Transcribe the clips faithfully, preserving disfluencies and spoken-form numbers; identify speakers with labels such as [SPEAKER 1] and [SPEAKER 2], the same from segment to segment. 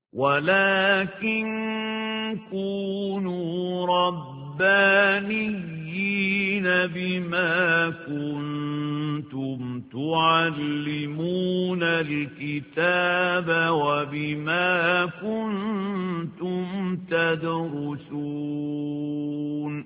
[SPEAKER 1] ولكن كونوا ربانيين بما كنتم تعلمون الكتاب وبما كنتم تدرسون.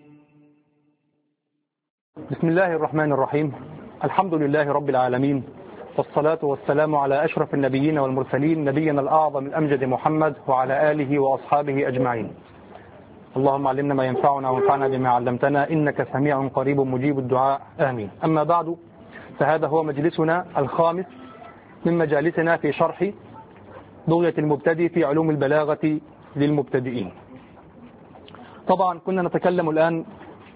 [SPEAKER 2] بسم الله الرحمن الرحيم. الحمد لله رب العالمين، والصلاة والسلام على أشرف النبيين والمرسلين، نبينا الأعظم الأمجد محمد وعلى آله وأصحابه أجمعين. اللهم علمنا ما ينفعنا وانفعنا بما علمتنا، إنك سميع قريب مجيب الدعاء، آمين. أما بعد، فهذا هو مجلسنا الخامس من مجالسنا في شرح بغية المبتدئ في علوم البلاغة للمبتدئين. طبعا كنا نتكلم الآن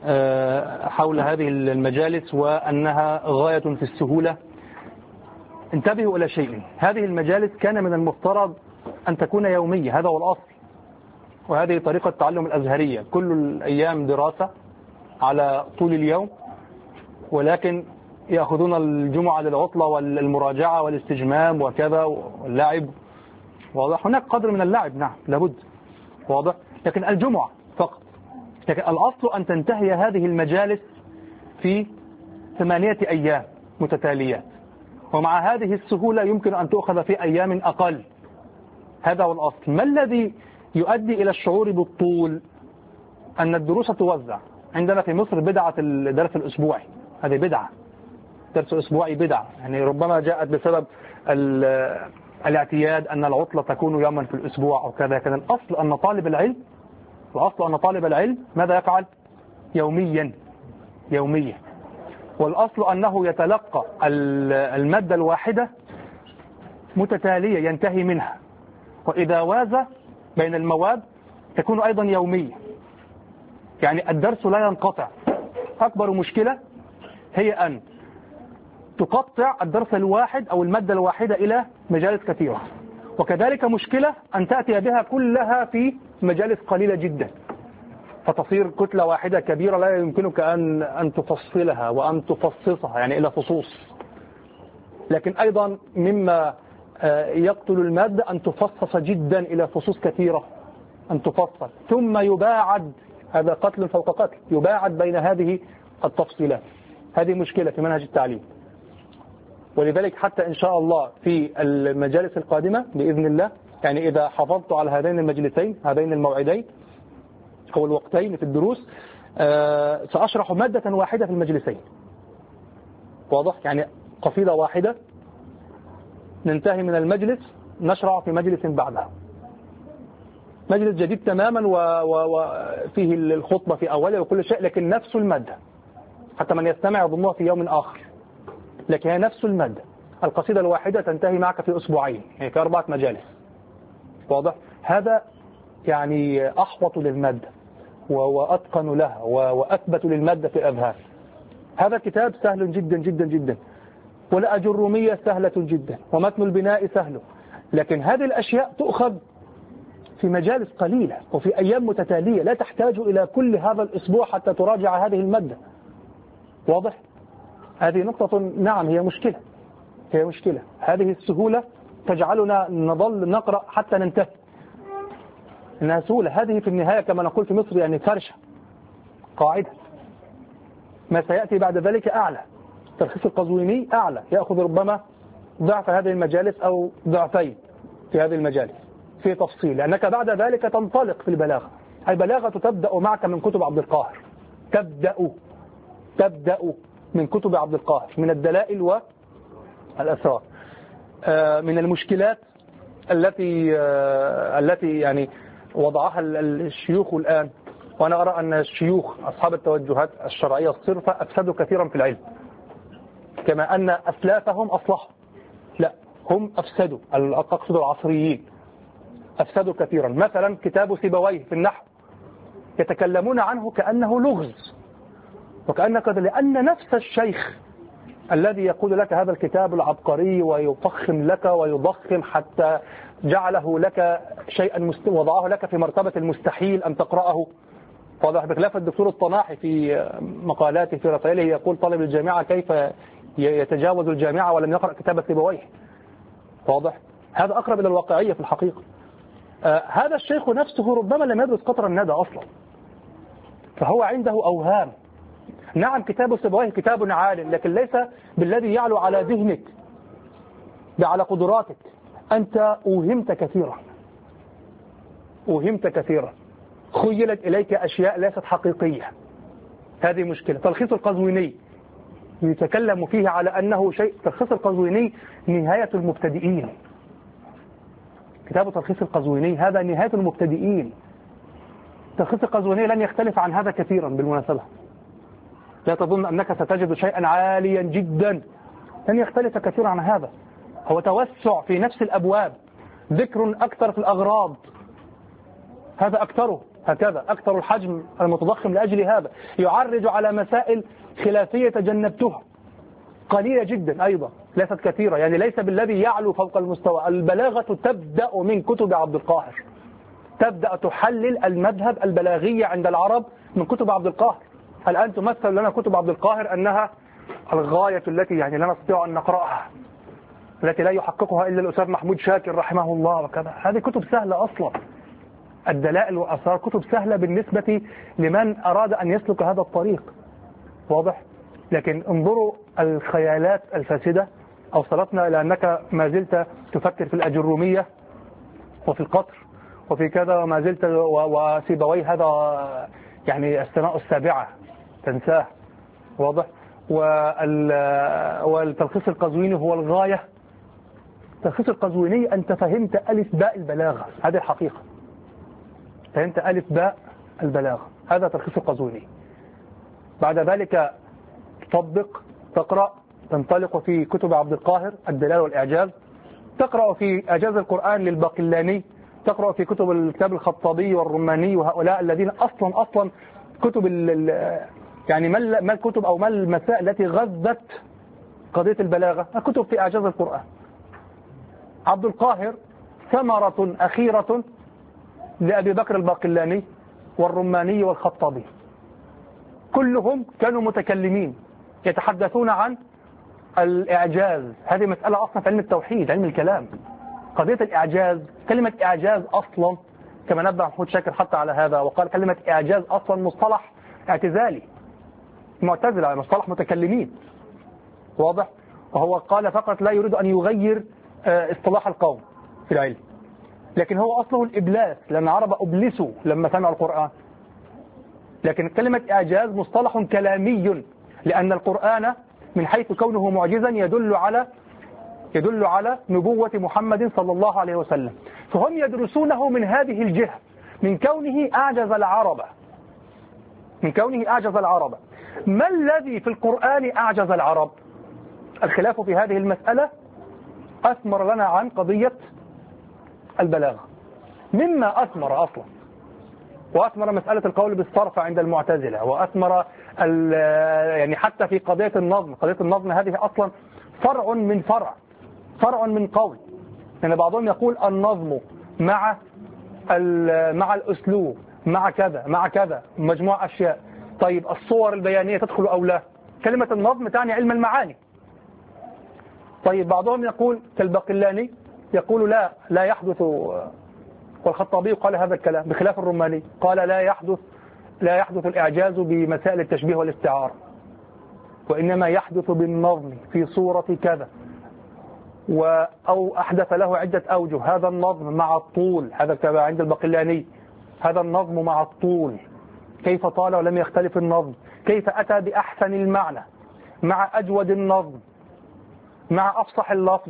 [SPEAKER 2] حول هذه المجالس وأنها غاية في السهولة. انتبهوا إلى شيء، هذه المجالس كان من المفترض أن تكون يومية، هذا هو الأصل، وهذه طريقة التعلم الأزهرية، كل الأيام دراسة على طول اليوم، ولكن يأخذون الجمعة للعطلة والمراجعة والاستجمام وكذا واللعب. واضح؟ هناك قدر من اللعب، نعم لابد، واضح، لكن الجمعة فقط. لكن الأصل أن تنتهي هذه المجالس في ثمانية أيام متتاليات، ومع هذه السهولة يمكن أن تؤخذ في أيام أقل. هذا هو الأصل. ما الذي يؤدي إلى الشعور بالطول؟ أن الدروس توزع. عندنا في مصر بدعة الدرس الأسبوعي، هذه بدعة، درس أسبوعي بدعة، يعني ربما جاءت بسبب الاعتياد أن العطلة تكون يوما في الأسبوع أو كذا كذا. الأصل أن طالب العلم الأصل أن طالب العلم ماذا يفعل؟ يوميا يوميا والأصل أنه يتلقى المادة الواحدة متتالية ينتهي منها، وإذا وازى بين المواد تكون أيضا يومية، يعني الدرس لا ينقطع. أكبر مشكلة هي أن تقطع الدرس الواحد أو المادة الواحدة إلى مجالس كثيرة، وكذلك مشكلة أن تأتي بها كلها في مجالس قليلة جدا، فتصير كتلة واحدة كبيرة لا يمكنك أن أن تفصلها وأن تفصصها يعني إلى فصوص. لكن أيضا مما يقتل المادة أن تفصص جدا إلى فصوص كثيرة، أن تفصل ثم يباعد، هذا قتل فوق قتل، يباعد بين هذه التفصيلات. هذه مشكلة في منهج التعليم. ولذلك حتى إن شاء الله في المجالس القادمة بإذن الله، يعني إذا حافظت على هذين المجلسين، هذين الموعدين أو الوقتين في الدروس، آه سأشرح مادة واحدة في المجلسين. واضح؟ يعني قصيدة واحدة، ننتهي من المجلس نشرع في مجلس بعدها، مجلس جديد تماما وفيه الخطبة في أوله وكل شيء، لكن نفس المادة، حتى من يستمع يظنها في يوم آخر، لكن هي نفس المادة. القصيدة الواحدة تنتهي معك في أسبوعين، يعني في أربعة مجالس. واضح؟ هذا يعني أحوط للمادة وأتقن لها وأثبت للمادة في الأذهان. هذا الكتاب سهل جدا جدا جدا، والأجرومية سهلة جدا، ومتن البناء سهل، لكن هذه الأشياء تؤخذ في مجالس قليلة وفي أيام متتالية، لا تحتاج إلى كل هذا الأسبوع حتى تراجع هذه المادة. واضح؟ هذه نقطة، نعم هي مشكلة، هي مشكلة. هذه السهولة تجعلنا نظل نقرأ حتى ننتهي، إنها سهولة. هذه في النهاية كما نقول في مصر يعني فرشة، قاعدة. ما سيأتي بعد ذلك أعلى. تلخيص القزويني أعلى، يأخذ ربما ضعف هذه المجالس أو ضعفين في هذه المجالس في تفصيل، لأنك بعد ذلك تنطلق في البلاغة. البلاغة تبدأ معك من كتب عبد القاهر، تبدأ تبدأ من كتب عبد القاهر، من الدلائل والأسرار. من المشكلات التي التي يعني وضعها الشيوخ الآن، وأنا أرى أن الشيوخ أصحاب التوجهات الشرعية الصرفة أفسدوا كثيرا في العلم، كما أن أسلافهم أصلحوا، لا هم أفسدوا، أقصد العصريين أفسدوا كثيرا. مثلا كتاب سيبويه في النحو يتكلمون عنه كأنه لغز، وكأنك لأن نفس الشيخ الذي يقول لك هذا الكتاب العبقري ويفخم لك ويضخم حتى جعله لك شيئا مست... وضعه لك في مرتبة المستحيل أن تقرأه. واضح؟ بخلاف الدكتور الطناحي في مقالاته في رسائله يقول طالب الجامعة كيف يتجاوز الجامعة ولم يقرأ كتاب سيبويه. واضح؟ هذا أقرب إلى الواقعية في الحقيقة. آه هذا الشيخ نفسه ربما لم يدرس قطر الندى أصلا، فهو عنده أوهام. نعم كتاب سيبويه كتاب عال، لكن ليس بالذي يعلو على ذهنك، على قدراتك. أنت أوهمت كثيرا، أوهمت كثيرا، خيلت إليك أشياء ليست حقيقية. هذه مشكلة. تلخيص القزويني يتكلم فيه على أنه شيء، تلخيص القزويني نهاية المبتدئين. كتاب تلخيص القزويني هذا نهاية المبتدئين. تلخيص القزويني لن يختلف عن هذا كثيرا بالمناسبة، لا تظن أنك ستجد شيئا عاليا جدا، لن يختلف كثيرا عن هذا. هو توسع في نفس الأبواب، ذكر أكثر في الأغراض، هذا أكثره هكذا، أكثر الحجم المتضخم لأجل هذا. يعرج على مسائل خلافية تجنبتها، قليلة جدا أيضا ليست كثيرة، يعني ليس بالذي يعلو فوق المستوى. البلاغة تبدأ من كتب عبد القاهر، تبدأ تحلل المذهب البلاغي عند العرب من كتب عبد القاهر. الآن تمثل لنا كتب عبد القاهر أنها الغاية التي يعني لا نستطيع أن نقرأها، التي لا يحققها إلا الأستاذ محمود شاكر رحمه الله وكذا. هذه كتب سهلة أصلا، الدلائل والأسرار كتب سهلة بالنسبة لمن أراد أن يسلك هذا الطريق، واضح؟ لكن انظروا الخيالات الفاسدة أوصلتنا إلى أنك ما زلت تفكر في الأجرومية وفي القطر وفي كذا، وما زلت وسيبوي هذا يعني السماء السابعة تنساه، واضح؟ والتلخيص القزويني هو الغاية. التلخيص القزويني أنت فهمت ألف باء البلاغة، هذه الحقيقة، فهمت ألف باء البلاغة، هذا تلخيص القزويني. بعد ذلك تطبق، تقرأ، تنطلق في كتب عبد القاهر الدلال والإعجاز، تقرأ في إعجاز القرآن للباقلاني، تقرأ في كتب الكتاب الخطابي والرماني وهؤلاء الذين أصلا أصلا كتب يعني ما الكتب أو ما المسائل التي غذت قضية البلاغة، كتب في إعجاز القرآن. عبد القاهر ثمرة أخيرة لأبي بكر الباقلاني والرماني والخطابي، كلهم كانوا متكلمين يتحدثون عن الإعجاز. هذه مسألة أصلا في علم التوحيد، علم الكلام، قضية الإعجاز. كلمة إعجاز أصلا كما نبه محمود شاكر حتى على هذا، وقال كلمة إعجاز أصلا مصطلح اعتزالي معتزلة، مصطلح متكلمين، واضح؟ وهو قال فقط لا يريد أن يغير اصطلاح القوم في العلم، لكن هو أصله الإبلاس، لأن العرب أبلسوا لما سمعوا القرآن. لكن كلمة إعجاز مصطلح كلامي، لأن القرآن من حيث كونه معجزا يدل على يدل على نبوة محمد صلى الله عليه وسلم، فهم يدرسونه من هذه الجهة، من كونه أعجز العرب، من كونه أعجز العرب. ما الذي في القرآن أعجز العرب؟ الخلاف في هذه المسألة أثمر لنا عن قضية البلاغة، مما أثمر أصلا، وأثمر مسألة القول بالصرف عند المعتزلة، وأثمر يعني حتى في قضية النظم. قضية النظم هذه أصلا فرع من فرع، فرع من قول، يعني بعضهم يقول النظم مع مع الأسلوب مع كذا مع كذا مجموعة أشياء. طيب الصور البيانية تدخل أو لا؟ كلمة النظم تعني علم المعاني. طيب بعضهم يقول كالباقلاني يقول لا لا يحدث، والخطابي قال هذا الكلام بخلاف الرماني، قال لا يحدث لا يحدث الإعجاز بمسائل التشبيه والاستعارة، وإنما يحدث بالنظم في صورة كذا، أو أحدث له عدة أوجه. هذا النظم مع الطول، هذا كما عند الباقلاني، هذا النظم مع الطول، كيف طال ولم يختلف النظم، كيف أتى بأحسن المعنى مع أجود النظم مع أفصح اللفظ.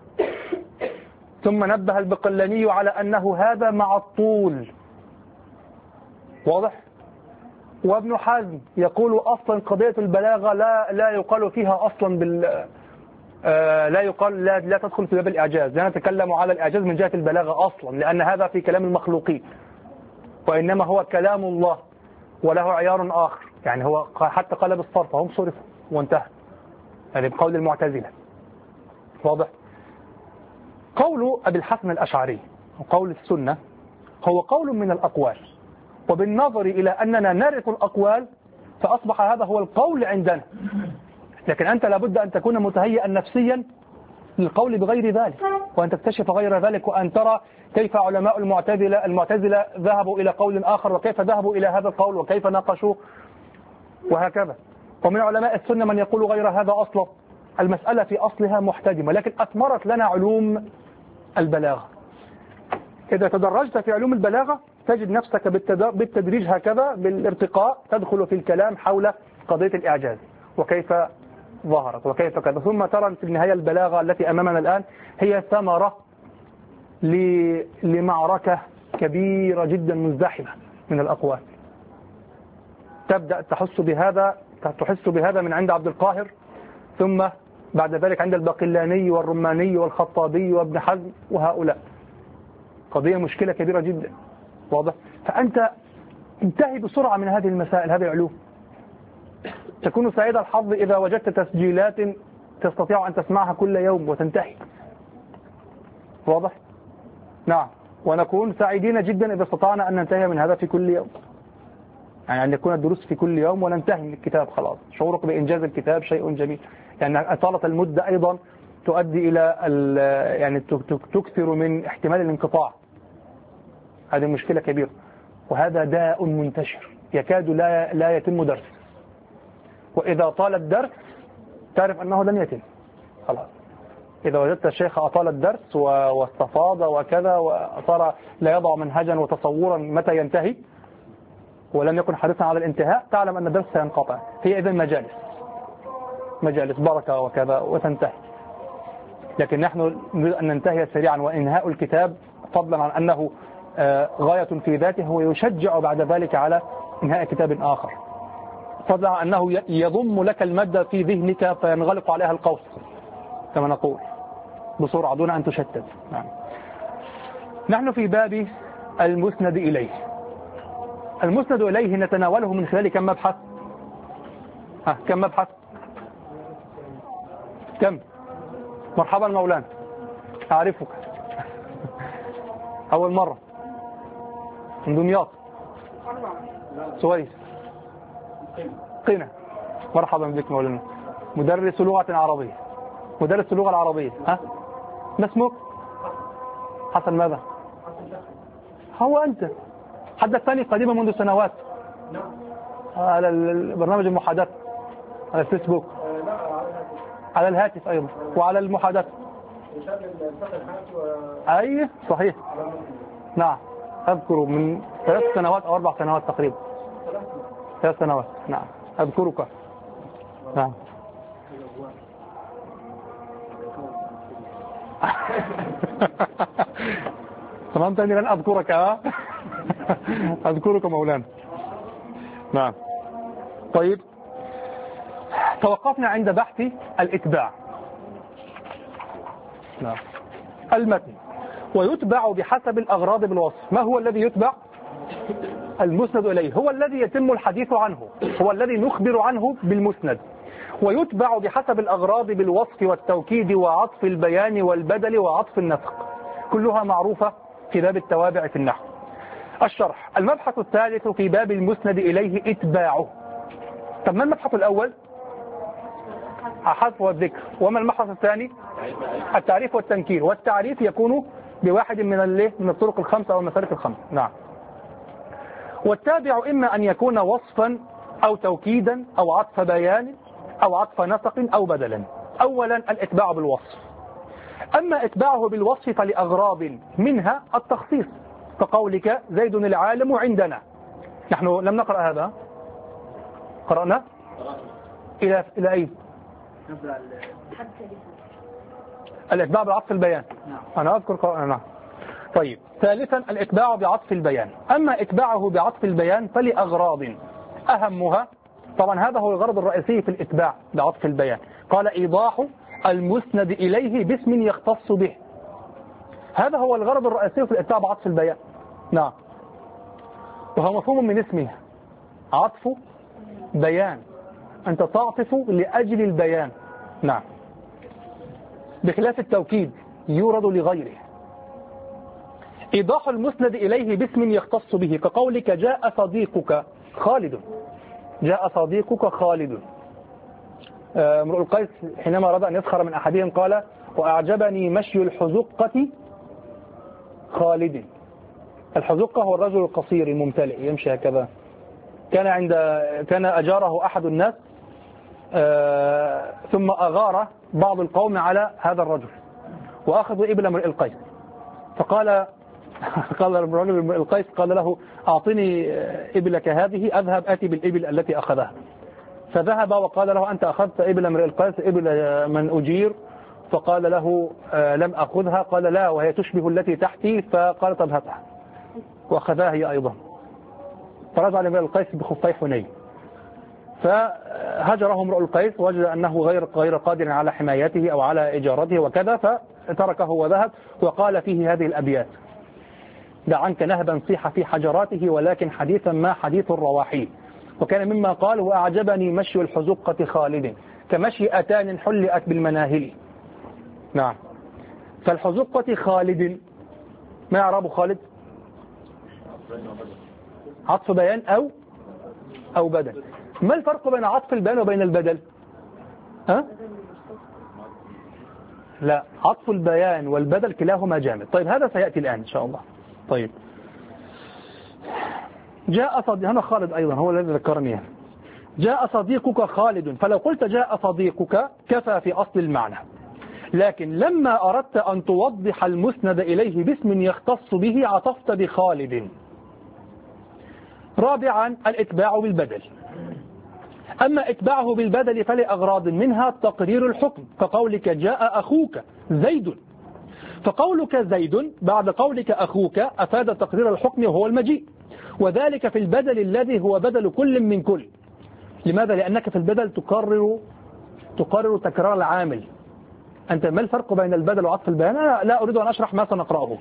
[SPEAKER 2] ثم نبه الباقلاني على أنه هذا مع الطول، واضح؟ وابن حزم يقول أصلا قضية البلاغة لا لا يقال فيها أصلا بال آه لا يقال لا, لا تدخل في باب الإعجاز، لا نتكلم على الإعجاز من جهة البلاغة أصلا، لأن هذا في كلام المخلوقين، وإنما هو كلام الله وله عيار آخر. يعني هو حتى قال بالصرف هم صرفوا وانتهى، يعني بقول المعتزلة، واضح؟ قول أبي الحسن الأشعري وقول السنة هو قول من الأقوال، وبالنظر إلى أننا نرث الأقوال فأصبح هذا هو القول عندنا. لكن أنت لابد أن تكون متهيئا نفسيا للقول بغير ذلك، وأن تكتشف غير ذلك، وأن ترى كيف علماء المعتزلة المعتزلة ذهبوا إلى قول آخر، وكيف ذهبوا إلى هذا القول، وكيف ناقشوه، وهكذا. ومن علماء السنة من يقول غير هذا أصلا. المسألة في أصلها محتدمة، لكن أثمرت لنا علوم البلاغة. إذا تدرجت في علوم البلاغة تجد نفسك بالتدريج هكذا بالارتقاء تدخل في الكلام حول قضية الإعجاز وكيف ظهرت وكيف كذا، ثم ترى في النهاية البلاغة التي أمامنا الآن هي ثمرة لمعركة كبيرة جدا مزدحمة من الأقوال. تبدأ تحس بهذا تحس بهذا من عند عبد القاهر، ثم بعد ذلك عند الباقلاني والرماني والخطابي وابن حزم وهؤلاء. قضية مشكلة كبيرة جدا، واضح؟ فأنت انتهي بسرعة من هذه المسائل، هذه العلوم. تكون سعيد الحظ إذا وجدت تسجيلات تستطيع أن تسمعها كل يوم وتنتهي، واضح؟ نعم. ونكون سعيدين جدا إذا استطعنا أن ننتهي من هذا في كل يوم، يعني أن يكون الدروس في كل يوم وننتهي من الكتاب خلاص. شعورك بإنجاز الكتاب شيء جميل، يعني أطالة المدة أيضا تؤدي إلى يعني تكثر من احتمال الانقطاع. هذه مشكلة كبيرة، وهذا داء منتشر يكاد لا لا يتم درس. وإذا طال الدرس تعرف أنه لن يتم خلاص. إذا وجدت الشيخ أطال الدرس واستفاض وكذا وصار لا يضع منهجا وتصورا متى ينتهي ولم يكن حريصا على الانتهاء، تعلم أن الدرس سينقطع. هي إذن مجالس مجالس بركة وكذا وتنتهي. لكن نحن نريد أن ننتهي سريعا، وإنهاء الكتاب فضلا عن أنه غاية في ذاته هو يشجع بعد ذلك على إنهاء كتاب آخر، فضلا عن أنه يضم لك المادة في ذهنك فينغلق عليها القوس كما نقول بسرعة دون أن تشتت. نعم. نحن في باب المسند إليه. المسند إليه نتناوله من خلال كم مبحث؟ ها كم مبحث؟ كم؟ مرحبا مولانا، أعرفك أول مرة من دمياط. سويس قنا. مرحبا بك مولانا، مدرس لغة عربية، مدرس اللغة العربية. ها ما اسمك؟ حسن ماذا؟ هو أنت حدثتني قديما منذ سنوات على البرنامج المحادثة على الفيسبوك، على الهاتف أيضا، وعلى المحادثة. أي صحيح. نعم أذكر من ثلاث سنوات أو أربع سنوات تقريبا. ثلاث سنوات نعم أذكرك. نعم ظننتني لن أذكرك. ها أذكرك مولانا. نعم. طيب توقفنا عند بحث الإتباع. نعم. المتن ويتبع بحسب الأغراض بالوصف. ما هو الذي يتبع؟ المسند إليه هو الذي يتم الحديث عنه، هو الذي نخبر عنه بالمسند. ويتبع بحسب الأغراض بالوصف والتوكيد وعطف البيان والبدل وعطف النسق، كلها معروفة في باب التوابع في النحو. الشرح. المبحث الثالث في باب المسند إليه إتباعه. طب ما المبحث الأول؟ الحذف والذكر. وما المبحث الثاني؟ التعريف والتنكير. والتعريف يكون بواحد من من الطرق الخمسة أو المسالك الخمسة. نعم. والتابع إما أن يكون وصفا أو توكيدا أو عطف بيان أو عطف نسق أو بدلا. أولا الإتباع بالوصف. أما إتباعه بالوصف فلأغراض منها التخصيص، كقولك زيد العالم عندنا. نحن لم نقرأ هذا، قرأنا إلى إلى أي؟ الإتباع بعطف البيان. أنا أذكر قرأنا. نعم. طيب ثالثا الإتباع بعطف البيان. أما إتباعه بعطف البيان فلأغراض أهمها، طبعا هذا هو الغرض الرئيسي في الإتباع بعطف البيان. قال إيضاح المسند إليه باسم يختص به. هذا هو الغرض الرئيسي في الإتباع بعطف البيان. نعم. وهو مفهوم من اسمه عطف بيان، أنت تعطف لأجل البيان. نعم. بخلاف التوكيد يورد لغيره. إيضاح المسند إليه باسم يختص به، كقولك جاء صديقك خالد. جاء صديقك خالد. امرؤ القيس حينما أراد أن يسخر من أحدهم قال وأعجبني مشي الحزقة خالد. الحزقة هو الرجل القصير الممتلئ يمشي هكذا. كان عند كان أجاره أحد الناس آه ثم أغار بعض القوم على هذا الرجل وأخذوا إبل امرئ القيس، فقال قال الرجل امرئ القيس قال له أعطني إبلك هذه أذهب آتي بالإبل التي أخذها. فذهب وقال له أنت أخذت إبل امرئ القيس إبل من أجير؟ فقال له آه لم أخذها. قال لا وهي تشبه التي تحتي. فقال طب هاتها وأخذها هي أيضا. فرجع امرئ القيس بخفي حنين، فهجره امرؤ القيس وجد أنه غير غير قادر على حمايته أو على إجارته وكذا، فتركه وذهب وقال فيه هذه الأبيات: دع عنك نهبا صيح في حجراته ولكن حديثا ما حديث الرواحي. وكان مما قال: وأعجبني مشي الحزقة خالد كمشي أتان حلئت بالمناهل. نعم. فالحزقة خالد ما يعرب خالد؟ عطف بيان أو أو بدل. ما الفرق بين عطف البيان وبين البدل؟ ها؟ لا، عطف البيان والبدل كلاهما جامد. طيب هذا سيأتي الآن إن شاء الله. طيب جاء صديق، هنا خالد أيضا هو الذي ذكرني. جاء صديقك خالد، فلو قلت جاء صديقك كفى في أصل المعنى، لكن لما أردت أن توضح المسند إليه باسم يختص به عطفت بخالد. رابعا الإتباع بالبدل. أما إتباعه بالبدل فلأغراض منها تقرير الحكم، كقولك جاء أخوك زيد، فقولك زيد بعد قولك أخوك أفاد تقرير الحكم وهو المجيء، وذلك في البدل الذي هو بدل كل من كل. لماذا؟ لأنك في البدل تقرر تقرر تكرار العامل. أنت ما الفرق بين البدل وعطف البيان؟ أنا لا أريد أن أشرح ما سنقرأه.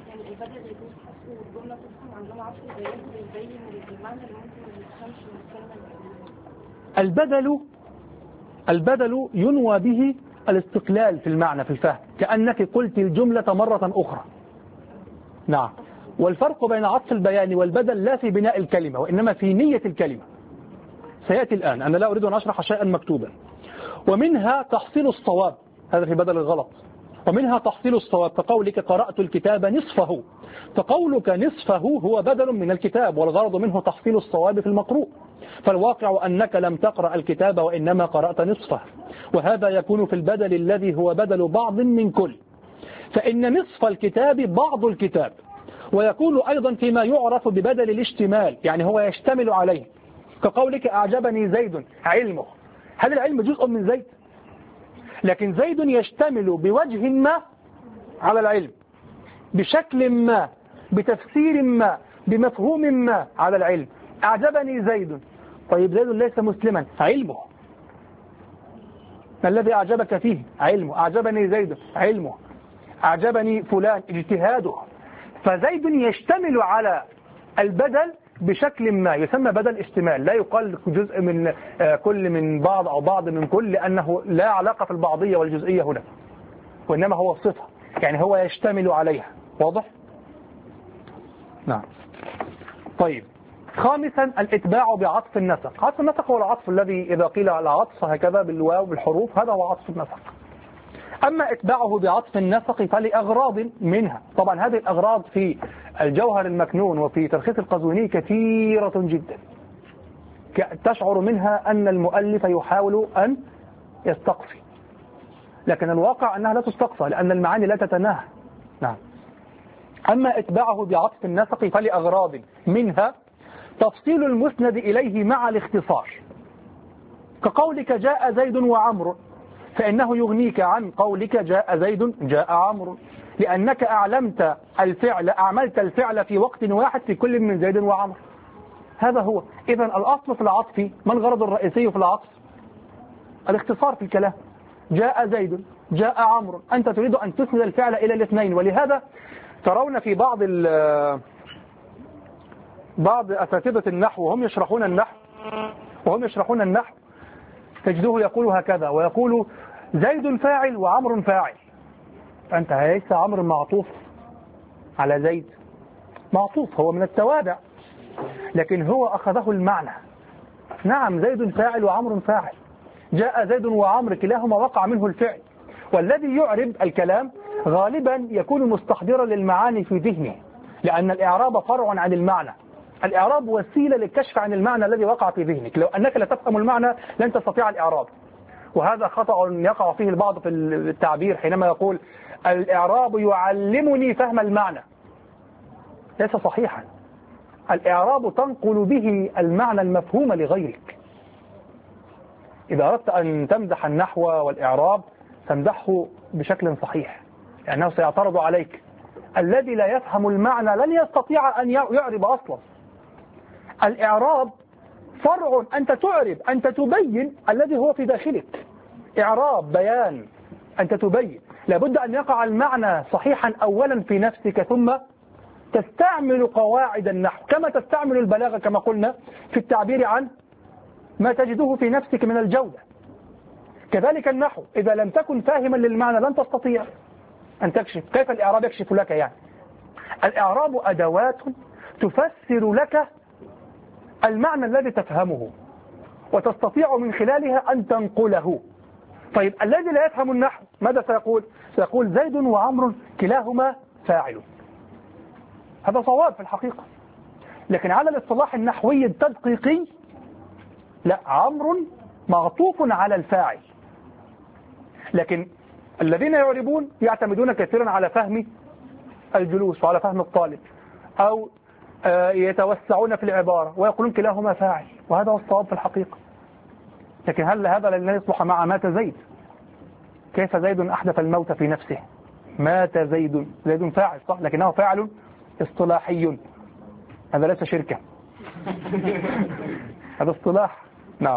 [SPEAKER 2] البدل البدل ينوى به الاستقلال في المعنى في الفهم، كأنك قلت الجملة مرة أخرى. نعم. والفرق بين عطف البيان والبدل لا في بناء الكلمة وإنما في نية الكلمة. سيأتي الآن، أنا لا أريد أن أشرح شيئا مكتوبا. ومنها تحصيل الصواب، هذا في بدل الغلط. ومنها تحصيل الصواب كقولك قرأت الكتاب نصفه، فقولك نصفه هو بدل من الكتاب والغرض منه تحصيل الصواب في المقروء، فالواقع أنك لم تقرأ الكتاب وإنما قرأت نصفه. وهذا يكون في البدل الذي هو بدل بعض من كل، فإن نصف الكتاب بعض الكتاب، ويكون أيضا فيما يعرف ببدل الاشتمال، يعني هو يشتمل عليه، كقولك أعجبني زيد علمه. هل العلم جزء من زيد؟ لكن زيد يشتمل بوجه ما على العلم، بشكل ما، بتفسير ما، بمفهوم ما على العلم. أعجبني زيد، طيب زيد ليس مسلما، علمه. ما الذي أعجبك فيه؟ علمه. أعجبني زيد، علمه. أعجبني فلان، اجتهاده. فزيد يشتمل على البدل بشكل ما يسمى بدل اشتمال، لا يقال جزء من كل من بعض أو بعض من كل، لأنه لا علاقة في البعضية والجزئية هنا، وإنما هو صفة، يعني هو يشتمل عليها. واضح؟ نعم. طيب خامسا الاتباع بعطف النسق. عطف النسق هو العطف الذي إذا قيل العطف هكذا بالواو بالحروف هذا هو عطف النسق. أما اتباعه بعطف النسق فلأغراض منها، طبعا هذه الأغراض في الجوهر المكنون وفي تلخيص القزويني كثيرة جدا، تشعر منها أن المؤلف يحاول أن يستقصي، لكن الواقع أنها لا تستقصى لأن المعاني لا تتناهى. نعم. أما اتباعه بعطف النسق فلأغراض منها تفصيل المسند إليه مع الاختصار، كقولك جاء زيد وعمر، فإنه يغنيك عن قولك جاء زيد جاء عمرو، لأنك أعلمت الفعل أعملت الفعل في وقت واحد في كل من زيد وعمر. هذا هو. إذن الأصل في العطف، ما الغرض الرئيسي في العطف؟ الاختصار في الكلام. جاء زيد جاء عمرو، أنت تريد أن تسند الفعل إلى الاثنين، ولهذا ترون في بعض بعض أساتذة النحو وهم يشرحون النحو وهم يشرحون النحو تجدوه يقول هكذا، ويقول زيد فاعل وعمر فاعل. أنت ليس عمر معطوف على زيد، معطوف هو من التوابع، لكن هو أخذه المعنى. نعم زيد فاعل وعمر فاعل، جاء زيد وعمر كلاهما وقع منه الفعل، والذي يعرب الكلام غالبا يكون مستحضرا للمعاني في ذهنه، لأن الإعراب فرع عن المعنى. الإعراب وسيلة للكشف عن المعنى الذي وقع في ذهنك. لو أنك لا تفهم المعنى لن تستطيع الإعراب، وهذا خطأ يقع فيه البعض في التعبير حينما يقول الإعراب يعلمني فهم المعنى. ليس صحيحا. الإعراب تنقل به المعنى المفهوم لغيرك. إذا أردت أن تمدح النحو والإعراب تمدحه بشكل صحيح، لأنه سيعترض عليك. الذي لا يفهم المعنى لن يستطيع أن يعرب أصلا. الإعراب فرع، أنت تعرب، أنت تبين الذي هو في داخلك. إعراب بيان، أنت تبين. لابد أن يقع المعنى صحيحا أولا في نفسك، ثم تستعمل قواعد النحو كما تستعمل البلاغة كما قلنا في التعبير عن ما تجده في نفسك من الجودة. كذلك النحو، إذا لم تكن فاهما للمعنى لن تستطيع أن تكشف. كيف الإعراب يكشف لك يعني؟ الإعراب أدوات تفسر لك المعنى الذي تفهمه وتستطيع من خلالها أن تنقله. طيب الذي لا يفهم النحو ماذا سيقول؟ سيقول زيد وعمر كلاهما فاعل. هذا صواب في الحقيقة، لكن على الاصطلاح النحوي التدقيقي لا، عمرو معطوف على الفاعل. لكن الذين يعربون يعتمدون كثيرا على فهم الجلوس وعلى فهم الطالب، أو يتوسعون في العبارة ويقولون كلاهما فاعل، وهذا هو الصواب في الحقيقة. لكن هل هذا لا يصلح مع مات زيد؟ كيف زيد أحدث الموت في نفسه؟ مات زيد، زيد فاعل صح، لكنه فاعل اصطلاحي، هذا ليس شركة. هذا اصطلاح. نعم.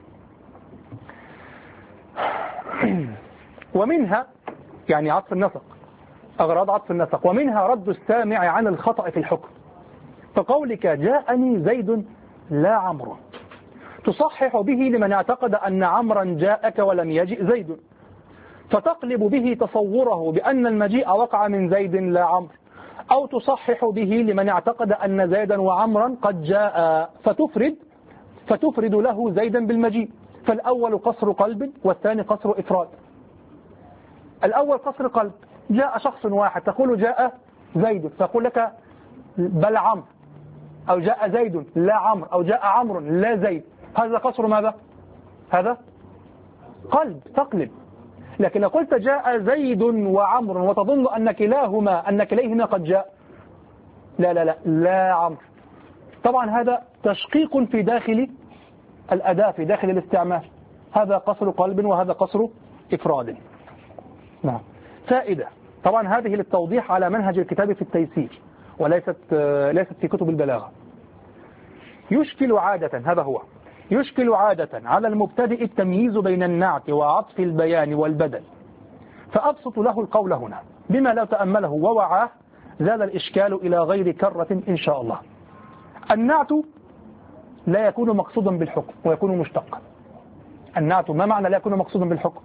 [SPEAKER 2] ومنها يعني عطف النسق، أغراض عطف النسق، ومنها رد السامع عن الخطأ في الحكم، فقولك جاءني زيد لا عمرو تصحح به لمن اعتقد أن عمرا جاءك ولم يجئ زيد، فتقلب به تصوره بأن المجيء وقع من زيد لا عمرو، أو تصحح به لمن اعتقد أن زيدا وعمرا قد جاء فتفرد فتفرد له زيدا بالمجيء، فالأول قصر قلب والثاني قصر إفراد. الأول قصر قلب، جاء شخص واحد تقول جاء زيد، فأقول لك بل عمرو، أو جاء زيد لا عمرو، أو جاء عمرو لا زيد. هذا قصر ماذا؟ هذا قلب، تقلب. لكن لو قلت جاء زيد وعمرو وتظن أن كلاهما أن كليهما قد جاء، لا لا لا لا عمرو، طبعا هذا تشقيق في داخل الأداة، في داخل الاستعمال. هذا قصر قلب وهذا قصر إفراد. نعم. فائدة، طبعا هذه للتوضيح على منهج الكتاب في التيسير، وليست ليست في كتب البلاغة. يشكل عادة، هذا هو يشكل عادة على المبتدئ التمييز بين النعت وعطف البيان والبدل، فأبسط له القول هنا بما لو تأمله ووعاه زاد الإشكال إلى غير كرة إن شاء الله. النعت لا يكون مقصودا بالحكم ويكون مشتقا. النعت ما معنى لا يكون مقصودا بالحكم؟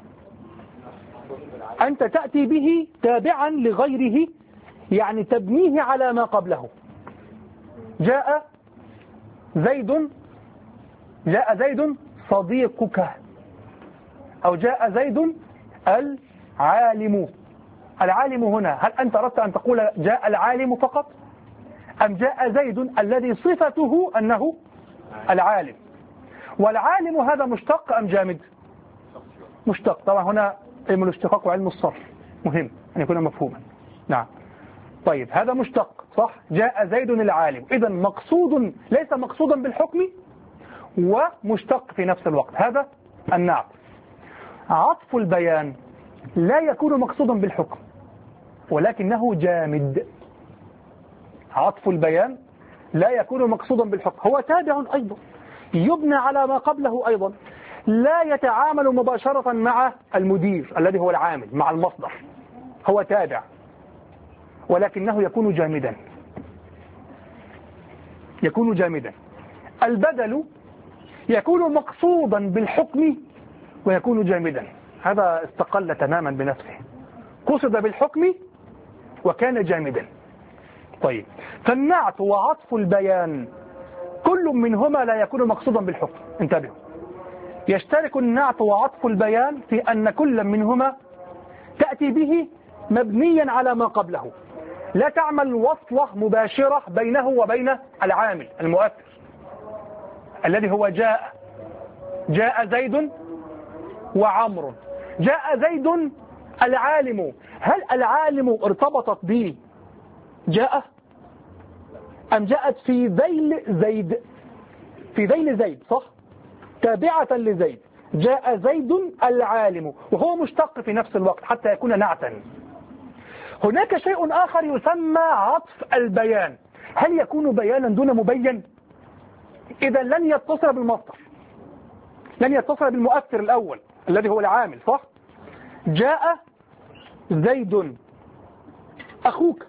[SPEAKER 2] أنت تأتي به تابعا لغيره، يعني تبنيه على ما قبله. جاء زيد جاء زيد صديقك، أو جاء زيد العالم. العالم هنا هل أنت أردت أن تقول جاء العالم فقط، أم جاء زيد الذي صفته أنه العالم؟ والعالم هذا مشتق أم جامد؟ مشتق. طبعا هنا علم الاشتقاق وعلم الصرف مهم أن يكون مفهوما. نعم. طيب هذا مشتق صح، جاء زيد العالم، إذا مقصود ليس مقصودا بالحكم ومشتق في نفس الوقت، هذا النعت. عطف البيان لا يكون مقصودا بالحكم ولكنه جامد. عطف البيان لا يكون مقصودا بالحكم، هو تابع أيضا، يبنى على ما قبله أيضا، لا يتعامل مباشرة مع المدير الذي هو العامل، مع المصدر، هو تابع، ولكنه يكون جامدا يكون جامدا. البدل يكون مقصودا بالحكم ويكون جامدا، هذا استقل تماما بنفسه، قصد بالحكم وكان جامدا. طيب فالنعت وعطف البيان كل منهما لا يكون مقصودا بالحكم. انتبهوا، يشترك النعت وعطف البيان في أن كل منهما تأتي به مبنيا على ما قبله، لا تعمل وصلة مباشرة بينه وبين العامل المؤثر الذي هو جاء. جاء زيد وعمر. جاء زيد العالم. هل العالم ارتبطت به جاء أم جاءت في ذيل زيد؟ في ذيل زيد صح، تابعة لزيد. جاء زيد العالم وهو مشتق في نفس الوقت حتى يكون نعتا. هناك شيء آخر يسمى عطف البيان. هل يكون بيانا دون مبين؟ إذا لن يتصل بالمصدر، لن يتصل بالمؤثر الأول الذي هو العامل صح. جاء زيد أخوك.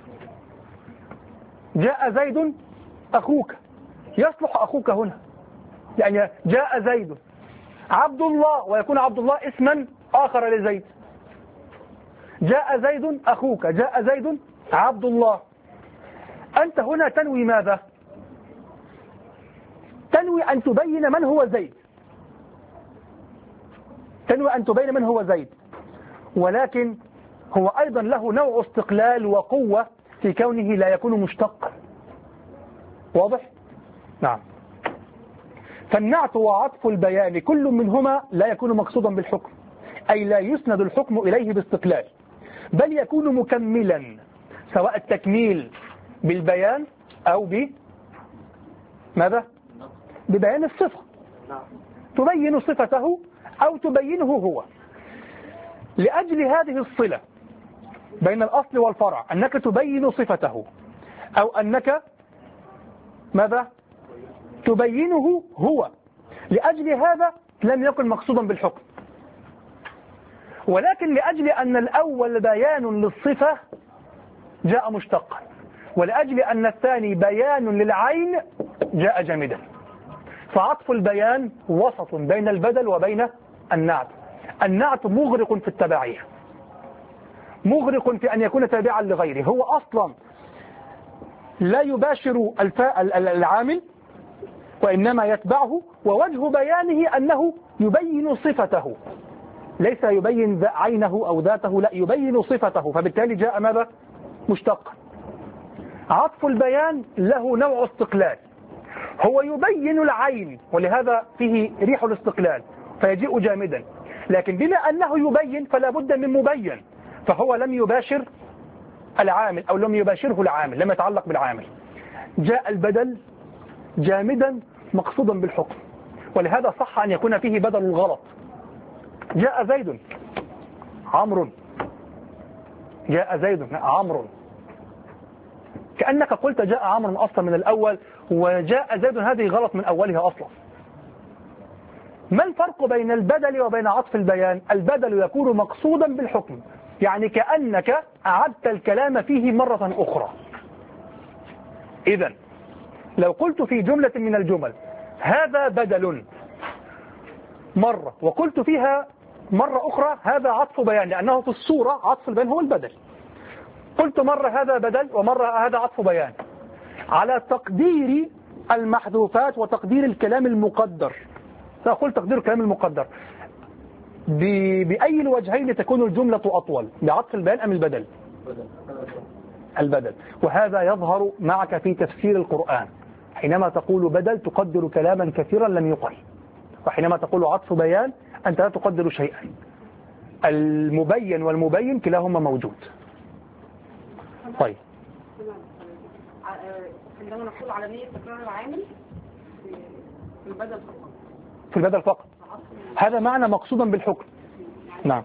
[SPEAKER 2] جاء زيد أخوك، يصلح أخوك هنا، يعني جاء زيد عبد الله ويكون عبد الله اسما آخر لزيد. جاء زيد أخوك، جاء زيد عبد الله. أنت هنا تنوي ماذا؟ تنوي أن تبين من هو زيد، تنوي أن تبين من هو زيد، ولكن هو أيضا له نوع استقلال وقوة في كونه لا يكون مشتقا. واضح؟ نعم. فالنعت وعطف البيان كل منهما لا يكون مقصودا بالحكم، أي لا يسند الحكم إليه باستقلال، بل يكون مكملا، سواء التكميل بالبيان أو ب ماذا؟ ببيان الصفة، تبين صفته أو تبينه هو. لأجل هذه الصلة بين الأصل والفرع، أنك تبين صفته أو أنك ماذا؟ تبينه هو، لأجل هذا لم يكن مقصودا بالحكم. ولكن لأجل أن الأول بيان للصفة جاء مشتقا، ولأجل أن الثاني بيان للعين جاء جامدا. فعطف البيان وسط بين البدل وبين النعت. النعت مغرق في التبعية، مغرق في أن يكون تابعا لغيره، هو أصلا لا يباشر الفاء العامل وإنما يتبعه، ووجه بيانه أنه يبين صفته، ليس يبين عينه أو ذاته، لا يبين صفته، فبالتالي جاء ماذا؟ مشتقا. عطف البيان له نوع استقلال، هو يبين العين ولهذا فيه ريح الاستقلال فيجيء جامدا، لكن بما أنه يبين فلا بد من مبين، فهو لم يباشر العامل أو لم يباشره العامل، لم يتعلق بالعامل. جاء البدل جامدا مقصودا بالحكم، ولهذا صح أن يكون فيه بدل الغلط. جاء زيد عمرو، جاء زيد عمرو، كأنك قلت جاء عمرو أصلا من الأول، وجاء زيد هذه غلط من أولها أصلا. ما الفرق بين البدل وبين عطف البيان؟ البدل يكون مقصودا بالحكم، يعني كأنك أعدت الكلام فيه مرة أخرى. إذن لو قلت في جملة من الجمل هذا بدل مرة، وقلت فيها مرة أخرى هذا عطف بيان، لأنه في الصورة عطف البيان هو البدل. قلت مرة هذا بدل ومرة هذا عطف بيان، على تقدير المحذوفات وتقدير الكلام المقدر. سأقول تقدير الكلام المقدر بأي الوجهين تكون الجملة أطول، بعطف البيان أم البدل؟ البدل. وهذا يظهر معك في تفسير القرآن، حينما تقول بدل تقدر كلاما كثيرا لم يقل، وحينما تقول عطف بيان أنت لا تقدر شيئا. المبين والمبين كلاهما موجود. طيب،
[SPEAKER 3] عندما نقول على نية تكرار العامل في البدل فقط،
[SPEAKER 2] في البدل فقط، هذا معنى مقصودا بالحكم. نعم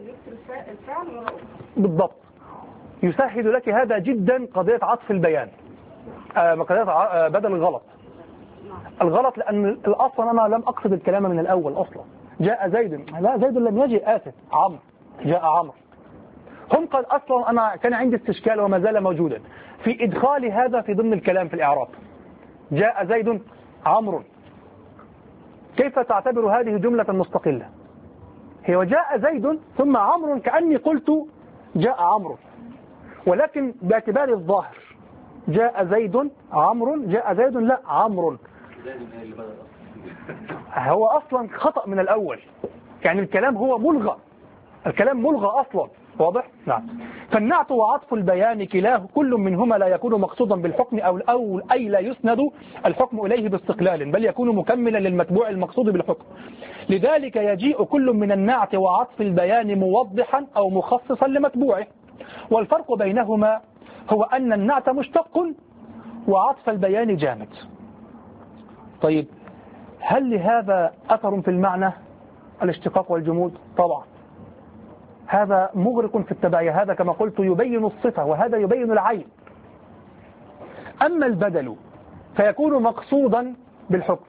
[SPEAKER 2] بالضبط، يسهل لك هذا جدا قضية عطف البيان، آه قضية آه بدل الغلط. الغلط لأن الأصل أنا لم أقصد الكلام من الأول أصلا. جاء زيد، لا زيد لم يجي، آسف عمرو، جاء عمرو. هم قال أصلا أنا كان عندي استشكال وما زال موجودا في إدخال هذا في ضمن الكلام في الإعراب. جاء زيد عمرو، كيف تعتبر هذه جملة مستقلة؟ هي وجاء زيد ثم عمرو، كأني قلت جاء عمرو، ولكن باعتبار الظاهر جاء زيد عمرو، جاء زيد لا عمرو، هو أصلا خطأ من الأول، يعني الكلام هو ملغى، الكلام ملغى أصلا، واضح؟ نعم. فالنعت وعطف البيان كلاه كل منهما لا يكون مقصودا بالحكم أو, أو أي لا يسند الحكم إليه باستقلال، بل يكون مكملا للمتبوع المقصود بالحكم. لذلك يجيء كل من النعت وعطف البيان موضحا أو مخصصا لمتبوعه. والفرق بينهما هو أن النعت مشتق وعطف البيان جامد. طيب، هل لهذا أثر في المعنى الاشتقاق والجمود؟ طبعا، هذا مغرق في التبعية، هذا كما قلت يبين الصفة وهذا يبين العين. أما البدل فيكون مقصودا بالحكم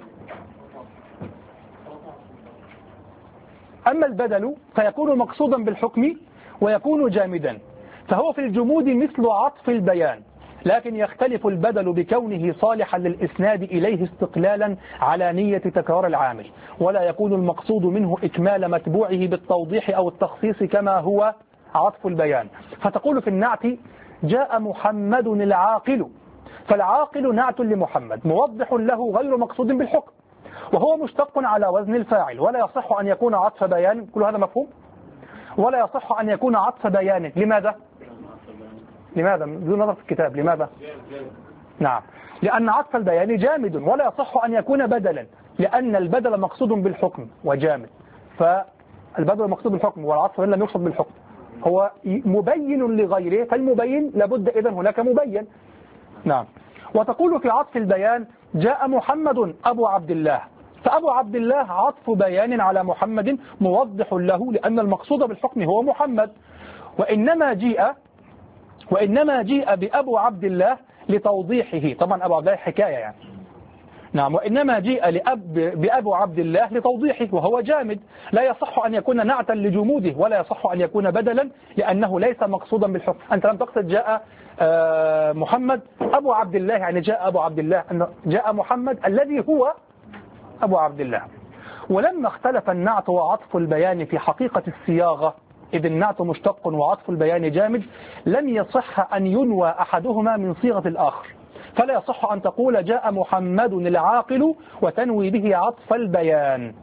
[SPEAKER 2] أما البدل فيكون مقصودا بالحكم ويكون جامدا، فهو في الجمود مثل عطف البيان، لكن يختلف البدل بكونه صالحا للإسناد إليه استقلالا على نية تكرار العامل، ولا يكون المقصود منه إكمال متبوعه بالتوضيح أو التخصيص كما هو عطف البيان. فتقول في النعت جاء محمد العاقل، فالعاقل نعت لمحمد موضح له غير مقصود بالحكم، وهو مشتق على وزن الفاعل، ولا يصح أن يكون عطف بيان. كل هذا مفهوم؟ ولا يصح أن يكون عطف بيان. لماذا؟ لماذا؟ بدون نظر في الكتاب. لماذا؟ نعم، لأن عطف البيان جامد، ولا يصح أن يكون بدلا، لأن البدل مقصود بالحكم وجامد، فالبدل مقصود بالحكم والعطف لم يقصد بالحكم، هو مبين لغيره، فالمبين لابد إذن هناك مبين. نعم. وتقول في عطف البيان جاء محمد أبو عبد الله، فأبو عبد الله عطف بيان على محمد موضح له، لأن المقصود بالحكم هو محمد. وإنما جيء وإنما جيء بأبو عبد الله لتوضيحه، طبعا أبو عبد الله حكاية يعني. نعم. وإنما جيء لأب بأبو عبد الله لتوضيحه وهو جامد، لا يصح أن يكون نعتا لجموده، ولا يصح أن يكون بدلا، لأنه ليس مقصودا بالحكم. أنت لم تقصد جاء محمد أبو عبد الله، يعني جاء أبو عبد الله، أن جاء محمد الذي هو أبو عبد الله. ولما اختلف النعت وعطف البيان في حقيقة الصياغة، إذ النعت مشتق وعطف البيان جامد، لم يصح أن ينوى أحدهما من صيغة الآخر، فلا يصح أن تقول جاء محمد العاقل وتنوي به عطف البيان.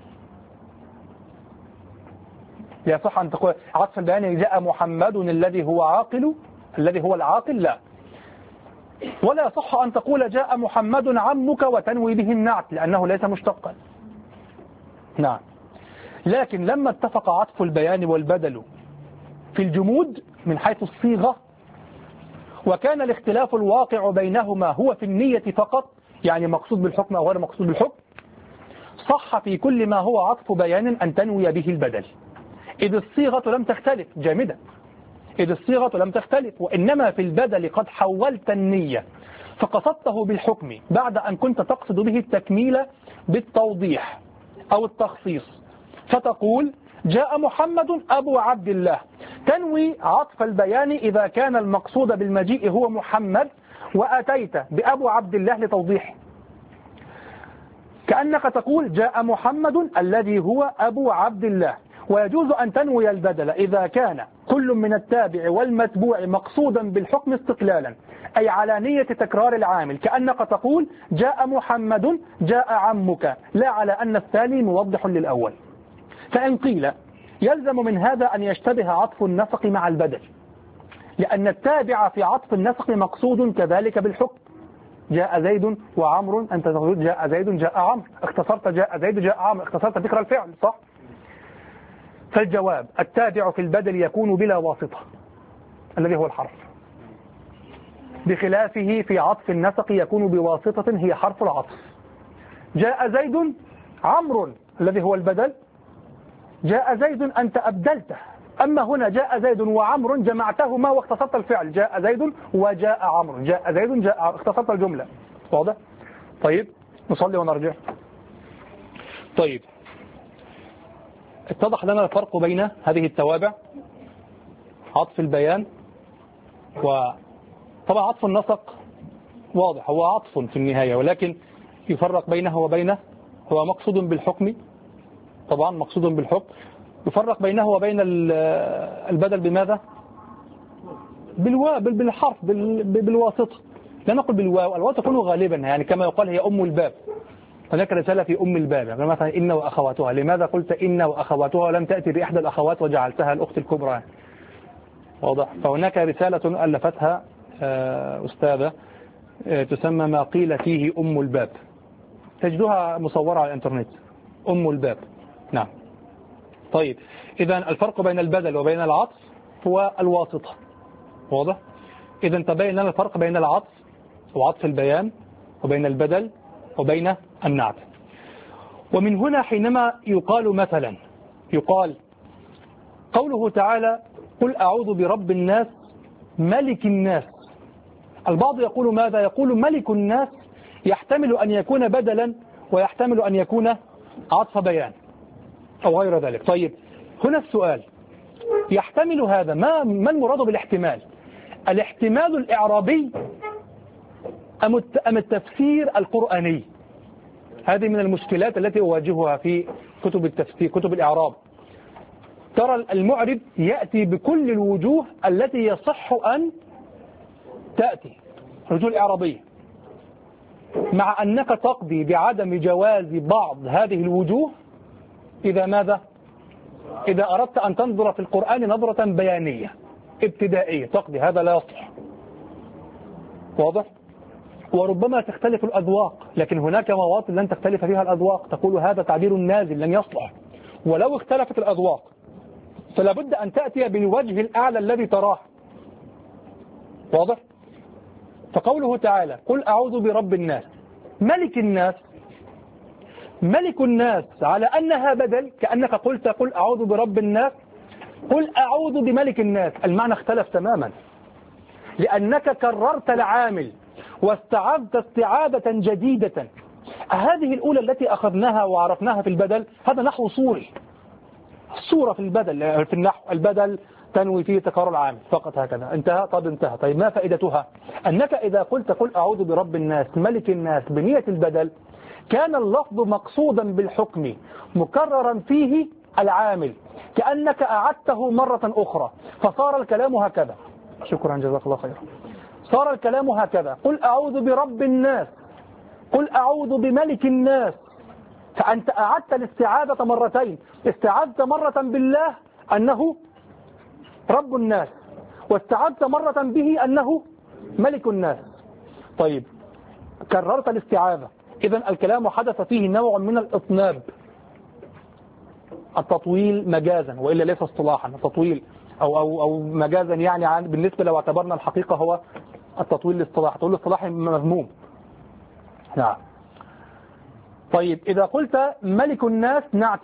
[SPEAKER 2] لا يصح أن تقول عطف البيان جاء محمد الذي هو عاقل، الذي هو العاقل، لا. ولا يصح أن تقول جاء محمد عمك وتنوي به النعت، لأنه ليس مشتقا. نعم. لكن لما اتفق عطف البيان والبدل في الجمود من حيث الصيغة، وكان الاختلاف الواقع بينهما هو في النية فقط، يعني مقصود بالحكم أو غير مقصود بالحكم، صح في كل ما هو عطف بيان أن تنوي به البدل، إذ الصيغة لم تختلف جامدة إذ الصيغة لم تختلف وإنما في البدل قد حولت النية فقصدته بالحكم بعد أن كنت تقصد به التكميل بالتوضيح أو التخصيص، فتقول جاء محمد أبو عبد الله، تنوي عطف البيان إذا كان المقصود بالمجيء هو محمد، وأتيت بأبو عبد الله لتوضيح، كأنك تقول جاء محمد الذي هو أبو عبد الله. ويجوز أن تنوي البدل إذا كان كل من التابع والمتبوع مقصودا بالحكم استقلالا، أي على نية تكرار العامل، كأنك تقول جاء محمد جاء عمك، لا على أن الثاني موضح للأول. فإن قيل يلزم من هذا أن يشتبه عطف النسق مع البدل، لأن التابع في عطف النسق مقصود كذلك بالحكم. جاء زيد وعمر، أنت تقول جاء زيد جاء عمرو، اختصرت جاء زيد جاء عمرو، اختصرت ذكر الفعل، صح؟ فالجواب التابع في البدل يكون بلا واسطة الذي هو الحرف، بخلافه في عطف النسق يكون بواسطة هي حرف العطف. جاء زيد عمرو الذي هو البدل، جاء زيد أنت أبدلته، أما هنا جاء زيد وعمر جمعتهما واختصرت الفعل، جاء زيد وجاء عمرو، جاء زيد جاء، اختصرت الجملة. واضح؟ طيب نصلي ونرجع. طيب اتضح لنا الفرق بين هذه التوابع، عطف البيان، وطبعا عطف النسق واضح هو عطف في النهاية، ولكن يفرق بينه وبينه، هو مقصود بالحكم، طبعا مقصود بالحكم، يفرق بينه وبين البدل بماذا؟ بالواو، بالحرف، بالواسطة. لا نقول بالواو، الواو تكون غالبا يعني كما يقال هي أم الباب، هناك رسالة في أم الباب، يعني مثلا إن وأخواتها، لماذا قلت إن وأخواتها ولم تأتي بإحدى الأخوات وجعلتها الأخت الكبرى؟ واضح. فهناك رسالة ألفتها أستاذة تسمى ما قيل فيه أم الباب، تجدها مصورة على الإنترنت، أم الباب. نعم. طيب إذا الفرق بين البدل وبين العطف هو الواسطة. واضح. إذا تبين لنا الفرق بين العطف وعطف البيان وبين البدل وبين النعت. ومن هنا حينما يقال مثلا يقال قوله تعالى قل أعوذ برب الناس ملك الناس، البعض يقول ماذا؟ يقول ملك الناس يحتمل أن يكون بدلا ويحتمل أن يكون عطف بيان أو غير ذلك. طيب هنا السؤال، يحتمل هذا، ما ما المراد بالاحتمال؟ الاحتمال الإعرابي أم التفسير القرآني؟ هذه من المشكلات التي أواجهها في كتب التفسير، كتب الإعراب. ترى المعرب يأتي بكل الوجوه التي يصح أن تأتي، الوجوه الإعرابية، مع أنك تقضي بعدم جواز بعض هذه الوجوه إذا ماذا؟ إذا أردت أن تنظر في القرآن نظرة بيانية ابتدائية، تقضي هذا لا يصح. واضح؟ وربما تختلف الأذواق، لكن هناك مواطن لن تختلف فيها الأذواق، تقول هذا تعبير نازل لن يصلح. ولو اختلفت الأذواق فلا بد أن تأتي بالوجه الأعلى الذي تراه. واضح؟ فقوله تعالى قل أعوذ برب الناس ملك الناس، ملك الناس على أنها بدل، كأنك قلت قل أعوذ برب الناس قل أعوذ بملك الناس، المعنى اختلف تماما، لأنك كررت العامل واستعذت استعاذة جديدة. هذه الأولى التي أخذناها وعرفناها في البدل هذا نحو صوري، الصورة في البدل في النحو، البدل تنوي فيه تكرار العامل فقط، هكذا انتهى. طب انتهى. طيب ما فائدتها؟ أنك إذا قلت قل أعوذ برب الناس ملك الناس بنية البدل كان اللفظ مقصودا بالحكم مكررا فيه العامل، كأنك أعدته مرة أخرى، فصار الكلام هكذا. شكرا جزاك الله خيرا. صار الكلام هكذا قل أعوذ برب الناس قل أعوذ بملك الناس، فأنت أعدت الاستعاذة مرتين، استعذت مرة بالله أنه رب الناس، واستعذت مرة به أنه ملك الناس. طيب كررت الاستعاذة، إذن الكلام حدث فيه نوع من الإطناب، التطويل مجازا وإلا ليس اصطلاحا، التطويل أو, أو, أو مجازا يعني بالنسبة لو اعتبرنا الحقيقة هو التطويل الاصطلاحي، التطويل الاصطلاحي مذموم. نعم. طيب إذا قلت ملك الناس نعت،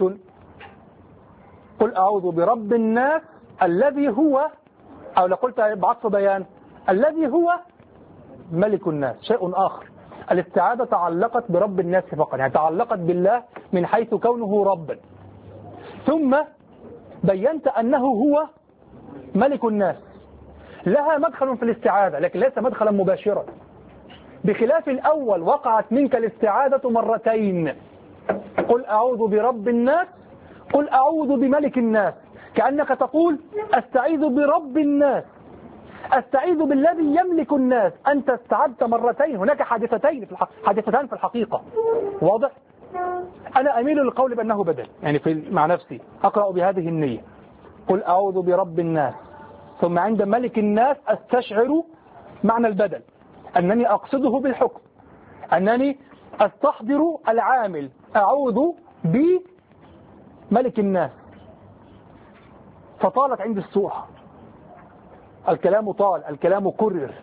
[SPEAKER 2] قل أعوذ برب الناس الذي هو، أو لو قلت بعطف بيان الذي هو ملك الناس شيء آخر. الاستعاذة تعلقت برب الناس فقط، يعني تعلقت بالله من حيث كونه ربا، ثم بينت أنه هو ملك الناس، لها مدخل في الاستعاذة لكن ليس مدخلا مباشرا، بخلاف الأول وقعت منك الاستعاذة مرتين، قل أعوذ برب الناس قل أعوذ بملك الناس، كأنك تقول أستعيذ برب الناس، أستعيذ بالذي يملك الناس. أنت استعذت مرتين، هناك حادثتين في الحق... حادثتان في الحقيقة. واضح؟ أنا أميل للقول بأنه بدل، يعني في مع نفسي أقرأ بهذه النية قل أعوذ برب الناس، ثم عند ملك الناس أستشعر معنى البدل، أنني أقصده بالحكم، أنني أستحضر العامل أعوذ بملك الناس. فطالت عندي السورة، الكلام طال، الكلام كرر،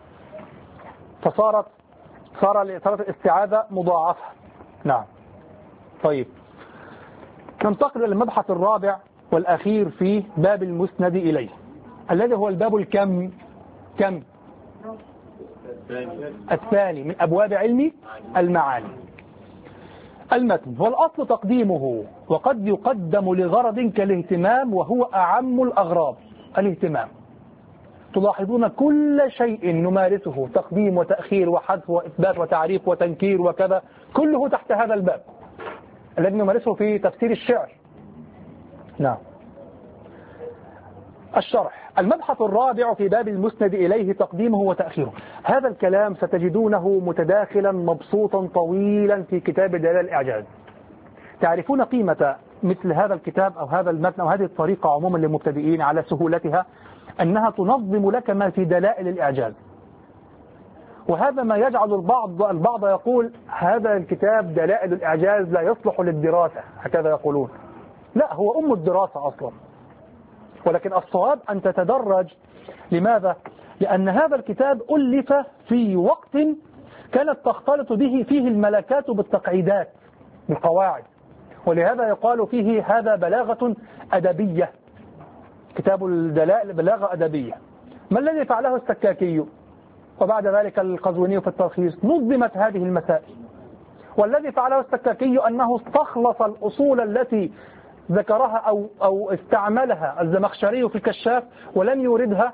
[SPEAKER 2] فصارت صار صارت الاستعاذة مضاعفة. نعم. طيب ننتقل إلى المبحث الرابع والأخير في باب المسند إليه، الذي هو الباب الكم كم الثاني من أبواب علم المعاني. المتن والأصل تقديمه، وقد يقدم لغرض كالاهتمام وهو أعم الأغراض. الاهتمام تلاحظون كل شيء نمارسه تقديم وتأخير وحذف وإثبات وتعريف وتنكير وكذا، كله تحت هذا الباب الذي نمارسه في تفسير الشعر. نعم. الشرح. المبحث الرابع في باب المسند إليه تقديمه وتأخيره. هذا الكلام ستجدونه متداخلا مبسوطا طويلا في كتاب دلائل الإعجاز. تعرفون قيمة مثل هذا الكتاب أو هذا المتن أو هذه الطريقة عموما للمبتدئين على سهولتها أنها تنظم لك ما في دلائل الإعجاز. وهذا ما يجعل البعض البعض يقول هذا الكتاب دلائل الإعجاز لا يصلح للدراسة، هكذا يقولون. لا، هو أم الدراسة أصلا، ولكن الصواب أن تتدرج. لماذا؟ لأن هذا الكتاب ألف في وقت كانت تختلط به فيه الملكات بالتقعيدات بالقواعد، ولهذا يقال فيه هذا بلاغة أدبية، كتاب الدلائل بلاغة أدبية. ما الذي فعله السكاكي وبعد ذلك القزويني في التلخيص؟ نظمت هذه المسائل. والذي فعله السكاكي أنه استخلص الأصول التي ذكرها أو, أو استعملها الزمخشري في الكشاف ولم يوردها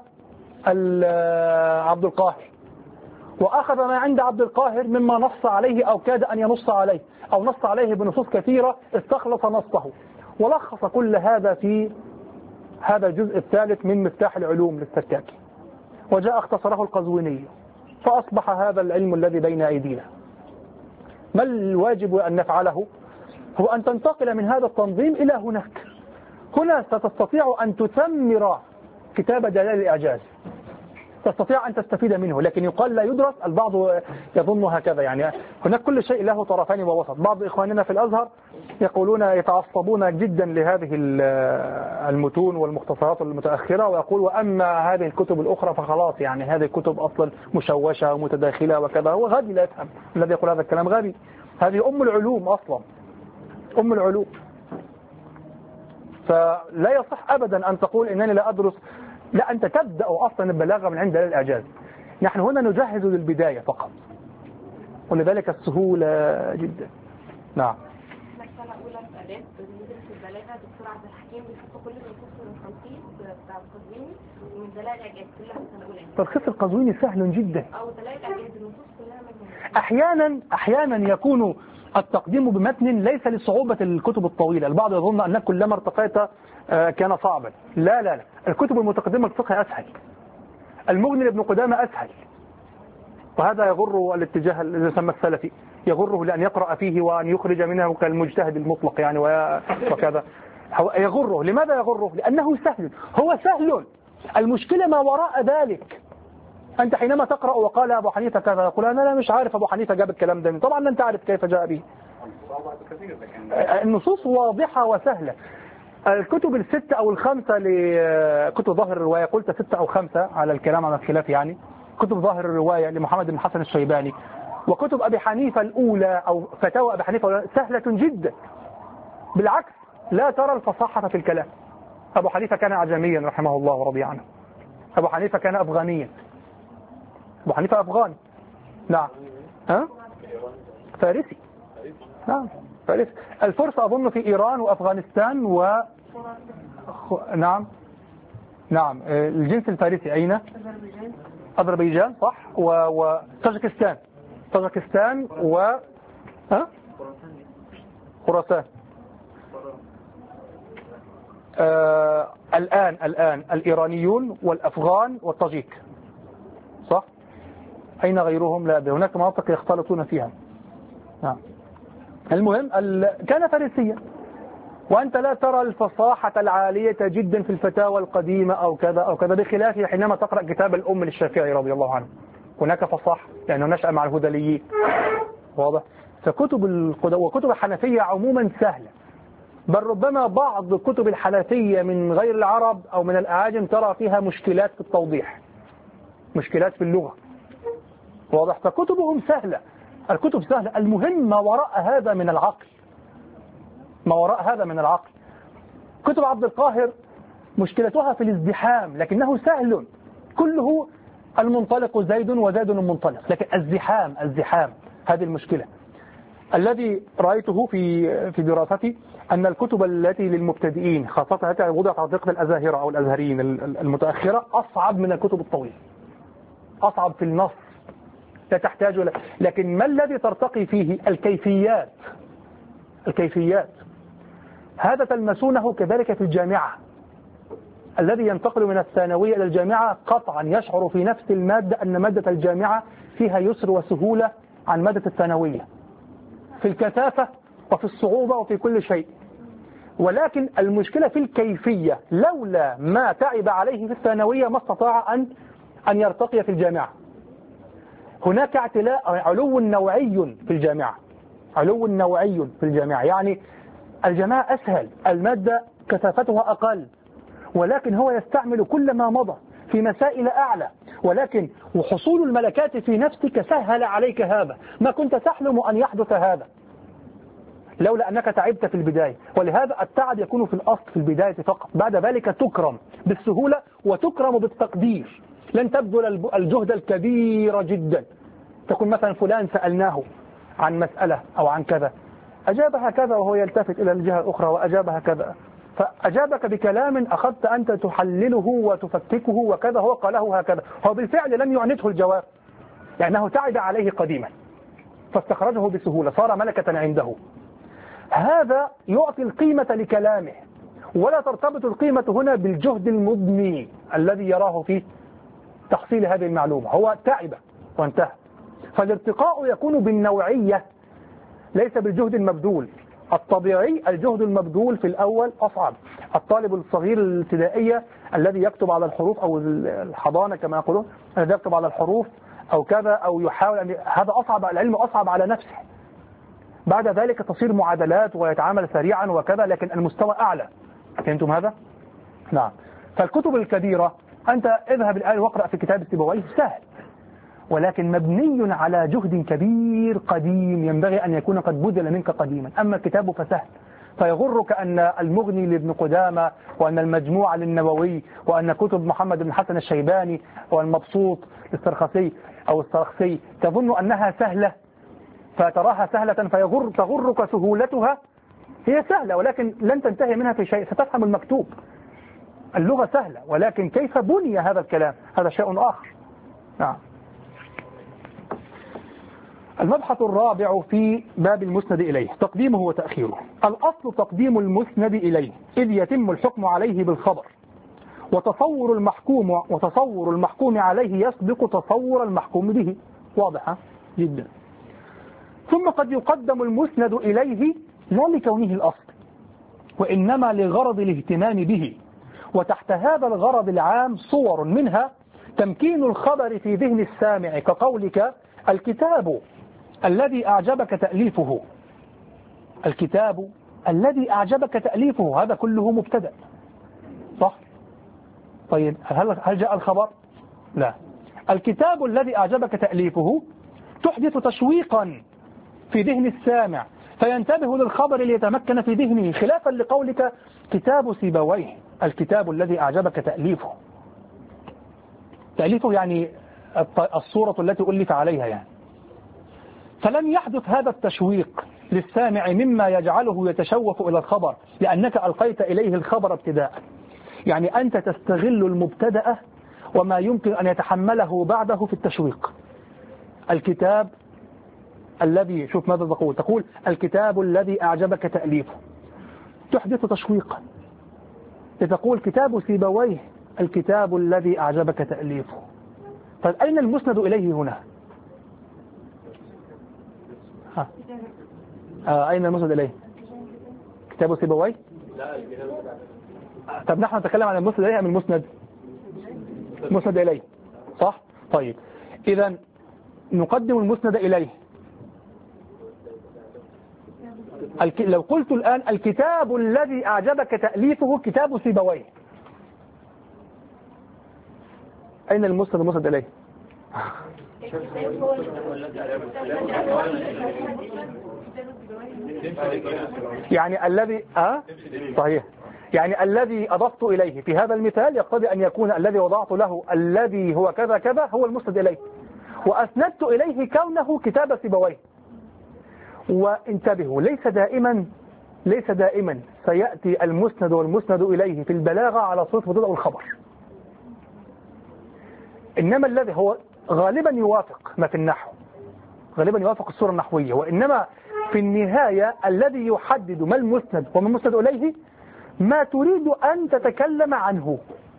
[SPEAKER 2] عبد القاهر، وأخذ ما عند عبد القاهر مما نص عليه أو كاد أن ينص عليه أو نص عليه بنصوص كثيرة، استخلص نصه ولخص كل هذا في هذا الجزء الثالث من مفتاح العلوم للسكاكي، وجاء اختصره القزويني، فأصبح هذا العلم الذي بين أيدينا. ما الواجب أن نفعله؟ هو أن تنتقل من هذا التنظيم إلى هناك. هنا ستستطيع أن تثمر كتاب دلائل الإعجاز، تستطيع أن تستفيد منه. لكن يقال لا يدرس، البعض يظن هكذا، يعني هناك كل شيء له طرفين ووسط. بعض إخواننا في الأزهر يقولون يتعصبون جدا لهذه المتون والمختصرات المتأخرة، ويقول وأما هذه الكتب الأخرى فخلاص، يعني هذه الكتب أصلا مشوشة ومتداخلة وكذا. هو غبي لا يفهم، الذي يقول هذا الكلام غبي. هذه أم العلوم أصلا، أم العلوم. فلا يصح أبدا أن تقول إنني لا أدرس. لا، أنت تبدأ أصلا البلاغة من عند الإعجاز. نحن هنا نجهز للبداية فقط، ولذلك السهولة جدا. نعم.
[SPEAKER 3] مسألة أولى في آداب بندرس البلاغة، دكتور عبد الحكيم بيحط كل النصوص من التلخيص بتاع القزويني ومن دلائل الإعجاز كلها في السنة الأولى.
[SPEAKER 2] تلخيص القزويني سهل جدا.
[SPEAKER 3] أو دلائل الإعجاز النصوص كلها مجموعة.
[SPEAKER 2] أحيانا أحيانا يكون التقديم بمتن ليس لصعوبة الكتب الطويلة. البعض يظن أنك كلما ارتقيت كان صعبا. لا لا لا، الكتب المتقدمة الفقه أسهل. المغني لابن قدامة أسهل، وهذا يغر الاتجاه الذي يسمى السلفي، يغره لأن يقرأ فيه وأن يخرج منه كالمجتهد المطلق يعني وكذا. يغره. لماذا يغره؟ لأنه سهل. هو سهل، المشكلة ما وراء ذلك. أنت حينما تقرأ وقال أبو حنيفة كذا، يقول أنا لا مش عارف أبو حنيفة جاب الكلام ده. طبعا أنت عارف كيف جاء به. النصوص واضحة وسهلة. الكتب الستة أو الخمسة لكتب ظاهر الرواية، قلت ستة أو خمسة على الكلام عن الخلاف، يعني كتب ظاهر الرواية لمحمد بن حسن الشيباني، وكتب أبي حنيفة الأولى أو فتاوى أبي حنيفة سهلة جدا. بالعكس، لا ترى الفصاحة في الكلام. أبو حنيفة كان أعجميا رحمه الله ورضي عنه. أبو حنيفة كان أفغانيا. أبو حنيفة أفغاني. نعم. ها؟ فارسي. نعم فارسي. الفرس أظن في إيران وأفغانستان و نعم نعم الجنس الفارسي أين؟ أذربيجان. أذربيجان صح. وطاجكستان. طاجكستان و ها؟ خراسان. آه الآن الآن الإيرانيون والأفغان والطاجيك صح؟ أين غيرهم؟ لا، هناك مناطق يختلطون فيها. نعم. المهم كان فارسيا، وأنت لا ترى الفصاحة العالية جدا في الفتاوى القديمة أو كذا أو كذا، بخلاف حينما تقرأ كتاب الأم للشافعي رضي الله عنه، هناك فصاحة لأنه نشأ مع الهذليين. واضح؟ فكتب القدوة وكتب الحنفية عموما سهلة، بل ربما بعض كتب الحنفية من غير العرب أو من الأعاجم ترى فيها مشكلات في التوضيح، مشكلات في اللغة. واضح؟ فكتبهم سهلة، الكتب سهلة. المهم ما وراء هذا من العقل، ما وراء هذا من العقل. كتب عبد القاهر مشكلتها في الازدحام، لكنه سهل، كله المنطلق زيد وزيد المنطلق، لكن الزحام الزحام هذه المشكلة. الذي رأيته في في دراستي أن الكتب التي للمبتدئين خاصة التي وضعت على طريقة الأزاهرة أو الأزهريين المتأخرة أصعب من الكتب الطويلة، أصعب في النص، لا تحتاج له. لكن ما الذي ترتقي فيه؟ الكيفيات. الكيفيات هذا تلمسونه كذلك في الجامعة. الذي ينتقل من الثانوية إلى الجامعة قطعا يشعر في نفس المادة أن مادة الجامعة فيها يسر وسهولة عن مادة الثانوية، في الكثافة وفي الصعوبة وفي كل شيء. ولكن المشكلة في الكيفية، لولا ما تعب عليه في الثانوية ما استطاع أن أن يرتقي في الجامعة. هناك اعتلاء علو نوعي في الجامعة، علو نوعي في الجامعة، يعني الجامعة أسهل، المادة كثافتها أقل، ولكن هو يستعمل كل ما مضى في مسائل أعلى، ولكن وحصول الملكات في نفسك سهل عليك هذا، ما كنت تحلم أن يحدث هذا لولا أنك تعبت في البداية. ولهذا التعب يكون في الأصل في البداية فقط، بعد ذلك تكرم بالسهولة وتكرم بالتقدير. لن تبذل الجهد الكبير جدا، تكون مثلا فلان سألناه عن مسألة أو عن كذا أجابها كذا وهو يلتفت إلى الجهة الأخرى وأجابها كذا، فأجابك بكلام أخذت أنت تحلله وتفككه وكذا، هو قاله هكذا، هو بالفعل لم يعنته الجواب لأنه تعب عليه قديما فاستخرجه بسهولة، صار ملكة عنده. هذا يعطي القيمة لكلامه، ولا ترتبط القيمة هنا بالجهد المضني الذي يراه في تحصيل هذه المعلومة، هو تعب وانتهى. فالارتقاء يكون بالنوعية ليس بالجهد المبذول. الطبيعي الجهد المبذول في الأول أصعب. الطالب الصغير الابتدائية الذي يكتب على الحروف أو الحضانة كما يقولون، الذي يكتب على الحروف أو كذا أو يحاول أن هذا أصعب، العلم أصعب على نفسه. بعد ذلك تصير معادلات ويتعامل سريعا وكذا، لكن المستوى أعلى. فهمتم هذا؟ نعم. فالكتب الكبيرة أنت اذهب الآن واقرأ في كتاب سيبويه سهل، ولكن مبني على جهد كبير قديم ينبغي أن يكون قد بذل منك قديما. أما الكتاب فسهل، فيغرك أن المغني لابن قدامة وأن المجموعة للنووي وأن كتب محمد بن حسن الشيباني والمبسوط للسرخسي أو السرخسي تظن أنها سهلة فتراها سهلة فيغر تغرك سهولتها. هي سهلة ولكن لن تنتهي منها في شيء، ستفهم المكتوب. اللغة سهلة ولكن كيف بني هذا الكلام هذا شيء آخر. نعم. المبحث الرابع في باب المسند إليه تقديمه وتأخيره. الأصل تقديم المسند إليه إذ يتم الحكم عليه بالخبر، وتصور المحكوم وتصور المحكوم عليه يسبق تصور المحكوم به. واضحة جدا. ثم قد يقدم المسند إليه لا لكونه الأصل، وإنما لغرض الاهتمام به، وتحت هذا الغرض العام صور، منها تمكين الخبر في ذهن السامع كقولك الكتاب الذي أعجبك تأليفه. الكتاب الذي أعجبك تأليفه هذا كله مبتدأ صح؟ طيب هل هل جاء الخبر؟ لا. الكتاب الذي أعجبك تأليفه تحدث تشويقا في ذهن السامع فينتبه للخبر ليتمكن في ذهنه، خلافا لقولك كتاب سيبويه الكتاب الذي أعجبك تأليفه. تأليفه يعني الصورة التي ألف عليها يعني. فلم يحدث هذا التشويق للسامع مما يجعله يتشوف إلى الخبر لأنك ألقيت إليه الخبر ابتداء. يعني أنت تستغل المبتدأ وما يمكن أن يتحمله بعده في التشويق. الكتاب الذي، شوف ماذا تقول، تقول الكتاب الذي أعجبك تأليفه، تحدث تشويقا. تقول كتاب سيبويه الكتاب الذي أعجبك تأليفه. طيب أين المسند إليه هنا؟ ها. آه أين المسند إليه؟ كتاب سيبويه؟ طب نحن نتكلم عن المسند إليه أم المسند؟ مسند إليه صح؟ طيب إذا نقدم المسند إليه. لو قلت الآن الكتاب الذي أعجبك تأليفه كتاب سيبويه، أين المسند المسند إليه؟ يعني الذي أه؟ صحيح، يعني الذي أضفت إليه في هذا المثال يقتضي أن يكون الذي وضعت له الذي هو كذا كذا هو المسند إليه، وأسندت إليه كونه كتاب سيبويه. وانتبهوا ليس دائما ليس دائما سيأتي المسند والمسند إليه في البلاغة على صورة مبتدأ والخبر، إنما الذي هو غالبا يوافق ما في النحو، غالبا يوافق الصورة النحوية، وإنما في النهاية الذي يحدد ما المسند وما المسند إليه ما تريد أن تتكلم عنه،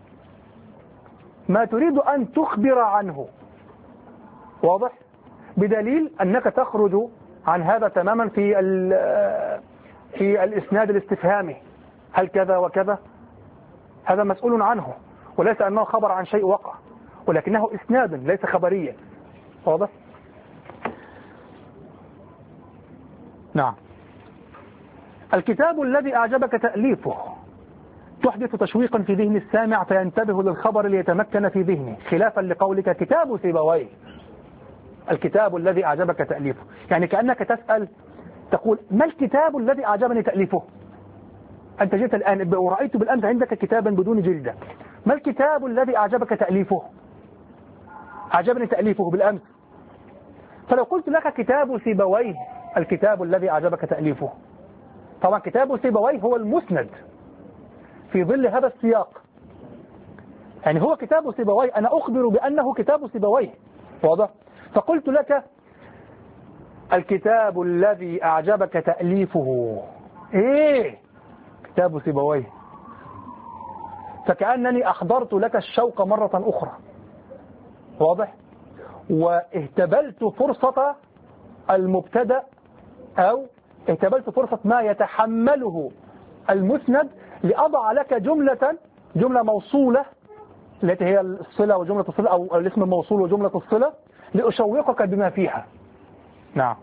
[SPEAKER 2] ما تريد أن تخبر عنه. واضح؟ بدليل أنك تخرج عن هذا تماما في في الإسناد الاستفهامي هل كذا وكذا؟ هذا مسؤول عنه، وليس أنه خبر عن شيء وقع، ولكنه إسناد ليس خبريا. واضح؟ نعم. الكتاب الذي أعجبك تأليفه تحدث تشويقا في ذهن السامع فينتبه للخبر ليتمكن في ذهنه، خلافا لقولك كتاب سيبويه. الكتاب الذي أعجبك تأليفه، يعني كأنك تسأل تقول ما الكتاب الذي أعجبني تأليفه؟ أنت جئت الآن ورأيت بالأمس عندك كتابا بدون جلدة، ما الكتاب الذي أعجبك تأليفه؟ أعجبني تأليفه بالأمس. فلو قلت لك كتاب سيبويه الكتاب الذي أعجبك تأليفه، طبعا كتاب سيبويه هو المسند في ظل هذا السياق، يعني هو كتاب سيبويه، أنا أخبر بأنه كتاب سيبويه. واضح؟ فقلت لك الكتاب الذي أعجبك تأليفه إيه؟ كتاب سيبويه. فكأنني أحضرت لك الشوق مرة أخرى. واضح؟ واهتبلت فرصة المبتدأ أو اهتبلت فرصة ما يتحمله المسند لأضع لك جملة جملة موصولة التي هي الصلة وجملة الصلة أو الاسم الموصول وجملة الصلة لأشوقك بما فيها. نعم.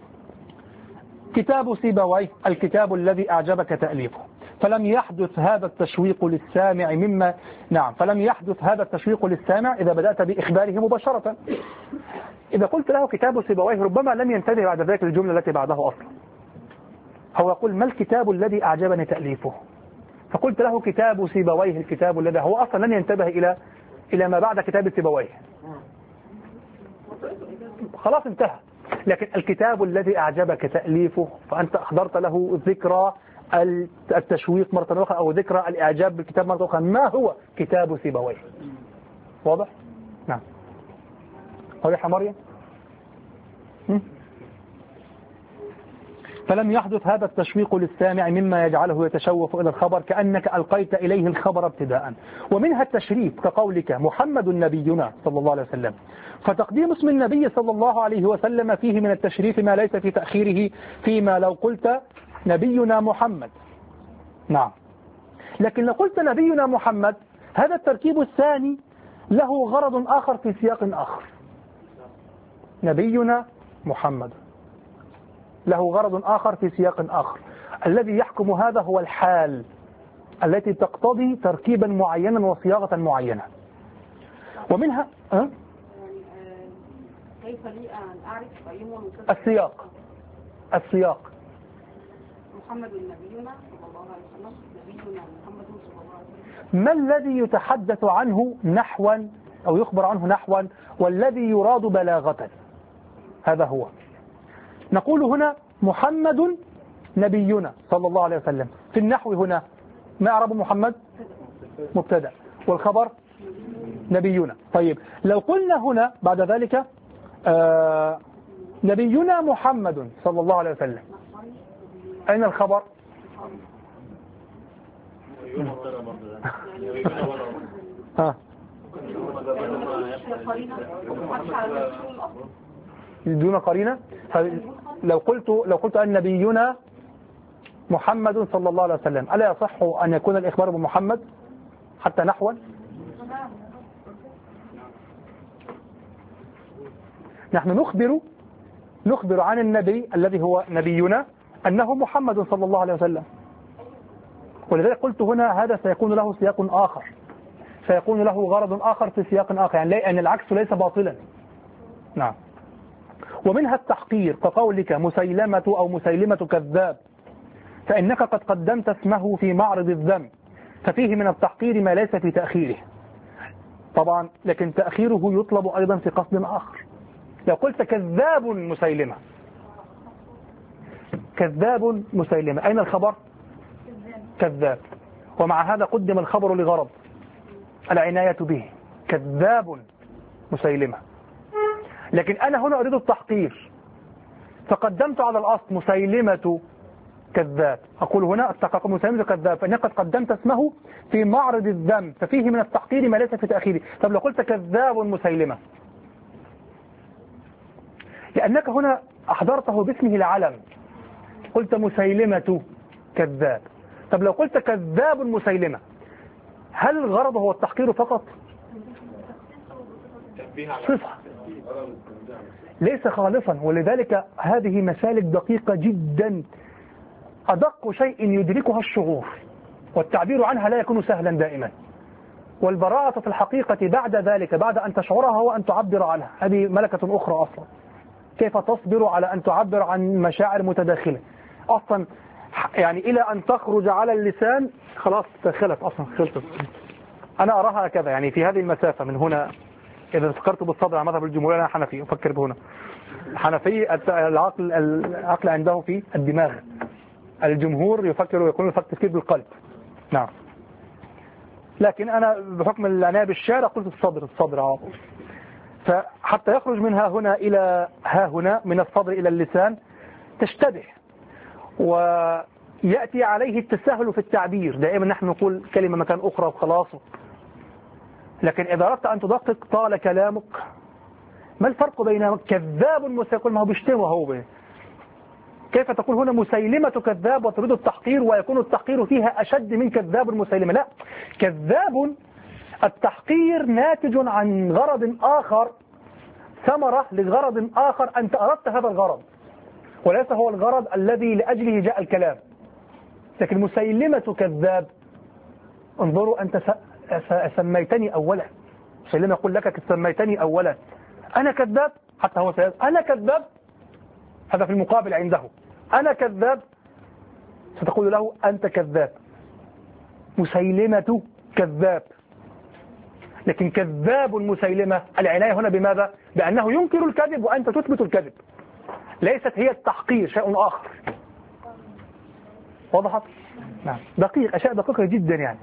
[SPEAKER 2] كتاب سيبويه الكتاب الذي أعجبك تأليفه، فلم يحدث هذا التشويق للسامع مما نعم فلم يحدث هذا التشويق للسامع إذا بدأت بإخباره مباشرة. إذا قلت له كتاب سيبويه ربما لم ينتبه بعد ذلك الجملة التي بعده أصلا. هو يقول ما الكتاب الذي أعجبني تأليفه؟ فقلت له كتاب سيبويه الكتاب الذي هو أصلا لن ينتبه إلى إلى ما بعد كتاب سيبويه، خلاص انتهى. لكن الكتاب الذي أعجبك تأليفه فأنت أحضرت له ذكرى التشويق مرة أخرى أو ذكرى الإعجاب بالكتاب مرة أخرى. ما هو كتاب سيبويه؟ واضح؟ نعم. واضح يا مريم؟ فلم يحدث هذا التشويق للسامع مما يجعله يتشوف إلى الخبر كأنك ألقيت إليه الخبر ابتداء. ومنها التشريف كقولك محمد نبينا صلى الله عليه وسلم، فتقديم اسم النبي صلى الله عليه وسلم فيه من التشريف ما ليس في تأخيره فيما لو قلت نبينا محمد. نعم. لكن لو قلت نبينا محمد هذا التركيب الثاني له غرض آخر في سياق آخر. نبينا محمد له غرض آخر في سياق آخر، الذي يحكم هذا هو الحال التي تقتضي تركيبا معينا وصياغة معينة. ومنها أه؟
[SPEAKER 3] كيف لي أن أعرف أيهما
[SPEAKER 2] السياق السياق
[SPEAKER 3] محمد نبينا صلى الله عليه وسلم نبينا محمد صلى الله عليه وسلم.
[SPEAKER 2] ما الذي يتحدث عنه نحوا أو يخبر عنه نحوا والذي يراد بلاغة؟ هذا هو. نقول هنا محمد نبينا صلى الله عليه وسلم، في النحو هنا ما أعرب محمد؟ مبتدأ، والخبر نبينا. طيب لو قلنا هنا بعد ذلك آه نبينا محمد صلى الله عليه وسلم، أين الخبر؟ ها دون قرينة. لو قلت لو قلت أن نبينا محمد صلى الله عليه وسلم ألا يصح أن يكون الإخبار بمحمد حتى نحوا؟ نحن نخبر نخبر عن النبي الذي هو نبينا أنه محمد صلى الله عليه وسلم، ولذلك قلت هنا هذا سيكون له سياق آخر، سيكون له غرض آخر في سياق آخر، يعني لأن العكس ليس باطلا. نعم. ومنها التحقير كقولك مسيلمة أو مسيلمة كذاب، فإنك قد قدمت اسمه في معرض الذم، ففيه من التحقير ما ليس في تأخيره. طبعا لكن تأخيره يطلب أيضا في قصد آخر. لو قلت كذاب مسيلمة كذاب مسيلمة أين الخبر؟ كذاب. ومع هذا قدم الخبر لغرض العناية به، كذاب مسيلمة. لكن أنا هنا أريد التحقير فقدمت على الأصل مسيلمة كذاب، أقول هنا التحقيق مسيلمة كذاب فإنك قد قدمت اسمه في معرض الذم، ففيه من التحقير ما ليس في تأخيره. طب لو قلت كذاب مسيلمة، لأنك هنا أحضرته باسمه العلم، قلت مسيلمة كذاب، طب لو قلت كذاب مسيلمة، هل الغرض هو التحقير فقط؟ صفة ليس خالصا. ولذلك هذه مسالك دقيقة جدا، أدق شيء يدركها الشعور، والتعبير عنها لا يكون سهلا دائما. والبراءة في الحقيقة بعد ذلك، بعد أن تشعرها، هو أن تعبر عنها. هذه ملكة أخرى أصلا. كيف تصبر على أن تعبر عن مشاعر متداخلة أصلا، يعني إلى أن تخرج على اللسان خلاص تدخلت أصلا خلصت. أنا أراها هكذا، يعني في هذه المسافة من هنا. إذا فكرت بالصدر على مذهب الجمهورية، أنا حنفي أفكر بهنا. الحنفي العقل العقل عنده في الدماغ، الجمهور يفكر ويكون التفكير بالقلب. نعم. لكن أنا بحكم العناية بالشارع قلت الصدر الصدر على طول. فحتى يخرج منها هنا إلى ها هنا، من الصدر إلى اللسان، تشتبه ويأتي عليه التساهل في التعبير. دائما نحن نقول كلمة مكان أخرى وخلاص. لكن إذا أردت أن تدقق طال كلامك، ما الفرق بين كذاب مسيلمة؟ ما هو بيشتمه هو به. كيف تقول هنا مسيلمة كذاب وتريد التحقير، ويكون التحقير فيها أشد من كذاب مسيلمة؟ لا، كذاب التحقير ناتج عن غرض آخر، ثمرة لغرض آخر أنت أردت هذا الغرض، وليس هو الغرض الذي لأجله جاء الكلام. لكن مسيلمة كذاب، انظروا أنت سميتني أولا. مسيلمة يقول لك سميتني أولا، أنا كذاب، حتى هو سيد أنا كذاب، هذا في المقابل عنده أنا كذاب، ستقول له أنت كذاب. مسيلمة كذاب. لكن كذاب مسيلمة، العناية هنا بماذا؟ بأنه ينكر الكذب وأنت تثبت الكذب، ليست هي التحقير، شيء آخر. وضحت؟ نعم. دقيق، أشياء دقيقة جدا يعني.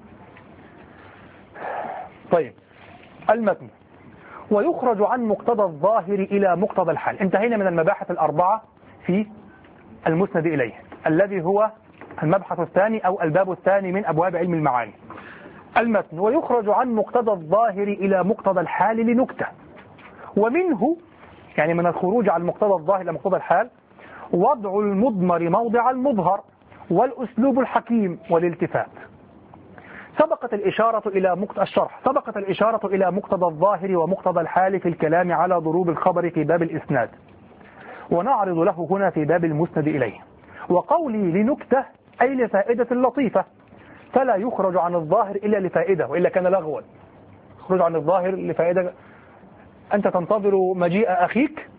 [SPEAKER 2] طيب، المتن. ويخرج عن مقتضى الظاهر إلى مقتضى الحال. انتهينا من المباحث الأربعة في المسند إليه، الذي هو المبحث الثاني أو الباب الثاني من أبواب علم المعاني. المتن. ويخرج عن مقتضى الظاهر إلى مقتضى الحال لنكتة. ومنه، يعني من الخروج عن مقتضى الظاهر إلى مقتضى الحال، وضع المضمر موضع المظهر، والأسلوب الحكيم، والالتفات. سبقت الإشارة إلى مقتضى الشرح سبقت الإشارة إلى مقتضى الظاهر ومقتضى الحال في الكلام على ضروب الخبر في باب الإسناد، ونعرض له هنا في باب المسند إليه. وقولي لنكتة أي لفائدة لطيفة، فلا يخرج عن الظاهر إلا لفائدة، وإلا كان لغوا. يخرج عن الظاهر لفائدة، أنت تنتظر مجيء أخيك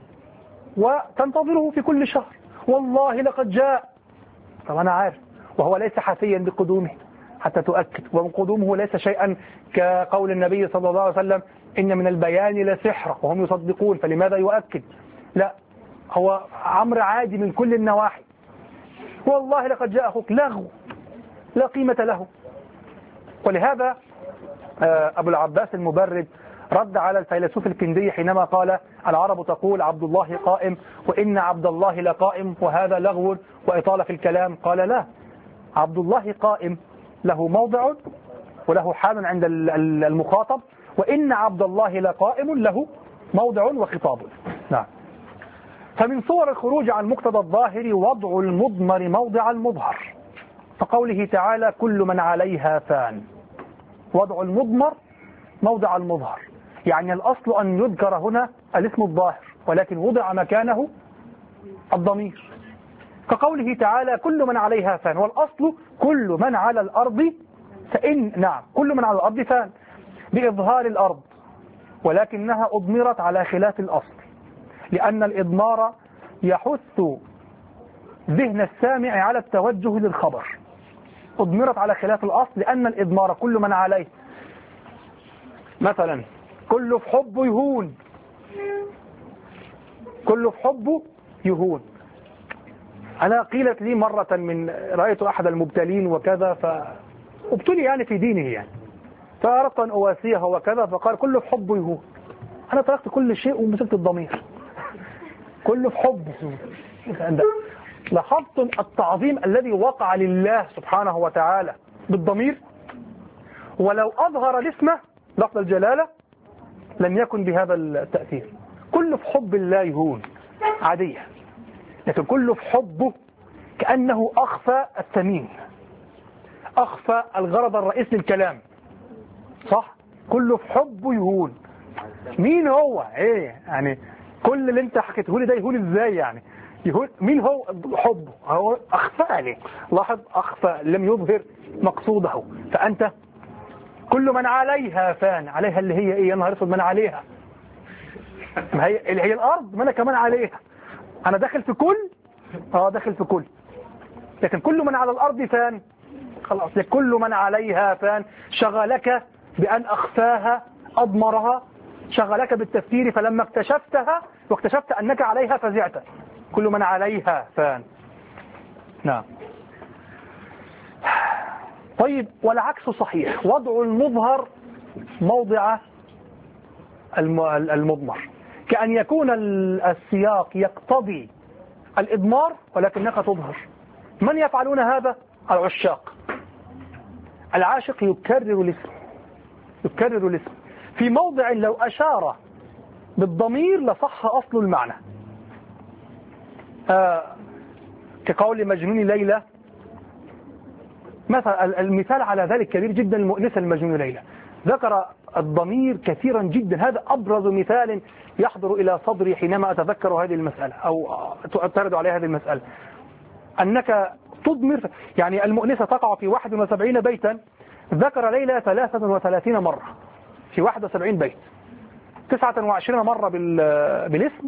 [SPEAKER 2] وتنتظره في كل شهر، والله لقد جاء، طب أنا عارف، وهو ليس حافيا بقدومه حتى تؤكد، وقدومه ليس شيئا كقول النبي صلى الله عليه وسلم إن من البيان لسحرة، وهم يصدقون، فلماذا يؤكد؟ لا، هو أمر عادي من كل النواحي. والله لقد جاء أخوك، لغو لا قيمة له. ولهذا أبو العباس المبرد رد على الفيلسوف الكندي حينما قال العرب تقول عبد الله قائم وإن عبد الله لقائم، وهذا لغو وإطالة في الكلام. قال لا، عبد الله قائم له موضع وله حال عند المخاطب، وإن عبد الله لقائم له موضع وخطاب. نعم. فمن صور الخروج عن مقتضى الظاهر وضع المضمر موضع المظهر، فقوله تعالى كل من عليها فان، وضع المضمر موضع المظهر، يعني الأصل أن يذكر هنا الاسم الظاهر، ولكن وضع مكانه الضمير، كقوله تعالى كل من عليها فان، والأصل كل من على الأرض فإن، نعم، كل من على الأرض فان بإظهار الأرض، ولكنها أضمرت على خلاف الأصل، لأن الإضمار يحث ذهن السامع على التوجه للخبر. أضمرت على خلاف الأصل لأن الإضمار كل من عليه، مثلا كله في حبه يهون، كله في حبه يهون. أنا قيلت لي مرة من رأيت أحد المبتلين وكذا، فابتلي يعني في دينه يعني، فأردت أن أواسيه وكذا، فقال كله في حبه يهون. أنا تركت كل شيء ومسكت الضمير، كله في حبه. لاحظتم التعظيم الذي وقع لله سبحانه وتعالى بالضمير؟ ولو أظهر الاسم لفظ الجلالة لم يكن بهذا التأثير. كله في حب الله يهون عادية، لكن كله في حبه كأنه أخفى الثمين، أخفى الغرض الرئيسي للكلام، صح؟ كله في حبه يهون. مين هو؟ ايه يعني كل اللي انت حكيته لي ده يهون ازاي يعني؟ يهون مين هو؟ حبه هو أخفى لي. لاحظ، أخفى لم يظهر مقصوده. فأنت كل من عليها فان، عليها اللي هي ايه؟ يا نهار اسود، من عليها ما هي اللي هي الأرض، ما أنا كمان عليها. أنا داخل في كل اه داخل في كل، لكن كل من على الأرض فان خلاص. كل من عليها فان شغلك بأن أخفاها أضمرها، شغلك بالتفكير، فلما اكتشفتها واكتشفت أنك عليها فزعت. كل من عليها فان. نعم. طيب، والعكس صحيح، وضع المظهر موضع المضمر، كأن يكون السياق يقتضي الإضمار ولكنك تظهر. من يفعلون هذا؟ العشاق. العاشق يكرر الاسم، يكرر الاسم في موضع لو أشار بالضمير لصح أصل المعنى. آه كقول مجنون ليلى مثلا. المثال على ذلك كبير جدا، المؤنثة المجنون ليلى، ذكر الضمير كثيرا جدا. هذا أبرز مثال يحضر إلى صدري حينما أتذكر هذه المسألة أو أعترض على هذه المسألة، أنك تضمر. يعني المؤنثة تقع في واحد وسبعين بيتا، ذكر ليلى ثلاثة وثلاثين مرة في واحد وسبعين بيت، تسعة وعشرين مرة بالاسم،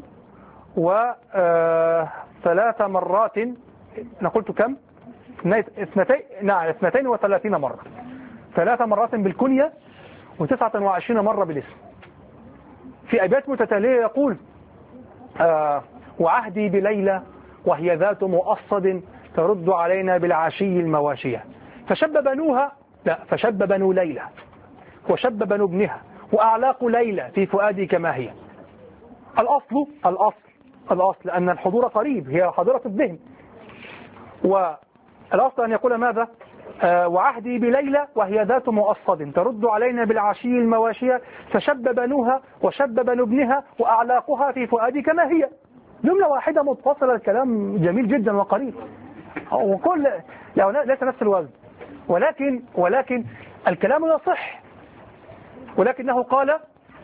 [SPEAKER 2] وثلاث مرات أنا قلت كم؟ اثنتين نعم اثنتين وثلاثين مرة، ثلاث مرات بالكنية وتسعة وعشرين مرة بالاسم. في أبيات متتالية يقول آه وعهدي بليلى وهي ذات مؤصد ترد علينا بالعشي المواشية، فشب بنوها لا فشب بنو ليلى وشب بنو ابنها وأعلاق ليلى في فؤادي كما هي. الأصل الأصل الأصل أن الحضور قريب، هي حاضرة الذهن. والأصل أن يقول ماذا؟ آه وعهدي بليلى وهي ذات مؤصد ترد علينا بالعشي المواشية، فشب بنوها وشب بنو ابنها وأعلاقها في فؤادي كما هي. جملة واحدة متصلة، الكلام جميل جدا وقريب، وكل ليس نفس الوزن، ولكن ولكن الكلام يصح، ولكنه قال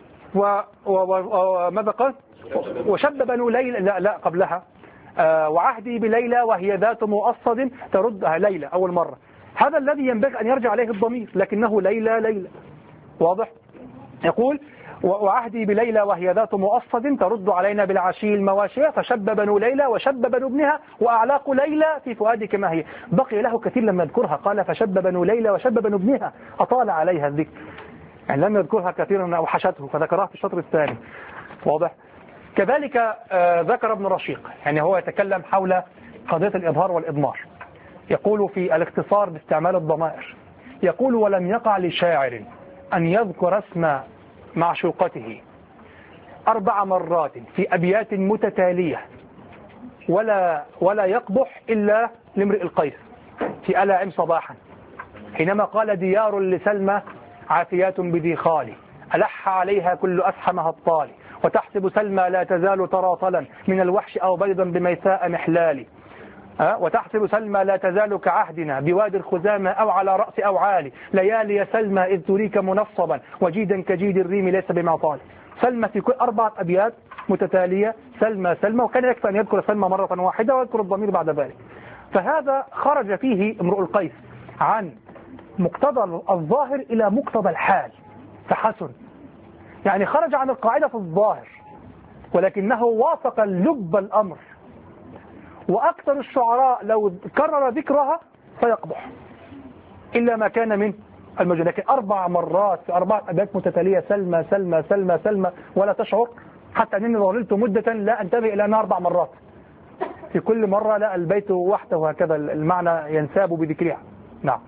[SPEAKER 2] وماذا قال؟ وشب بنو ليلى لا لا قبلها آه وعهدي بليلى وهي ذات مؤصد تردها ليلى أول مرة. هذا الذي ينبغي أن يرجع عليه الضمير، لكنه ليلى ليلى. واضح؟ يقول وعهدي بليلى وهي ذات مؤصد ترد علينا بالعشي المواشية، فشب بنو ليلى وشب بنو ابنها وأعلاق ليلى في فؤادي كما هي. بقي له كثير لما يذكرها، قال فشب بنو ليلى وشب بنو ابنها، أطال عليها الذكر، يعني لم يذكرها كثيرا أوحشته فذكرها في الشطر الثاني. واضح؟ كذلك آه ذكر ابن رشيق، يعني هو يتكلم حول قضية الإظهار والإضمار. يقول في الاختصار باستعمال الضمائر، يقول ولم يقع لشاعر أن يذكر اسم معشوقته أربع مرات في أبيات متتالية ولا ولا يقبح إلا لامرئ القيس في ألا عم صباحا، حينما قال ديار لسلمى عافيات بذي خالي ألح عليها كل أسحمها الطالي، وتحسب سلمى لا تزال تراطلا من الوحش أو بيضا بميساء محلالي، أه؟ وتحسب سلمى لا تزال كعهدنا بوادي الخزامة أو على رأس أو عالي، ليالي سلمى إذ تريك منصبا وجيدا كجيد الريم ليس بمعطال. سلمى في كل أربعة أبيات متتالية سلمى سلمى، وكان يكفي أن يذكر سلمى مرة واحدة ويذكر الضمير بعد ذلك. فهذا خرج فيه امرؤ القيس عن مقتضى الظاهر إلى مقتضى الحال فحسن، يعني خرج عن القاعدة في الظاهر ولكنه وافق لب الأمر. وأكثر الشعراء لو كرر ذكرها فيقبح إلا ما كان من المجنون، لكن أربع مرات في أربع أبيات متتالية سلمى سلمى سلمى سلمى ولا تشعر، حتى أنني ظللت مدة لا أنتبه إلى أنها أربع مرات في كل مرة لا البيت وحده، وهكذا المعنى ينساب بذكرها. نعم.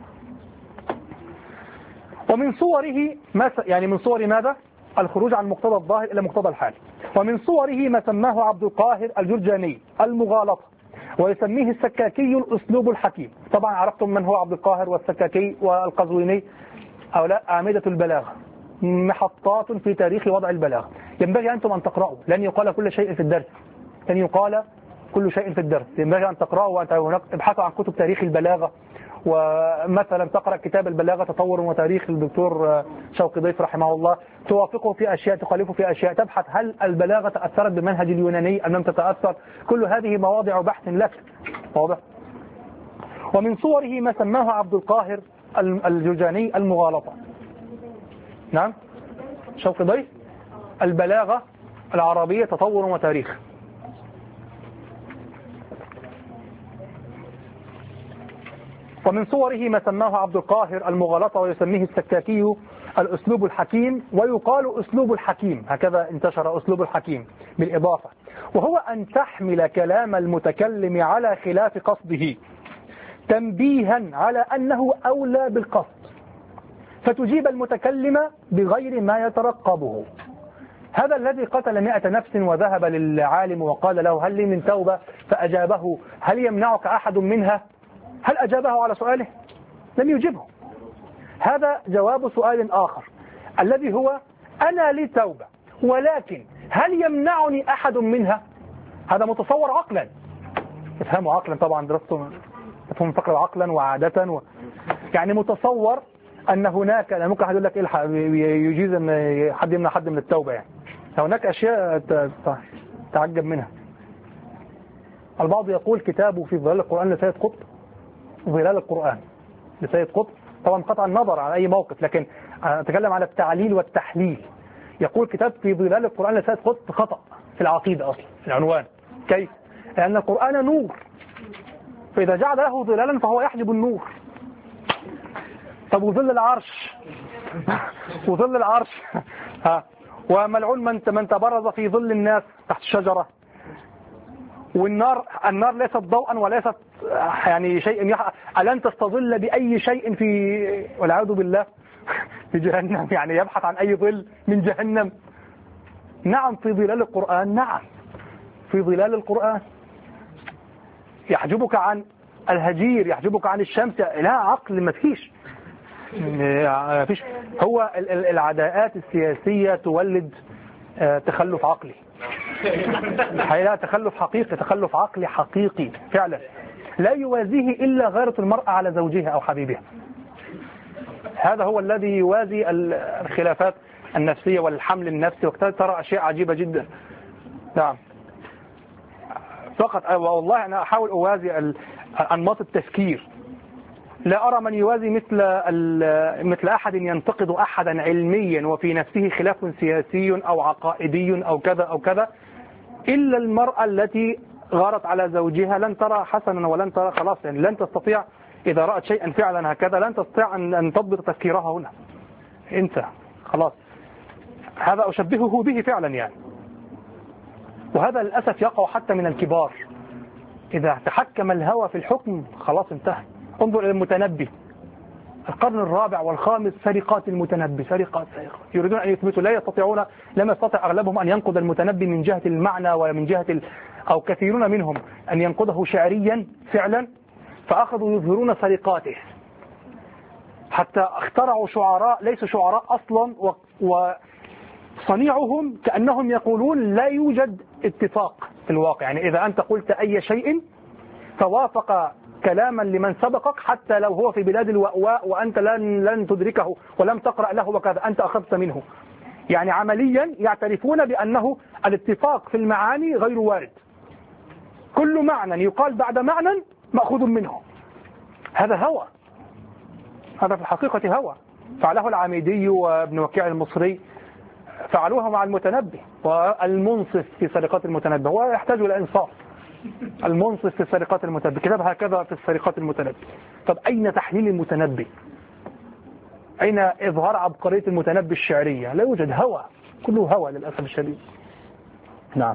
[SPEAKER 2] ومن صوره ما يعني من صور ماذا؟ الخروج عن مقتضى الظاهر إلى مقتضى الحال. ومن صوره ما سماه عبد القاهر الجرجاني المغالطة، ويسميه السكاكي الأسلوب الحكيم. طبعا عرفتم من هو عبد القاهر والسكاكي والقزويني، هؤلاء أعمدة البلاغة، محطات في تاريخ وضع البلاغة. ينبغي أنتم أن تقرأوا، لن يقال كل شيء في الدرس، لن يقال كل شيء في الدرس، ينبغي أن تقرأوا وأن ابحثوا عن كتب تاريخ البلاغة ومثلا تقرأ كتاب البلاغة تطور وتاريخ الدكتور شوقي ضيف رحمه الله، توافقه في أشياء تخالفه في أشياء، تبحث هل البلاغة تأثرت بالمنهج اليوناني أم لم تتأثر. كل هذه مواضع بحث لك. واضح. ومن صوره ما سماه عبد القاهر الجرجاني المغالطة. نعم شوقي ضيف البلاغة العربية تطور وتاريخ. ومن صوره ما سماه عبد القاهر المغالطة ويسميه السكاكي الأسلوب الحكيم، ويقال أسلوب الحكيم، هكذا انتشر أسلوب الحكيم بالإضافة، وهو أن تحمل كلام المتكلم على خلاف قصده تنبيها على أنه أولى بالقصد، فتجيب المتكلم بغير ما يترقبه. هذا الذي قتل مئة نفس وذهب للعالم وقال له هل لي من توبة، فأجابه هل يمنعك أحد منها؟ هل أجابه على سؤاله؟ لم يجبه. هذا جواب سؤال آخر الذي هو أنا لي توبة، ولكن هل يمنعني أحد منها؟ هذا متصور عقلا، افهموا عقلا طبعا، درستم تفهم فقر عقلا وعادة و... يعني متصور أن هناك، ممكن حد يقول لك إلحق يجيز أن حد يمنع حد من التوبة، يعني هناك أشياء تعجب منها. البعض يقول كتابه في ظلال القرآن لسيد قطب، ظلال القرآن لسيد قطب، طبعا قطع النظر على أي موقف، لكن أتكلم على التعليل والتحليل. يقول كتاب في ظلال القرآن لسيد قطب خطأ في العقيدة أصلا، في العنوان. كيف؟ لأن القرآن نور، فإذا جعل له ظلالا فهو يحجب النور. طب وظل العرش وظل العرش ها، وملعون من من تبرز في ظل الناس تحت الشجرة. والنار، النار ليست ضوءا وليست يعني شيء يح... ألن تستظل بأي شيء في، والعياذ بالله، في جهنم، يعني يبحث عن أي ظل من جهنم. نعم في ظلال القرآن، نعم في ظلال القرآن. يحجبك عن الهجير، يحجبك عن الشمس، لا عقل ما فيش. فيش. هو العداءات السياسية تولد تخلف عقلي، لا تخلف حقيقي، تخلف عقلي حقيقي فعلا لا يوازيه إلا غيرة المرأة على زوجها أو حبيبها. هذا هو الذي يوازي الخلافات النفسية والحمل النفسي، وقتها ترى أشياء عجيبة جدا. نعم فقط والله أنا أحاول أوازي أنماط التفكير، لا أرى من يوازي مثل مثل أحد ينتقد أحدا علميا وفي نفسه خلاف سياسي أو عقائدي أو كذا أو كذا، إلا المرأة التي غارت على زوجها. لن ترى حسنا ولن ترى خلاص، يعني لن تستطيع إذا رأت شيئا فعلا هكذا لن تستطيع أن تضبط تفكيرها هنا. انت خلاص، هذا أشبهه به فعلا يعني. وهذا للأسف يقع حتى من الكبار، إذا تحكم الهوى في الحكم خلاص انتهى. انظر إلى المتنبي القرن الرابع والخامس، سرقات المتنبي، سرقات سرقات يريدون أن يثبتوا، لا يستطيعون، لم يستطع أغلبهم أن ينقض المتنبي من جهة المعنى ومن جهة ال... أو كثيرون منهم أن ينقضه شعريا فعلا، فأخذوا يظهرون سرقاته، حتى اخترعوا شعراء ليسوا شعراء أصلا، و... وصنيعهم كأنهم يقولون لا يوجد اتفاق في الواقع. يعني إذا أنت قلت أي شيء فوافق كلاما لمن سبقك حتى لو هو في بلاد الوأواء وأنت لن, لن تدركه ولم تقرأ له وكذا، أنت أخذت منه. يعني عمليا يعترفون بأنه الاتفاق في المعاني غير وارد، كل معنى يقال بعد معنى مأخوذ منه. هذا هوى، هذا في الحقيقة هوى. فعله العميدي وابن وكيع المصري، فعلوها مع المتنبي والمنصف في سرقات المتنبي. هو يحتاج إلى إنصاف. المنصف في سرقات المتنبي كتاب هكذا في سرقات المتنبي. طب أين تحليل المتنبي؟ أين إظهار عبقرية المتنبي الشعرية؟ لا يوجد، هوى، كله هوى للأسف الشديد. نعم.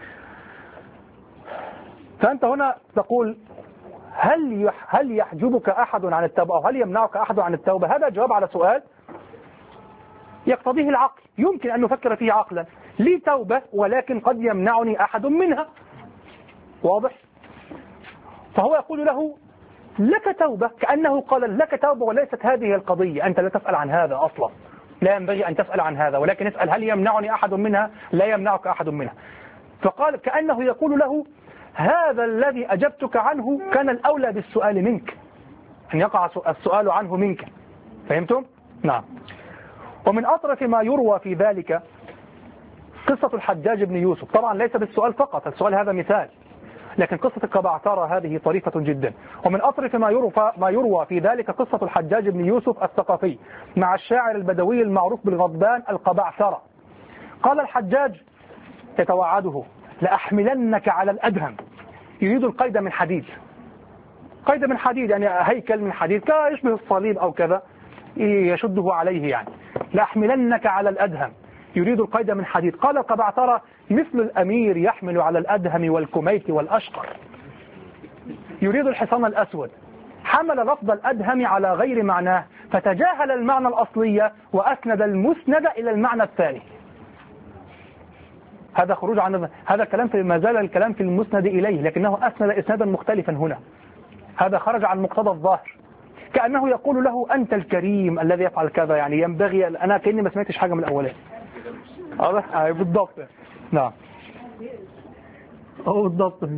[SPEAKER 2] فأنت هنا تقول هل هل يحجبك أحد عن التوبة أو هل يمنعك أحد عن التوبة؟ هذا جواب على سؤال يقتضيه العقل، يمكن أن نفكر فيه عقلا. لي توبة ولكن قد يمنعني أحد منها، واضح؟ فهو يقول له لك توبة، كأنه قال لك توبة وليست هذه القضية، أنت لا تسأل عن هذا أصلا، لا ينبغي أن تسأل عن هذا، ولكن اسأل هل يمنعني أحد منها؟ لا يمنعك أحد منها. فقال كأنه يقول له هذا الذي أجبتك عنه كان الأولى بالسؤال منك، أن يقع السؤال عنه منك. فهمتم؟ نعم. ومن أطرف ما يروى في ذلك قصة الحجاج بن يوسف. طبعا ليس بالسؤال فقط، السؤال هذا مثال، لكن قصة القبعثرة هذه طريفة جدا. ومن أطرف ما يروى, ما يروى في ذلك قصة الحجاج بن يوسف الثقفي مع الشاعر البدوي المعروف بالغضبان القبعثرة. قال الحجاج يتوعده: لأحملنك على الأدهم. يريد القيد من حديد، قيد من حديد يعني هيكل من حديد كيشبه الصليب أو كذا يشده عليه يعني. لأحملنك على الأدهم، يريد القيد من حديد. قال القبعثرة: مثل الأمير يحمل على الأدهم والكميت والأشقر. يريد الحصان الأسود، حمل لفظ الأدهم على غير معناه فتجاهل المعنى الأصلي وأسند المسند إلى المعنى الثاني. هذا خروج عن هذا الكلام في ما زال الكلام في المسند إليه، لكنه أسند إسنادا مختلفا هنا. هذا خرج عن مقتضى الظاهر، كأنه يقول له: أنت الكريم الذي يفعل كذا، يعني ينبغي. أنا كأني ما سمعتش حاجة من الأولين. واضح؟ بالضبط. نعم أو بالضبط.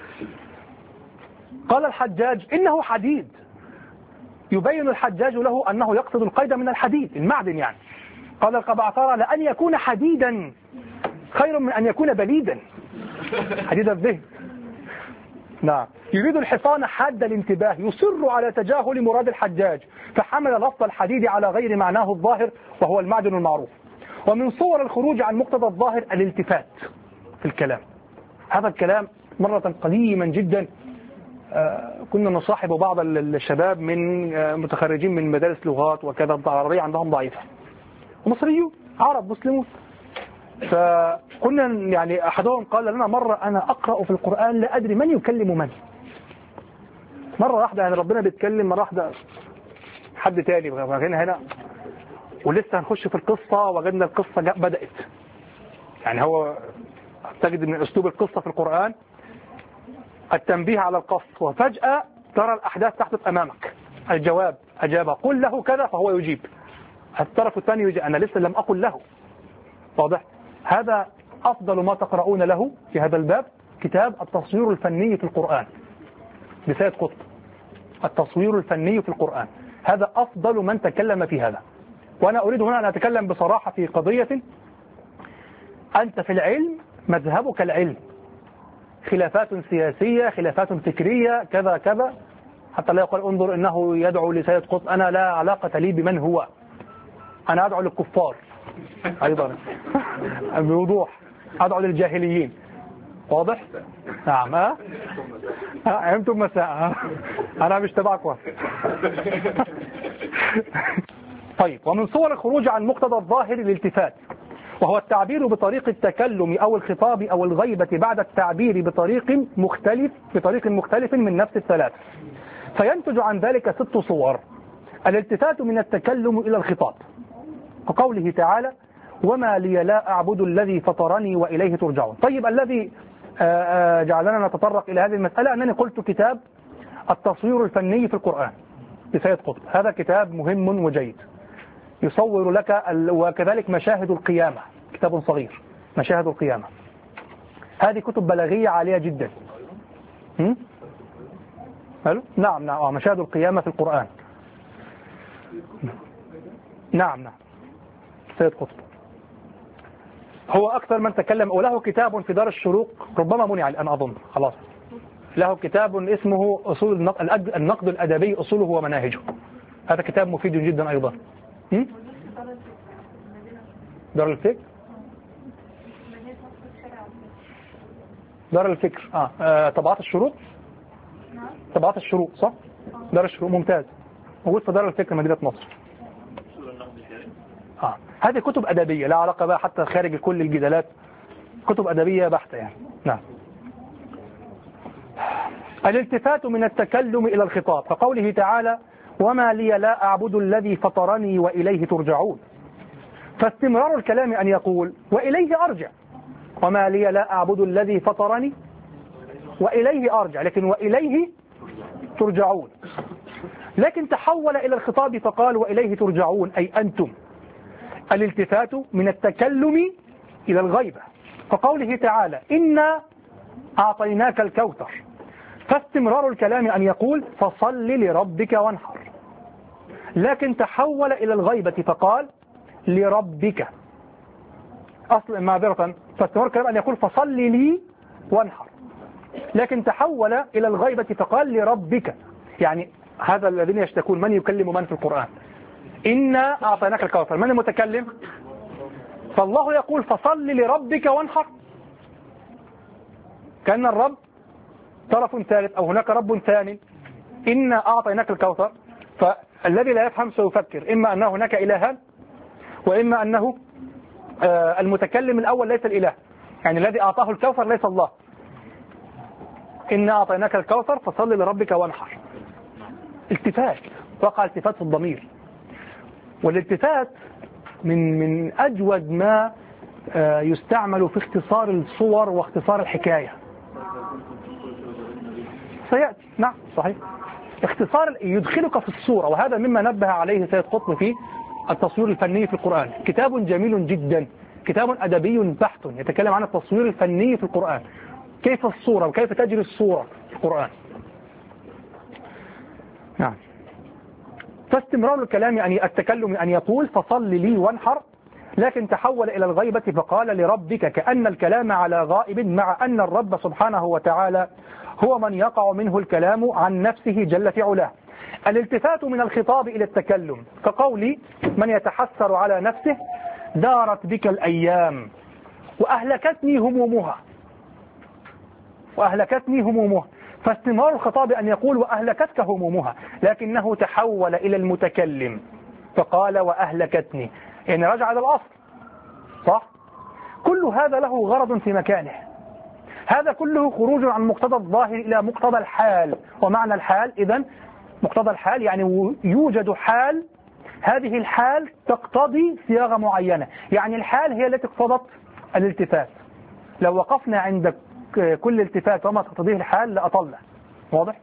[SPEAKER 2] قال الحجاج: إنه حديد. يبين الحجاج له أنه يقصد القيد من الحديد، المعدن يعني. قال القبعثرة: لأن يكون حديدا خير من أن يكون بليدا، حديد الذهن. نعم. يريد الحصان حاد الانتباه، يصر على تجاهل مراد الحجاج فحمل لفظ الحديد على غير معناه الظاهر وهو المعدن المعروف. ومن صور الخروج عن مقتضى الظاهر الالتفات في الكلام. هذا الكلام مرة قديما جدا كنا نصاحب بعض الشباب من متخرجين من مدارس لغات وكذا، العربية عندهم ضعيفة، ومصريون عرب مسلمون. فكنا يعني أحدهم قال لنا مرة: أنا أقرأ في القرآن لا أدري من يكلم من. مرة واحدة يعني ربنا بيتكلم، مرة واحدة حد تاني هنا هنا، ولسه هنخش في القصة وجدنا القصة بدأت. يعني هو تجد من أسلوب القصة في القرآن التنبيه على القص، وفجأة ترى الأحداث تحدث أمامك. الجواب أجاب: قل له كذا، فهو يجيب. الطرف الثاني يجيب: أنا لسه لم أقل له. واضح؟ هذا أفضل ما تقرؤون له في هذا الباب كتاب التصوير الفني في القرآن لسيد قطب. التصوير الفني في القرآن، هذا أفضل من تكلم في هذا. وأنا أريد هنا أن أتكلم بصراحة في قضية. أنت في العلم مذهبك العلم، خلافات سياسية، خلافات فكرية، كذا كذا، حتى لا يقول انظر إنه يدعو لسيد قطب. أنا لا علاقة لي بمن هو، أنا أدعو للكفار أيضا بوضوح، أدعو للجاهليين. واضح؟ نعم. ها أنتم مساء، أنا مش تبعكم. طيب. ومن صور الخروج عن مقتضى الظاهر الالتفات، وهو التعبير بطريق التكلم أو الخطاب أو الغيبة بعد التعبير بطريق مختلف بطريق مختلف من نفس الثلاث، فينتج عن ذلك ست صور. الالتفات من التكلم إلى الخطاب، وقوله تعالى: وما لي لا أعبد الذي فطرني وإليه ترجعون. طيب، الذي جعلنا نتطرق إلى هذه المسألة أنني قلت كتاب التصوير الفني في القرآن لسيد قطب. هذا كتاب مهم وجيد يصور لك، وكذلك مشاهد القيامة، كتاب صغير مشاهد القيامة. هذه كتب بلاغية عالية جدا. نعم نعم مشاهد القيامة في القرآن. نعم نعم سيد قطب هو أكثر من تكلم، وله كتاب في دار الشروق ربما منع الآن أظن خلاص. له كتاب اسمه أصول النقد الأدبي، أصوله ومناهجه. هذا كتاب مفيد جدا أيضا. دار الفكر دار الفكر آه. آه. طبعات الشروق طبعات الشروق صح؟ دار الشروق ممتاز، موجود في دار الفكر مدينة نصر. آه. هذه كتب أدبية لا علاقة بها حتى خارج كل الجدالات، كتب أدبية بحتة يعني. نعم. الالتفات من التكلم إلى الخطاب، فقوله تعالى: وما لي لا أعبد الذي فطرني وإليه ترجعون. فاستمرار الكلام أن يقول: وإليه أرجع. وما لي لا أعبد الذي فطرني وإليه أرجع، لكن وإليه ترجعون. لكن تحول إلى الخطاب فقال: وإليه ترجعون، أي أنتم. الالتفات من التكلم إلى الغيبة، فقوله تعالى: إنا أعطيناك الكوثر. فاستمرار الكلام أن يقول فصل لربك وانحر، لكن تحول إلى الغيبة فقال لربك. أصل معذرة، فاستمرار الكلام أن يقول فصل لي وانحر، لكن تحول إلى الغيبة فقال لربك. يعني هذا الذين يشتكون من يكلم من في القرآن، إنا أعطيناك الكوثر، من المتكلم؟ فالله يقول فصل لربك وانحر، كأن الرب طرف ثالث أو هناك رب ثاني. إنا أعطيناك الكوثر، فالذي لا يفهم سيفكر إما أن هناك إلها وإما أنه المتكلم الأول ليس الإله، يعني الذي أعطاه الكوثر ليس الله. إنا أعطيناك الكوثر فصل لربك وانحر. التفات، وقع التفات في الضمير، والالتفات من من أجود ما يستعمل في اختصار الصور واختصار الحكاية. سيأتي، نعم صحيح، اختصار يدخلك في الصورة، وهذا مما نبه عليه سيد قطب في التصوير الفني في القرآن. كتاب جميل جدا، كتاب أدبي بحت يتكلم عن التصوير الفني في القرآن، كيف الصورة وكيف تجري الصورة في القرآن. نعم. فاستمرار الكلام يعني التكلم أن يقول فصل لي وانحر، لكن تحول إلى الغيبة فقال لربك، كأن الكلام على غائب، مع أن الرب سبحانه وتعالى هو من يقع منه الكلام عن نفسه جل في علاه. الالتفات من الخطاب إلى التكلم كقول من يتحسر على نفسه دارت بك الأيام وأهلكتني همومها، وأهلكتني همومها. فاستمرار الخطاب أن يقول وأهلكتك همومها، لكنه تحول إلى المتكلم فقال وأهلكتني، يعني رجع إلى الأصل. صح؟ كل هذا له غرض في مكانه، هذا كله خروج عن مقتضى الظاهر إلى مقتضى الحال. ومعنى الحال إذن مقتضى الحال يعني يوجد حال، هذه الحال تقتضي صياغة معينة، يعني الحال هي التي اقتضت الالتفات. لو وقفنا عند كل التفات وما تقتضيه الحال لأطلنا. واضح؟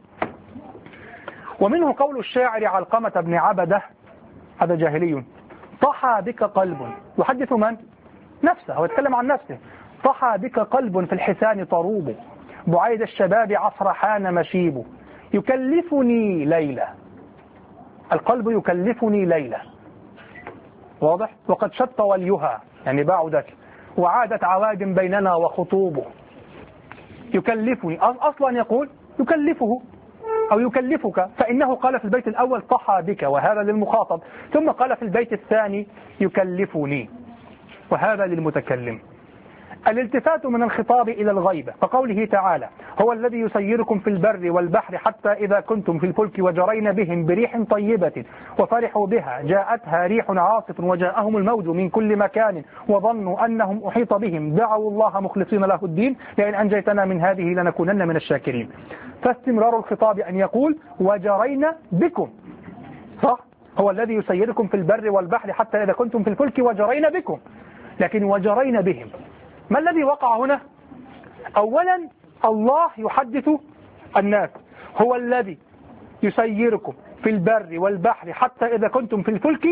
[SPEAKER 2] ومنه قول الشاعر علقمة بن عبده، هذا جاهلي، طحى بك قلب، يحدث من؟ نفسه، هو يتكلم عن نفسه. طحى بك قلب في الحسان طروب، بعيد الشباب عصر حان مشيب، يكلفني ليلة، القلب يكلفني ليلة. واضح؟ وقد شط وليها، يعني بعدت، وعادت عواد بيننا وخطوبه. يكلفني، أصلا يقول يكلفه أو يكلفك، فإنه قال في البيت الأول طحى بك وهذا للمخاطب، ثم قال في البيت الثاني يكلفني وهذا للمتكلم. الالتفات من الخطاب إلى الغيبة كقوله تعالى هو الذي يسيركم في البر والبحر حتى إذا كنتم في الفلك وجرين بهم بريح طيبة وفرحوا بها جاءتها ريح عاصف وجاءهم الموج من كل مكان وظنوا أنهم أحيط بهم دعوا الله مخلصين له الدين لئن أنجيتنا من هذه لنكونن من الشاكرين. فاستمرار الخطاب أن يقول وجرينا بكم، صح؟ هو الذي يسيركم في البر والبحر حتى إذا كنتم في الفلك وجرينا بكم، لكن وجرينا بهم ما الذي وقع هنا؟ أولا الله يحدث الناس هو الذي يسيركم في البر والبحر حتى إذا كنتم في الفلك،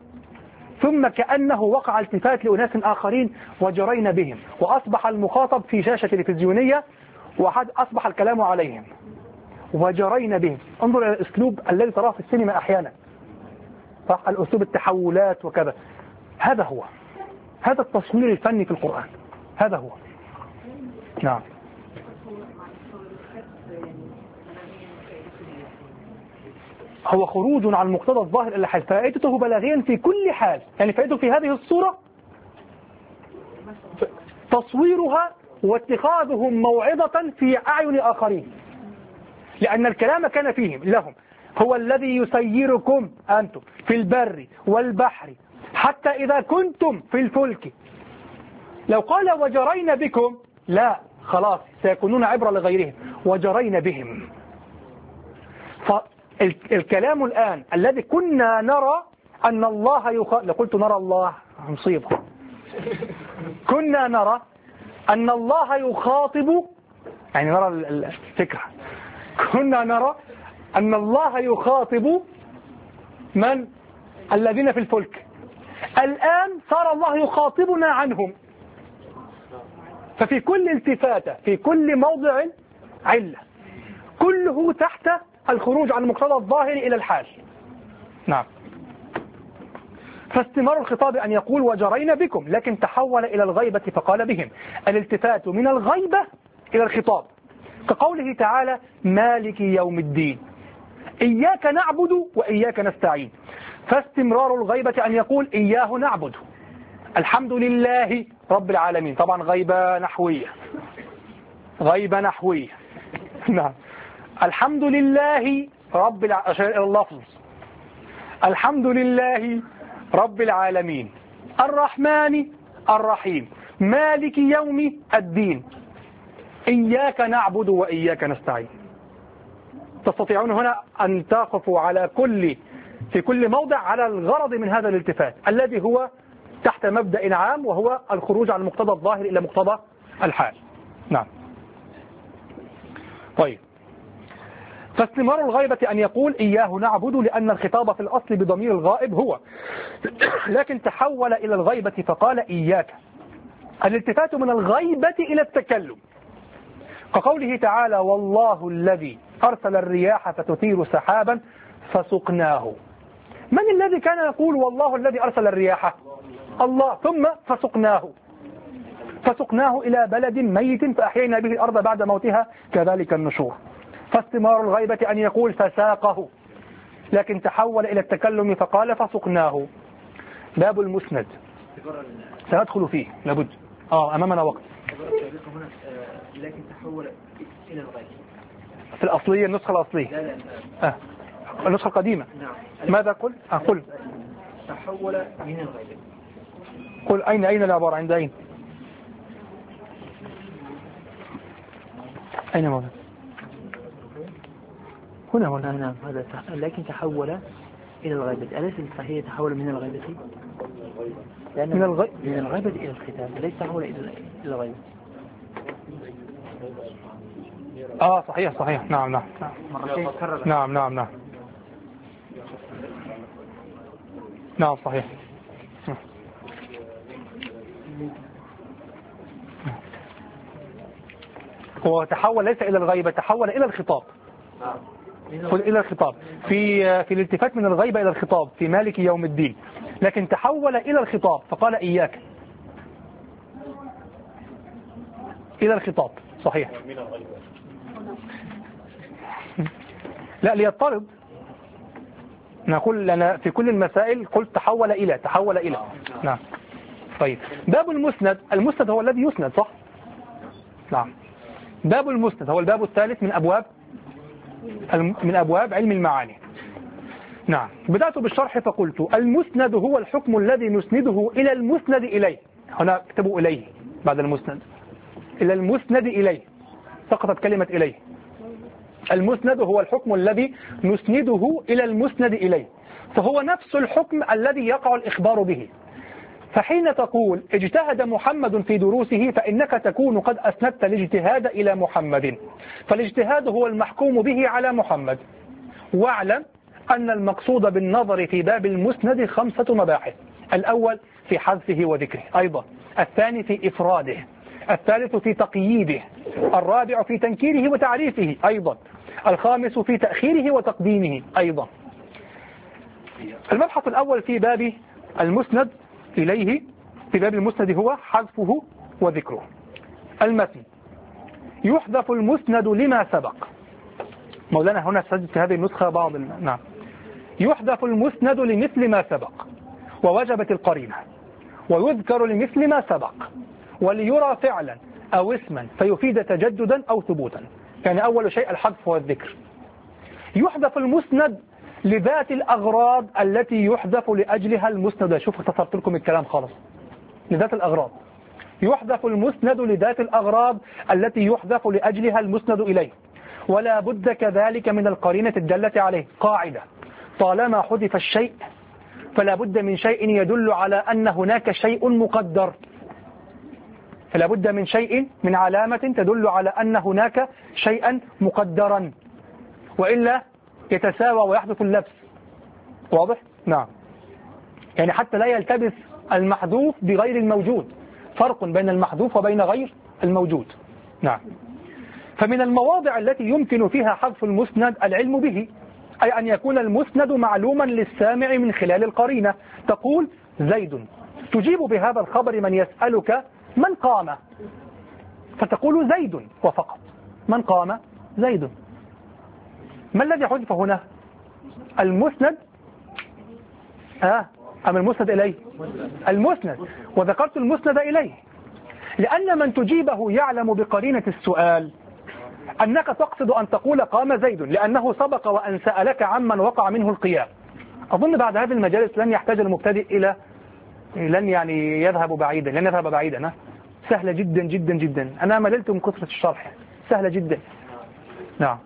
[SPEAKER 2] ثم كأنه وقع التفات لأناس آخرين وجرينا بهم، وأصبح المخاطب في شاشة تلفزيونية وأصبح الكلام عليهم وجرينا بهم. انظر إلى الأسلوب الذي تراه في السينما أحيانا، صح؟ الأسلوب التحولات وكذا، هذا هو، هذا التصوير الفني في القرآن، هذا هو. نعم. هو خروج عن مقتضى الظاهر إلى حال، فائدته بلاغيا في كل حال، يعني فائدته في هذه الصورة تصويرها واتخاذهم موعظة في أعين آخرين، لأن الكلام كان فيهم لهم هو الذي يسيركم أنتم في البر والبحر حتى إذا كنتم في الفلك. لو قال وجرينا بكم لا، خلاص سيكونون عبرة لغيرهم، وجرينا بهم. فالكلام الآن الذي كنا نرى أن الله يخاطب، لقلت نرى الله مصيبة، كنا نرى أن الله يخاطب، يعني نرى الفكرة، كنا نرى أن الله يخاطب من؟ الذين في الفلك. الآن صار الله يخاطبنا عنهم، ففي كل التفاتة في كل موضع علة، كله تحت الخروج عن المقتضى الظاهر إلى الحال. نعم. فاستمرار الخطاب أن يقول وجرينا بكم، لكن تحول إلى الغيبة فقال بهم. الالتفات من الغيبة إلى الخطاب، كقوله تعالى مالك يوم الدين، إياك نعبد وإياك نستعين. فاستمرار الغيبة أن يقول إياه نعبد، الحمد لله رب العالمين، طبعا غيبة نحوية، غيبة نحوية. نعم. الحمد لله رب الع... أشير إلى اللفظ، الحمد لله رب العالمين الرحمن الرحيم مالك يوم الدين إياك نعبد وإياك نستعين. تستطيعون هنا أن تقفوا على كل في كل موضع على الغرض من هذا الالتفات الذي هو تحت مبدأ عام، وهو الخروج عن مقتضى الظاهر إلى مقتضى الحال. نعم. طيب. فاستمرار الغيبة أن يقول إياه نعبد، لأن الخطاب في الأصل بضمير الغائب هو، لكن تحول إلى الغيبة فقال إياك. الالتفات من الغيبة إلى التكلم، كقوله تعالى والله الذي أرسل الرياح فتثير سحابا فسقناه. من الذي كان يقول والله الذي أرسل الرياح؟ الله، ثم فسقناه، فسقناه إلى بلد ميت فأحيينا به الأرض بعد موتها كذلك النشور. فاستمرار الغيبة أن يقول فساقه، لكن تحول إلى التكلم فقال فسقناه. باب المسند سندخل فيه لابد، آه أمامنا وقت.
[SPEAKER 4] لكن تحول إلى الغيبة
[SPEAKER 2] في الأصلية، النسخة الأصلية.
[SPEAKER 4] لا لا
[SPEAKER 2] آه. النسخة القديمة.
[SPEAKER 4] نعم.
[SPEAKER 2] ماذا قل؟ آه قل.
[SPEAKER 4] تحول من الغيبة.
[SPEAKER 2] قل أين أين العبارة عند أين؟ أين موجود؟ هنا هنا.
[SPEAKER 4] نعم هذا لكن تحول إلى الغيبة. أليس الصحيح تحول من الغيبة؟
[SPEAKER 2] من الغيبة
[SPEAKER 4] من الغيبة إلى الختام، ليس تحول إلى الغيبة.
[SPEAKER 2] آه صحيح صحيح. نعم نعم
[SPEAKER 4] مرتين تكرر.
[SPEAKER 2] نعم نعم نعم نعم صحيح. هو تحول ليس إلى الغيبة، تحول إلى الخطاب. إلى الخطاب في في الالتفات من الغيبة إلى الخطاب في مالك يوم الدين، لكن تحول إلى الخطاب فقال إياك. إلى الخطاب صحيح. لا ليضطرب، نقول لنا في كل المسائل قلت تحول إلى تحول إلى. نعم. طيب باب المسند، المسند هو الذي يسند صح؟ نعم. باب المسند هو الباب الثالث من أبواب من أبواب علم المعاني. نعم. بدأت بالشرح فقلت المسند هو الحكم الذي نسنده إلى المسند إليه. هنا اكتبوا إليه بعد المسند، إلى المسند إليه، سقطت كلمة إليه. المسند هو الحكم الذي نسنده إلى المسند إليه، فهو نفس الحكم الذي يقع الإخبار به. فحين تقول اجتهد محمد في دروسه فإنك تكون قد أسندت الاجتهاد إلى محمد، فالاجتهاد هو المحكوم به على محمد. واعلم أن المقصود بالنظر في باب المسند خمسة مباحث: الأول في حذفه وذكره، أيضا الثاني في إفراده، الثالث في تقييده، الرابع في تنكيره وتعريفه، أيضا الخامس في تأخيره وتقديمه أيضا. المبحث الأول في باب المسند إليه، في باب المسند هو حذفه وذكره. المتن: يحذف المسند لما سبق. مولانا هنا سجد في هذه النسخة بعض ال... نعم. يحذف المسند لمثل ما سبق ووجبت القرينة، ويذكر لمثل ما سبق وليرى فعلا أو اسما فيفيد تجددا أو ثبوتا. يعني أول شيء الحذف والذكر. يحذف المسند لذات الأغراض التي يحذف لأجلها المسند. شوف اختصرت لكم الكلام خالص. لذات الأغراض يحذف المسند لذات الأغراض التي يحذف لأجلها المسند إليه، ولا بد كذلك من القرينة الدالة عليه. قاعدة: طالما حذف الشيء فلا بد من شيء يدل على أن هناك شيء مقدر، فلا بد من شيء من علامة تدل على أن هناك شيئا مقدرا، وإلا يتساوى ويحدث اللبس. واضح؟ نعم. يعني حتى لا يلتبس المحذوف بغير الموجود، فرق بين المحذوف وبين غير الموجود. نعم. فمن المواضع التي يمكن فيها حذف المسند العلم به، أي أن يكون المسند معلوما للسامع من خلال القرينة. تقول زيد، تجيب بهذا الخبر من يسألك من قام، فتقول زيد وفقط. من قام؟ زيد. ما الذي حذف هنا؟ المسند آه أم المسند إليه؟ المسند، وذكرت المسند إليه لأن من تجيبه يعلم بقرينة السؤال أنك تقصد أن تقول قام زيد، لأنه سبق وأن سألك عمن وقع منه القيام. أظن بعد هذه المجالس لن يحتاج المبتدئ إلى لن يعني يذهب بعيدا لن يذهب بعيدا سهلة جدا جدا جدا. أنا مللت من كثرة الشرح، سهلة جدا. نعم،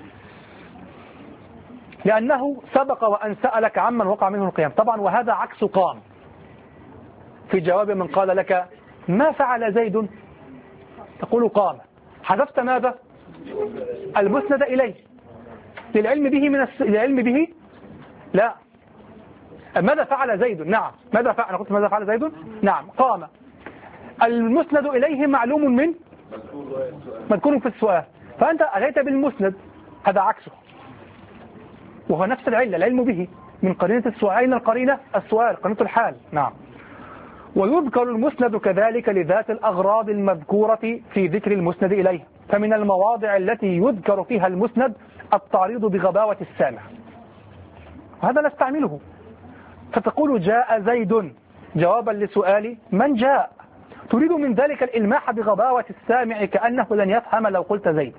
[SPEAKER 2] لأنه سبق وأن سألك عمن وقع منه القيام. طبعا وهذا عكس قام. في جواب من قال لك ما فعل زيد تقول قام، حذفت ماذا؟ المسند إليه للعلم به من الس... للعلم به لا. ماذا فعل زيد؟ نعم. ماذا فعل؟ أنا قلت ماذا فعل زيد؟ نعم. قام. المسند إليه معلوم من مذكور في السؤال، فأنت أتيت بالمسند، هذا عكسه، وهو نفس العلة، العلم به من قرينة السؤال. أين القرينة؟ السؤال، قرينة الحال. نعم. ويذكر المسند كذلك لذات الأغراض المذكورة في ذكر المسند إليه. فمن المواضع التي يذكر فيها المسند التعريض بغباوة السامع، وهذا نستعمله. فتقول جاء زيد جوابا لسؤال من جاء، تريد من ذلك الإلماح بغباوة السامع كأنه لن يفهم لو قلت زيد.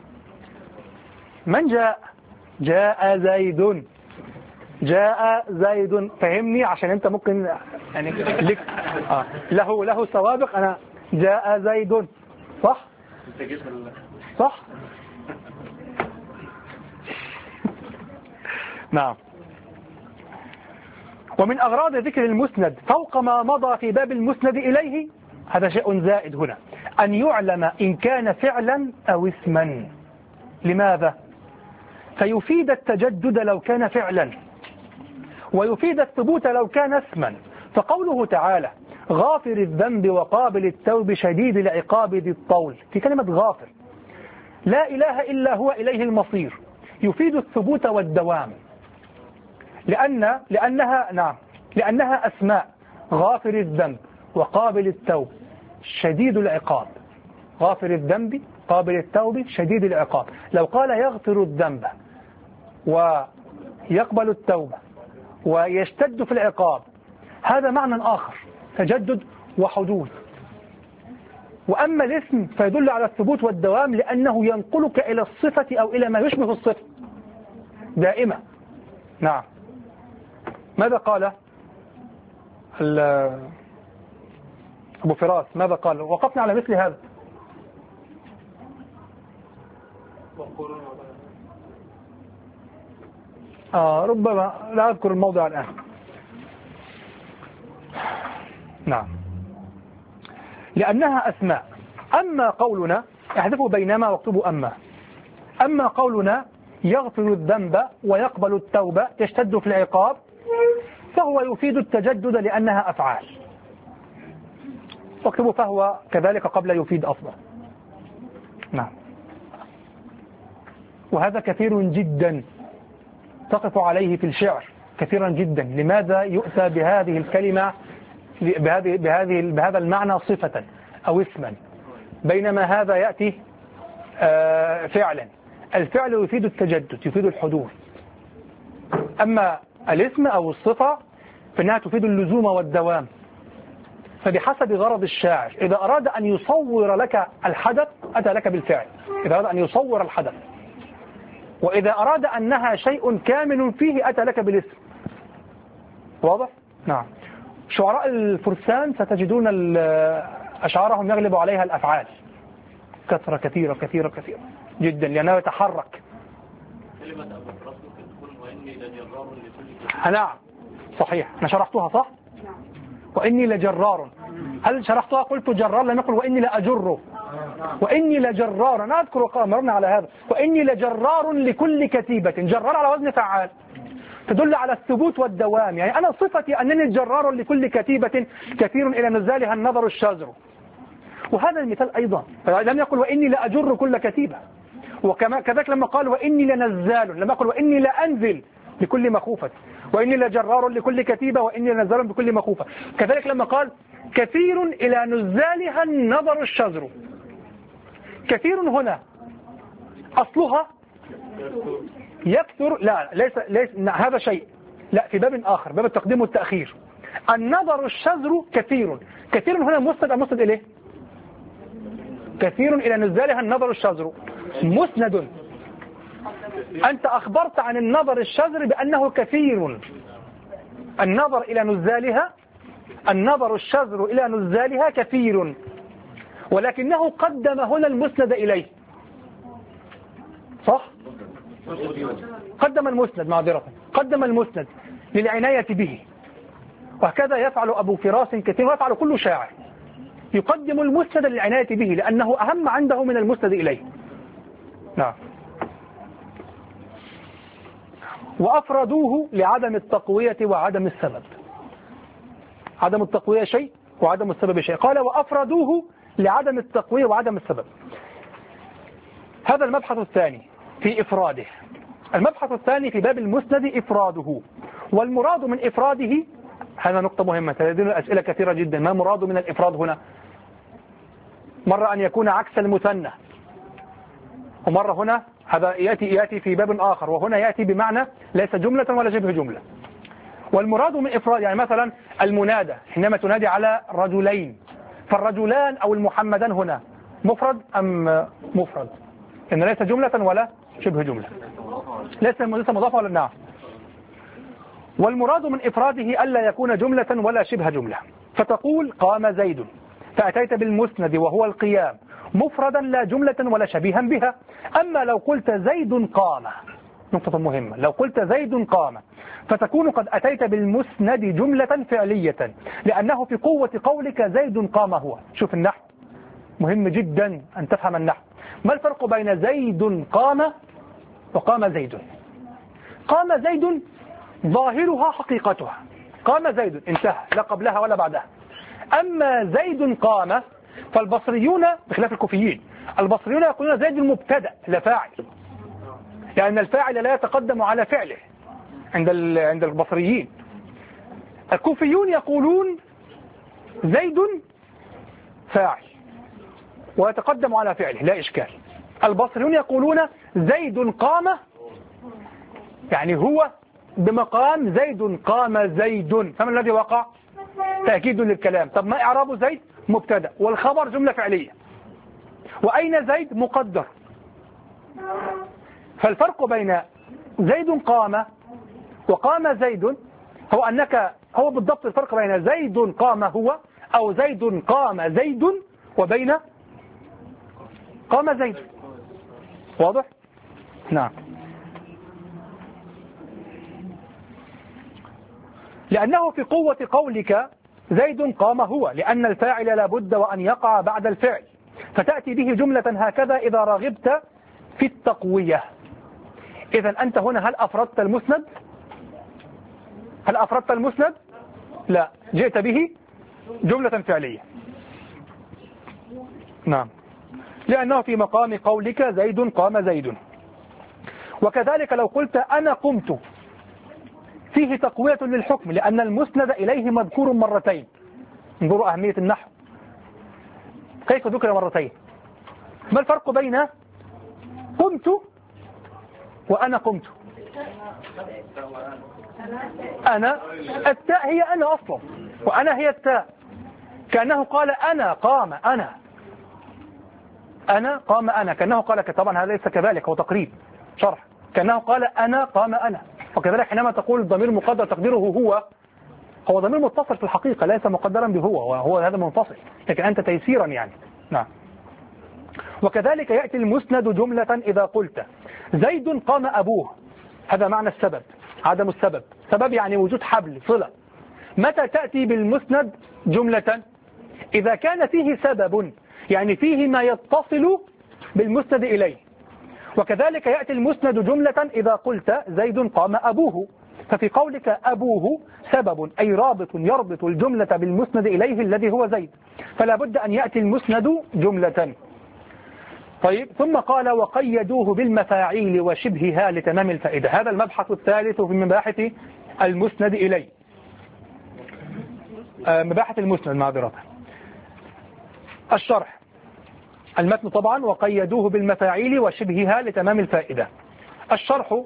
[SPEAKER 2] من جاء؟ جاء زيد. جاء زيد، فهمني عشان انت ممكن يعني لك آه. له له سوابق. انا جاء زيد، صح صح. نعم. ومن أغراض ذكر المسند فوق ما مضى في باب المسند إليه، هذا شيء زائد هنا، أن يعلم إن كان فعلا أو اسما. لماذا؟ فيفيد التجدد لو كان فعلا، ويفيد الثبوت لو كان اسما. فقوله تعالى غافر الذنب وقابل التوب شديد العقاب ذي الطول، في كلمة غافر لا إله إلا هو إليه المصير، يفيد الثبوت والدوام، لأن لأنها نعم لأنها أسماء. غافر الذنب وقابل التوب شديد العقاب. غافر الذنب قابل التوب شديد العقاب. لو قال يغفر الذنب ويقبل التوبة ويشتد في العقاب، هذا معنى آخر، تجدد وحدوث. وأما الاسم فيدل على الثبوت والدوام، لأنه ينقلك إلى الصفة أو إلى ما يشبه الصفة دائما. نعم. ماذا قال أبو فراس؟ ماذا قال؟ وقفنا على مثل هذا. آه ربما لا أذكر الموضع الآن. نعم. لأنها أسماء. أما قولنا، احذفوا بينما واكتبوا أما. أما قولنا يغفر الذنب ويقبل التوبة يشتد في العقاب، فهو يفيد التجدد لأنها أفعال. واكتبوا فهو كذلك قبل يفيد أصلا. نعم. وهذا كثير جدا تقف عليه في الشعر، كثيرا جدا. لماذا يؤتى بهذه الكلمة بهذه بهذه بهذا المعنى صفة أو اسما، بينما هذا يأتي آه فعلا؟ الفعل يفيد التجدد، يفيد الحدوث. أما الاسم أو الصفة فإنها تفيد اللزوم والدوام. فبحسب غرض الشاعر، إذا أراد أن يصور لك الحدث أتى لك بالفعل، إذا أراد أن يصور الحدث. وإذا أراد أنها شيء كامل فيه أتى لك بالاسم. واضح؟ نعم. شعراء الفرسان ستجدون أشعارهم يغلب عليها الأفعال كثرة كثيرة كثيرة كثيرة جدا، لأنه يتحرك.
[SPEAKER 5] كلمة أبو فراس ممكن تكون وإني لجرار لكل.
[SPEAKER 2] نعم صحيح، أنا شرحتها صح؟ وإني لجرار. هل شرحتها قلت جرار؟ لم يقل وإني لأجره. وإني لجرار، أنا أذكر مرنا على هذا. وإني لجرار لكل كتيبة، جرار على وزن فعال، تدل على الثبوت والدوام. يعني أنا صفتي أنني جرار لكل كتيبة كثير إلى نزالها النظر الشاذر. وهذا المثال أيضا لم يقل وإني لأجر كل كتيبة، وكما كذلك لما قال وإني لنزال، لما قال وإني لأنزل لكل مخوفة، وإني لجرار لكل كتيبة، وإني لنزال بكل مخوفة. كذلك لما قال كثير إلى نزالها النظر الشزر. كثير هنا أصلها يكثر، لا ليس, ليس هذا شيء، لا في باب آخر، باب التقديم والتأخير. النظر الشزر كثير، كثير هنا مسند أم مسند إليه؟ كثير إلى نزالها النظر الشزر مسند. أنت أخبرت عن النظر الشزر بأنه كثير، النظر إلى نزالها، النظر الشزر إلى نزالها كثير، ولكنه قدم هنا المسند إليه، صح؟ قدم المسند، معذرة، قدم المسند للعناية به. وهكذا يفعل أبو فراس كثير، ويفعل كل شاعر، يقدم المسند للعناية به لأنه أهم عنده من المسند إليه. نعم. وأفردوه لعدم التقوية وعدم السبب. عدم التقوية شيء وعدم السبب شيء. قال وأفردوه لعدم التقوية وعدم السبب. هذا المبحث الثاني في إفراده. المبحث الثاني في باب المسند إفراده. والمراد من إفراده، هذا نقطة مهمة، تلدينا الأسئلة كثيرة جدا. ما مراد من الإفراد هنا؟ مرة أن يكون عكس المثنى، ومرة هنا هذا يأتي, يأتي في باب آخر، وهنا يأتي بمعنى ليس جملة ولا شبه جملة. والمراد من إفراد يعني مثلا المنادى حينما تنادي على رجلين، فالرجلان أو المحمدان هنا مفرد أم مفرد؟ إن ليس جملة ولا شبه جملة، ليس مضافة ولا نعم. والمراد من إفراده ألا يكون جملة ولا شبه جملة. فتقول قام زيد، فأتيت بالمسند وهو القيام مفردا لا جملة ولا شبيها بها. أما لو قلت زيد قام، نقطة مهمة، لو قلت زيد قام فتكون قد أتيت بالمسند جملة فعلية، لأنه في قوة قولك زيد قام هو. شوف النحو مهم جدا أن تفهم النحو. ما الفرق بين زيد قام وقام زيد؟ قام زيد ظاهرها حقيقتها، قام زيد انتهى، لا قبلها ولا بعدها. أما زيد قام فالبصريون بخلاف الكوفيين، البصريون يقولون زيد المبتدأ لا فاعل، لأن الفاعل لا يتقدم على فعله عند عند البصريين. الكوفيون يقولون زيد فاعل ويتقدم على فعله لا إشكال. البصريون يقولون زيد قام، يعني هو بمقام زيد قام زيد، فما الذي وقع؟ تأكيد للكلام. طب ما إعراب زيد؟ مبتدأ والخبر جملة فعلية، وأين زيد؟ مقدر. فالفرق بين زيد قام وقام زيد هو أنك هو بالضبط الفرق بين زيد قام هو أو زيد قام زيد وبين قام زيد. واضح؟ نعم. لأنه في قوة قولك زيد قام هو، لأن الفاعل لابد وأن يقع بعد الفعل، فتأتي به جملة هكذا إذا رغبت في التقوية. إذا أنت هنا هل أفردت المسند؟ هل أفردت المسند؟ لا، جئت به جملة فعلية. نعم، لأنه في مقام قولك زيد قام زيد. وكذلك لو قلت أنا قمت فيه تقوية للحكم، لأن المسند إليه مذكور مرتين. انظروا أهمية النحو، كيف ذكر مرتين؟ ما الفرق بين قمت وأنا قمت؟ أنا التاء هي أنا أصلا، وأنا هي التاء، كأنه قال أنا قام أنا أنا قام أنا، كأنه قال، طبعا هذا ليس كذلك، هو تقريب شرح، كأنه قال أنا قام أنا. وكذلك حينما تقول الضمير مقدر تقديره هو، هو ضمير متصل في الحقيقة ليس مقدرا بهو، وهو هذا منفصل، لكن أنت تيسيرا يعني. نعم. وكذلك يأتي المسند جملة إذا قلت زيد قام أبوه، هذا معنى السبب، عدم السبب، سبب يعني وجود حبل صلة. متى تأتي بالمسند جملة؟ إذا كان فيه سبب، يعني فيه ما يتصل بالمسند إليه. وكذلك يأتي المسند جملة إذا قلت زيد قام أبوه، ففي قولك أبوه سبب أي رابط يربط الجملة بالمسند إليه الذي هو زيد، فلا بد أن يأتي المسند جملة. طيب ثم قال وقيدوه بالمفاعيل وشبهها لتمام الفائدة. هذا المبحث الثالث في مباحث المسند إليه، آه مباحث المسند معذرة. الشرح المتن طبعا وقيدوه بالمفاعيل وشبهها لتمام الفائدة. الشرح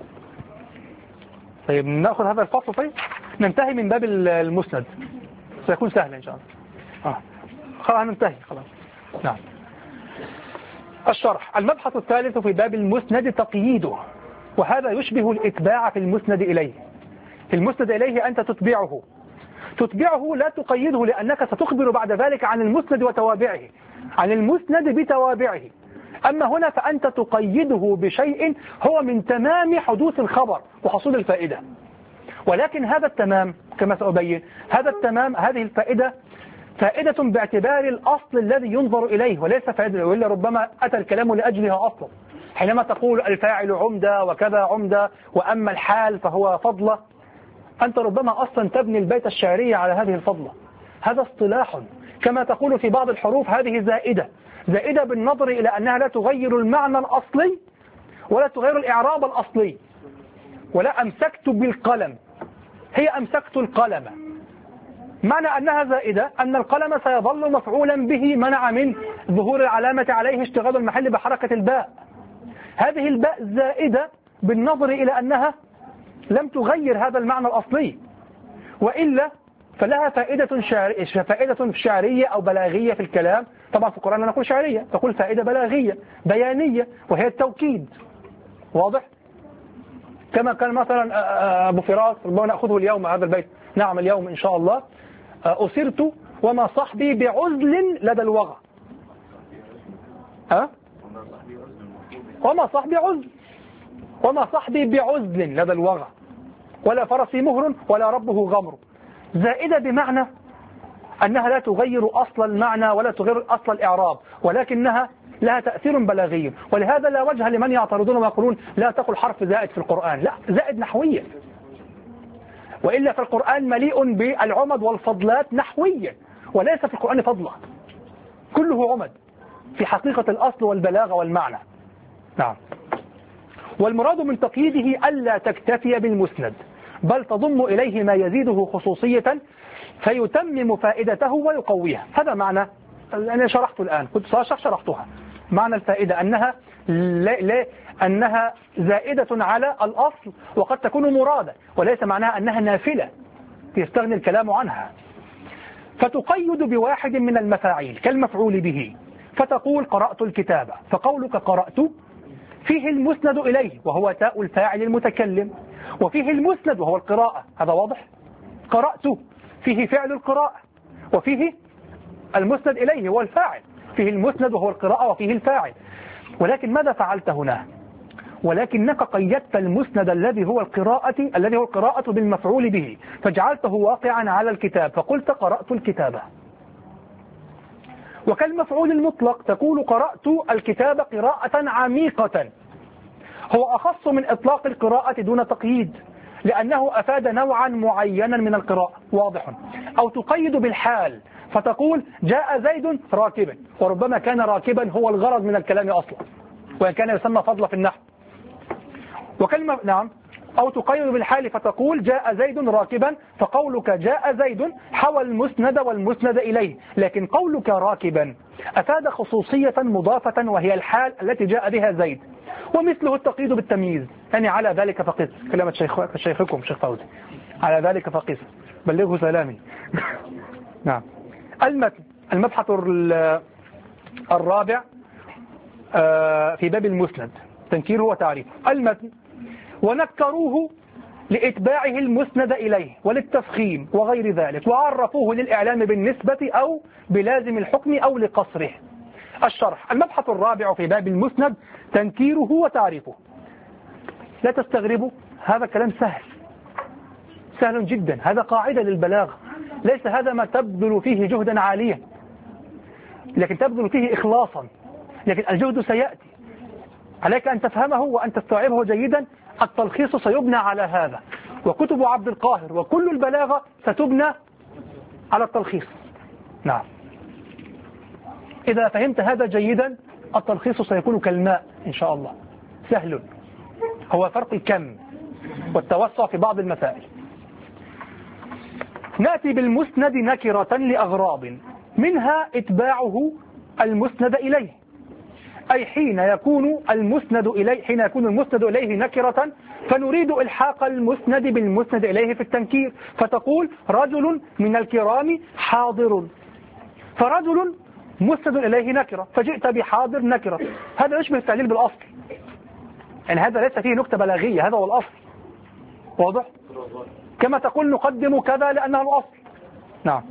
[SPEAKER 2] طيب نأخذ هذا الفصل. طيب ننتهي من باب المسند سيكون سهل إن شاء الله. آه. خلاص ننتهي خلاص. نعم. الشرح المبحث الثالث في باب المسند تقييده، وهذا يشبه الإتباع في المسند إليه. في المسند إليه أنت تتبعه تتبعه لا تقيده، لأنك ستخبر بعد ذلك عن المسند وتوابعه، عن المسند بتوابعه. أما هنا فأنت تقيده بشيء هو من تمام حدوث الخبر وحصول الفائدة. ولكن هذا التمام كما سأبين، هذا التمام هذه الفائدة فائدة باعتبار الأصل الذي ينظر إليه وليس فائدة، وإلا ربما أتى الكلام لأجلها أصلا. حينما تقول الفاعل عمدة وكذا عمدة وأما الحال فهو فضلة، أنت ربما أصلا تبني البيت الشعري على هذه الفضلة. هذا اصطلاح. كما تقول في بعض الحروف هذه زائدة، زائدة بالنظر إلى أنها لا تغير المعنى الأصلي ولا تغير الإعراب الأصلي. ولا أمسكت بالقلم، هي أمسكت القلم، معنى أنها زائدة أن القلم سيظل مفعولا به منع من ظهور العلامة عليه اشتغال المحل بحركة الباء. هذه الباء زائدة بالنظر إلى أنها لم تغير هذا المعنى الأصلي، وإلا فلها فائدة شعرية, فائدة شعرية أو بلاغية في الكلام. طبعا في القرآن لا نقول شعرية، تقول فائدة بلاغية بيانية وهي التوكيد. واضح؟ كما كان مثلا أبو فراس ربما نأخذه اليوم هذا البيت، نعم اليوم إن شاء الله، أسرت وما صحبي بعزل لدى الوغى. أه؟ وما صحبي عزل، وما صحبي بعزل لدى الوغى ولا فرسي مهر ولا ربه غمر. زائدة بمعنى أنها لا تغير أصل المعنى ولا تغير أصل الإعراب، ولكنها لها تأثير بلاغي. ولهذا لا وجه لمن يعترضون ويقولون لا تقل حرف زائد في القرآن. لا، زائد نحويا، وإلا في القرآن مليء بالعمد والفضلات نحويا، وليس في القرآن فضلة، كله عمد في حقيقة الأصل والبلاغة والمعنى. نعم. والمراد من تقييده ألا تكتفي بالمسند، بل تضم إليه ما يزيده خصوصية فيتمم فائدته ويقويها. هذا معنى أنا شرحته الآن، كنت شرحتها. معنى الفائدة أنها لا لا أنها زائدة على الأصل، وقد تكون مرادة، وليس معناها أنها نافلة يستغني الكلام عنها. فتقيد بواحد من المفاعيل كالمفعول به، فتقول قرأت الكتاب، فقولك قرأت فيه المسند إليه وهو تاء الفاعل المتكلم، وفيه المسند وهو القراءة. هذا واضح؟ قرأت فيه فعل القراءة، وفيه المسند إليه هو الفاعل، فيه المسند وهو القراءة وفيه الفاعل. ولكن ماذا فعلت هنا؟ ولكنك قيدت المسند الذي هو القراءة الذي هو القراءة بالمفعول به، فجعلته واقعا على الكتاب، فقلت قرأت الكتاب. وكالمفعول المطلق تقول قرأت الكتاب قراءة عميقة، هو أخص من إطلاق القراءة دون تقييد، لأنه أفاد نوعا معينا من القراءة. واضح؟ أو تقيد بالحال فتقول جاء زيد راكبا، وربما كان راكبا هو الغرض من الكلام أصلا، وإن كان يسمى فضل في النحو. وكلمة نعم. أو تقيد بالحال فتقول جاء زيد راكبا، فقولك جاء زيد حوى المسند والمسند إليه، لكن قولك راكبا أفاد خصوصية مضافة وهي الحال التي جاء بها زيد. ومثله التقييد بالتمييز، يعني على ذلك فقس، كلمة شيخ شيخكم شيخ فوزي، على ذلك فقس، بلغه سلامي. نعم. المتن المبحث الرابع في باب المسند تنكيره وتعريفه. المتن ونكروه لإتباعه المسند إليه وللتفخيم وغير ذلك، وعرفوه للإعلام بالنسبة أو بلازم الحكم أو لقصره. الشرح المبحث الرابع في باب المسند تنكيره وتعريفه. لا تستغربوا، هذا كلام سهل سهل جدا، هذا قاعدة للبلاغة، ليس هذا ما تبذل فيه جهدا عاليا، لكن تبذل فيه إخلاصا، لكن الجهد سيأتي، عليك أن تفهمه وأن تستوعبه جيدا. التلخيص سيبنى على هذا، وكتب عبد القاهر وكل البلاغة ستبنى على التلخيص. نعم. إذا فهمت هذا جيدا التلخيص سيكون كالماء إن شاء الله، سهل، هو فرق الكم والتوسع في بعض المسائل. نأتي بالمسند نكرة لأغراض، منها إتباعه المسند إليه، أي حين يكون المسند إليه حين يكون المسند إليه نكرة فنريد إلحاق المسند بالمسند إليه في التنكير، فتقول رجل من الكرام حاضر، فرجل مسند إليه نكرة فجئت بحاضر نكرة، هذا يشبه التعليل بالأصل، يعني هذا ليس فيه نكتة بلاغية، هذا هو الأصل. واضح؟ كما تقول نقدم كذا لأنه الأصل. نعم.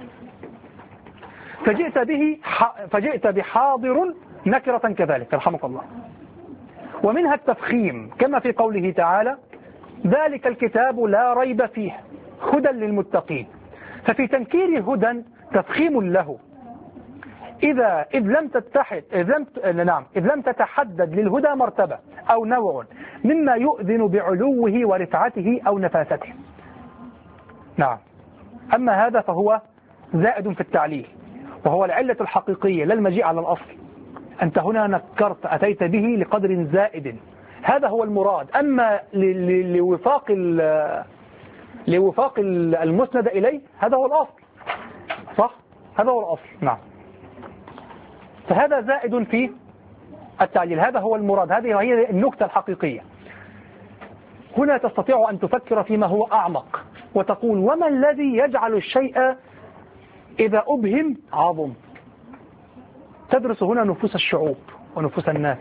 [SPEAKER 2] فجئت به فجئت بحاضر نكرة كذلك، رحمك الله. ومنها التفخيم كما في قوله تعالى ذلك الكتاب لا ريب فيه هدى للمتقين، ففي تنكير هدى تفخيم له إذا إذ لم تتحد إذ لم نعم إذ لم تتحدد للهدى مرتبة أو نوع مما يؤذن بعلوه ورفعته أو نفاسته. نعم. أما هذا فهو زائد في التعليل، وهو العلة الحقيقية لا المجيء على الأصل. أنت هنا نكرت أتيت به لقدر زائد، هذا هو المراد. أما لوفاق لوفاق المسند إليه هذا هو الأصل، صح؟ هذا هو الأصل. نعم. فهذا زائد في التعليل، هذا هو المراد، هذه هي النكتة الحقيقية. هنا تستطيع أن تفكر فيما هو أعمق وتقول وما الذي يجعل الشيء إذا أبهم عظم؟ تدرس هنا نفوس الشعوب ونفوس الناس،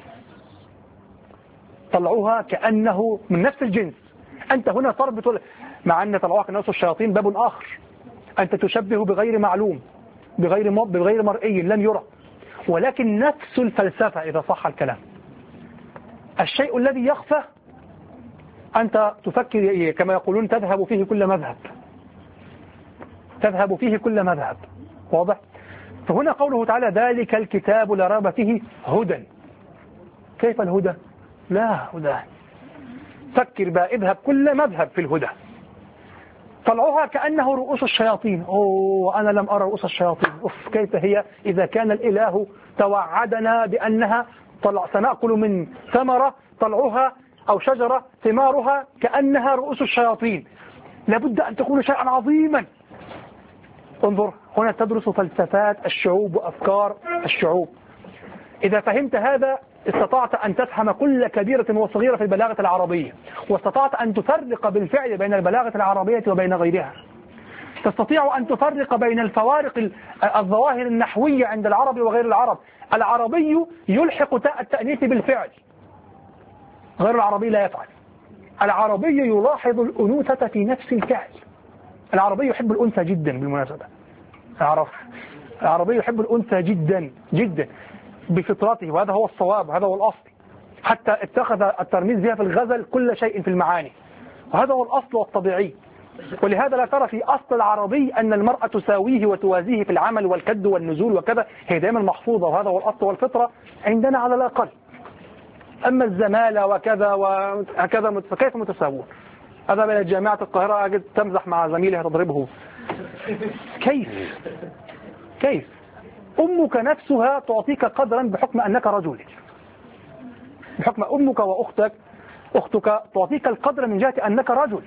[SPEAKER 2] طلعوها كأنه من نفس الجنس. أنت هنا تربط، مع أن طلعوها كنفس الشياطين باب آخر، أنت تشبه بغير معلوم بغير بغير مرئي لم يرى، ولكن نفس الفلسفة إذا صح الكلام. الشيء الذي يخفى أنت تفكر كما يقولون تذهب فيه كل مذهب، تذهب فيه كل مذهب. واضح؟ فهنا قوله تعالى ذلك الكتاب لا ريب فيه هدى. كيف الهدى؟ لا هدى. فكر بقى، اذهب كل مذهب في الهدى. طلعوها كأنه رؤوس الشياطين. أوه أنا لم أرى رؤوس الشياطين. أوف كيف هي إذا كان الإله توعدنا بأنها طلع سنأكل من ثمرة طلعوها أو شجرة ثمارها كأنها رؤوس الشياطين، لابد أن تكون شيئا عظيما. انظر هنا تدرس فلسفات الشعوب وأفكار الشعوب. إذا فهمت هذا استطعت أن تفهم كل كبيرة وصغيرة في البلاغة العربية، واستطعت أن تفرق بالفعل بين البلاغة العربية وبين غيرها. تستطيع أن تفرق بين الفوارق الظواهر النحوية عند العرب وغير العرب. العربي يلحق تاء التأنيث بالفعل، غير العربي لا يفعل. العربي يلاحظ الأنوثة في نفس الفعل. العربي يحب الأنثى جدا بالمناسبة. العرب العربي يحب الأنثى جدا جدا بفطرته، وهذا هو الصواب، هذا هو الأصل. حتى اتخذ الترميز بها في الغزل كل شيء في المعاني، وهذا هو الأصل والطبيعي. ولهذا لا ترى في أصل العربي أن المرأة تساويه وتوازيه في العمل والكد والنزول وكذا، هي دائما محفوظة، وهذا هو الأصل والفطرة عندنا على الأقل. أما الزمالة وكذا وهكذا فكيف متساوون؟ هذا من جامعة القاهرة أجد تمزح مع زميلها تضربه. كيف كيف أمك نفسها تعطيك قدرا بحكم أنك رجل، بحكم أمك وأختك أختك تعطيك القدر من جهة أنك رجل،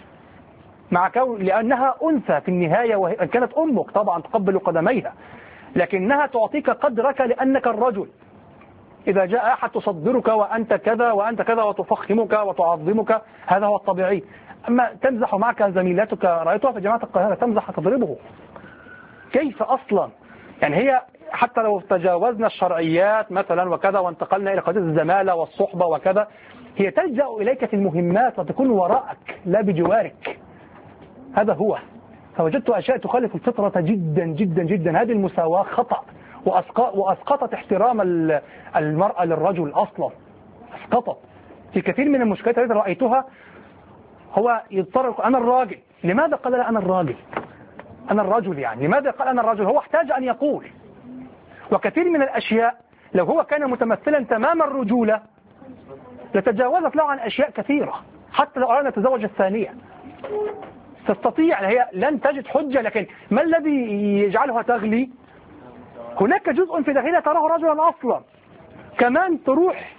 [SPEAKER 2] مع كون لأنها أنثى في النهاية، وهي كانت أمك طبعا تقبل قدميها، لكنها تعطيك قدرك لأنك الرجل. إذا جاء أحد تصدرك وأنت كذا وأنت كذا وتفخمك وتعظمك، هذا هو الطبيعي. أما تمزح معك زميلاتك، رأيتها في جامعة القاهرة تمزح تضربه. كيف أصلا؟ يعني هي حتى لو تجاوزنا الشرعيات مثلا وكذا وانتقلنا إلى قضية الزمالة والصحبة وكذا، هي تلجأ إليك في المهمات وتكون وراءك لا بجوارك. هذا هو. فوجدت أشياء تخالف الفطرة جدا جدا جدا. هذه المساواة خطأ، وأسقطت احترام المرأة للرجل أصلا، أسقطت. في كثير من المشكلات التي رأيتها هو يضطر أنا الراجل. لماذا قال لا أنا الراجل؟ أنا الرجل يعني لماذا قال أنا الرجل؟ هو احتاج أن يقول. وكثير من الأشياء لو هو كان متمثلا تمام الرجولة لتجاوزت له عن أشياء كثيرة، حتى لو أردنا نتزوج الثانية. تستطيع، هي لن تجد حجة، لكن ما الذي يجعلها تغلي؟ هناك جزء في داخلها تراه رجلا أصلا، كمان تروح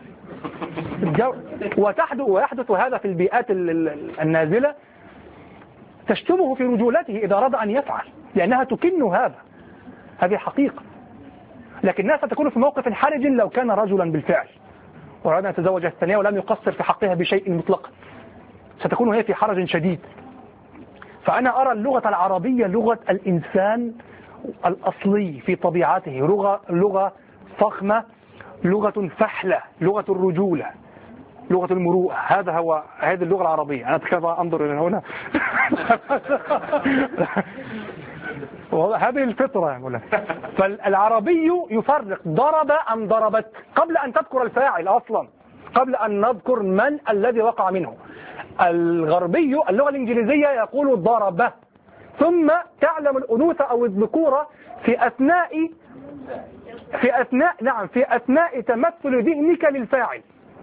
[SPEAKER 2] وتحدث ويحدث هذا في البيئات النازلة، تشتمه في رجولته إذا أراد أن يفعل، لأنها تكن هذا، هذه حقيقة. لكن الناس ستكون في موقف حرج لو كان رجلا بالفعل وأراد أن يتزوج الثانية ولم يقصر في حقها بشيء مطلقا، ستكون هي في حرج شديد. فأنا أرى اللغة العربية لغة الإنسان الأصلي في طبيعته، لغة لغة فخمة، لغة فحلة، لغة الرجولة، لغة المروءة. هذا هو هذه اللغة العربية. أنا كيف أنظر إلى هنا هذه الفطرة يقول. فالعربي يفرق ضرب أم ضربت قبل أن تذكر الفاعل أصلا، قبل أن نذكر من الذي وقع منه. الغربي اللغة الإنجليزية يقول ضرب، ثم تعلم الأنوثة أو الذكورة في أثناء في أثناء نعم في أثناء تمثل ذهنك للفاعل.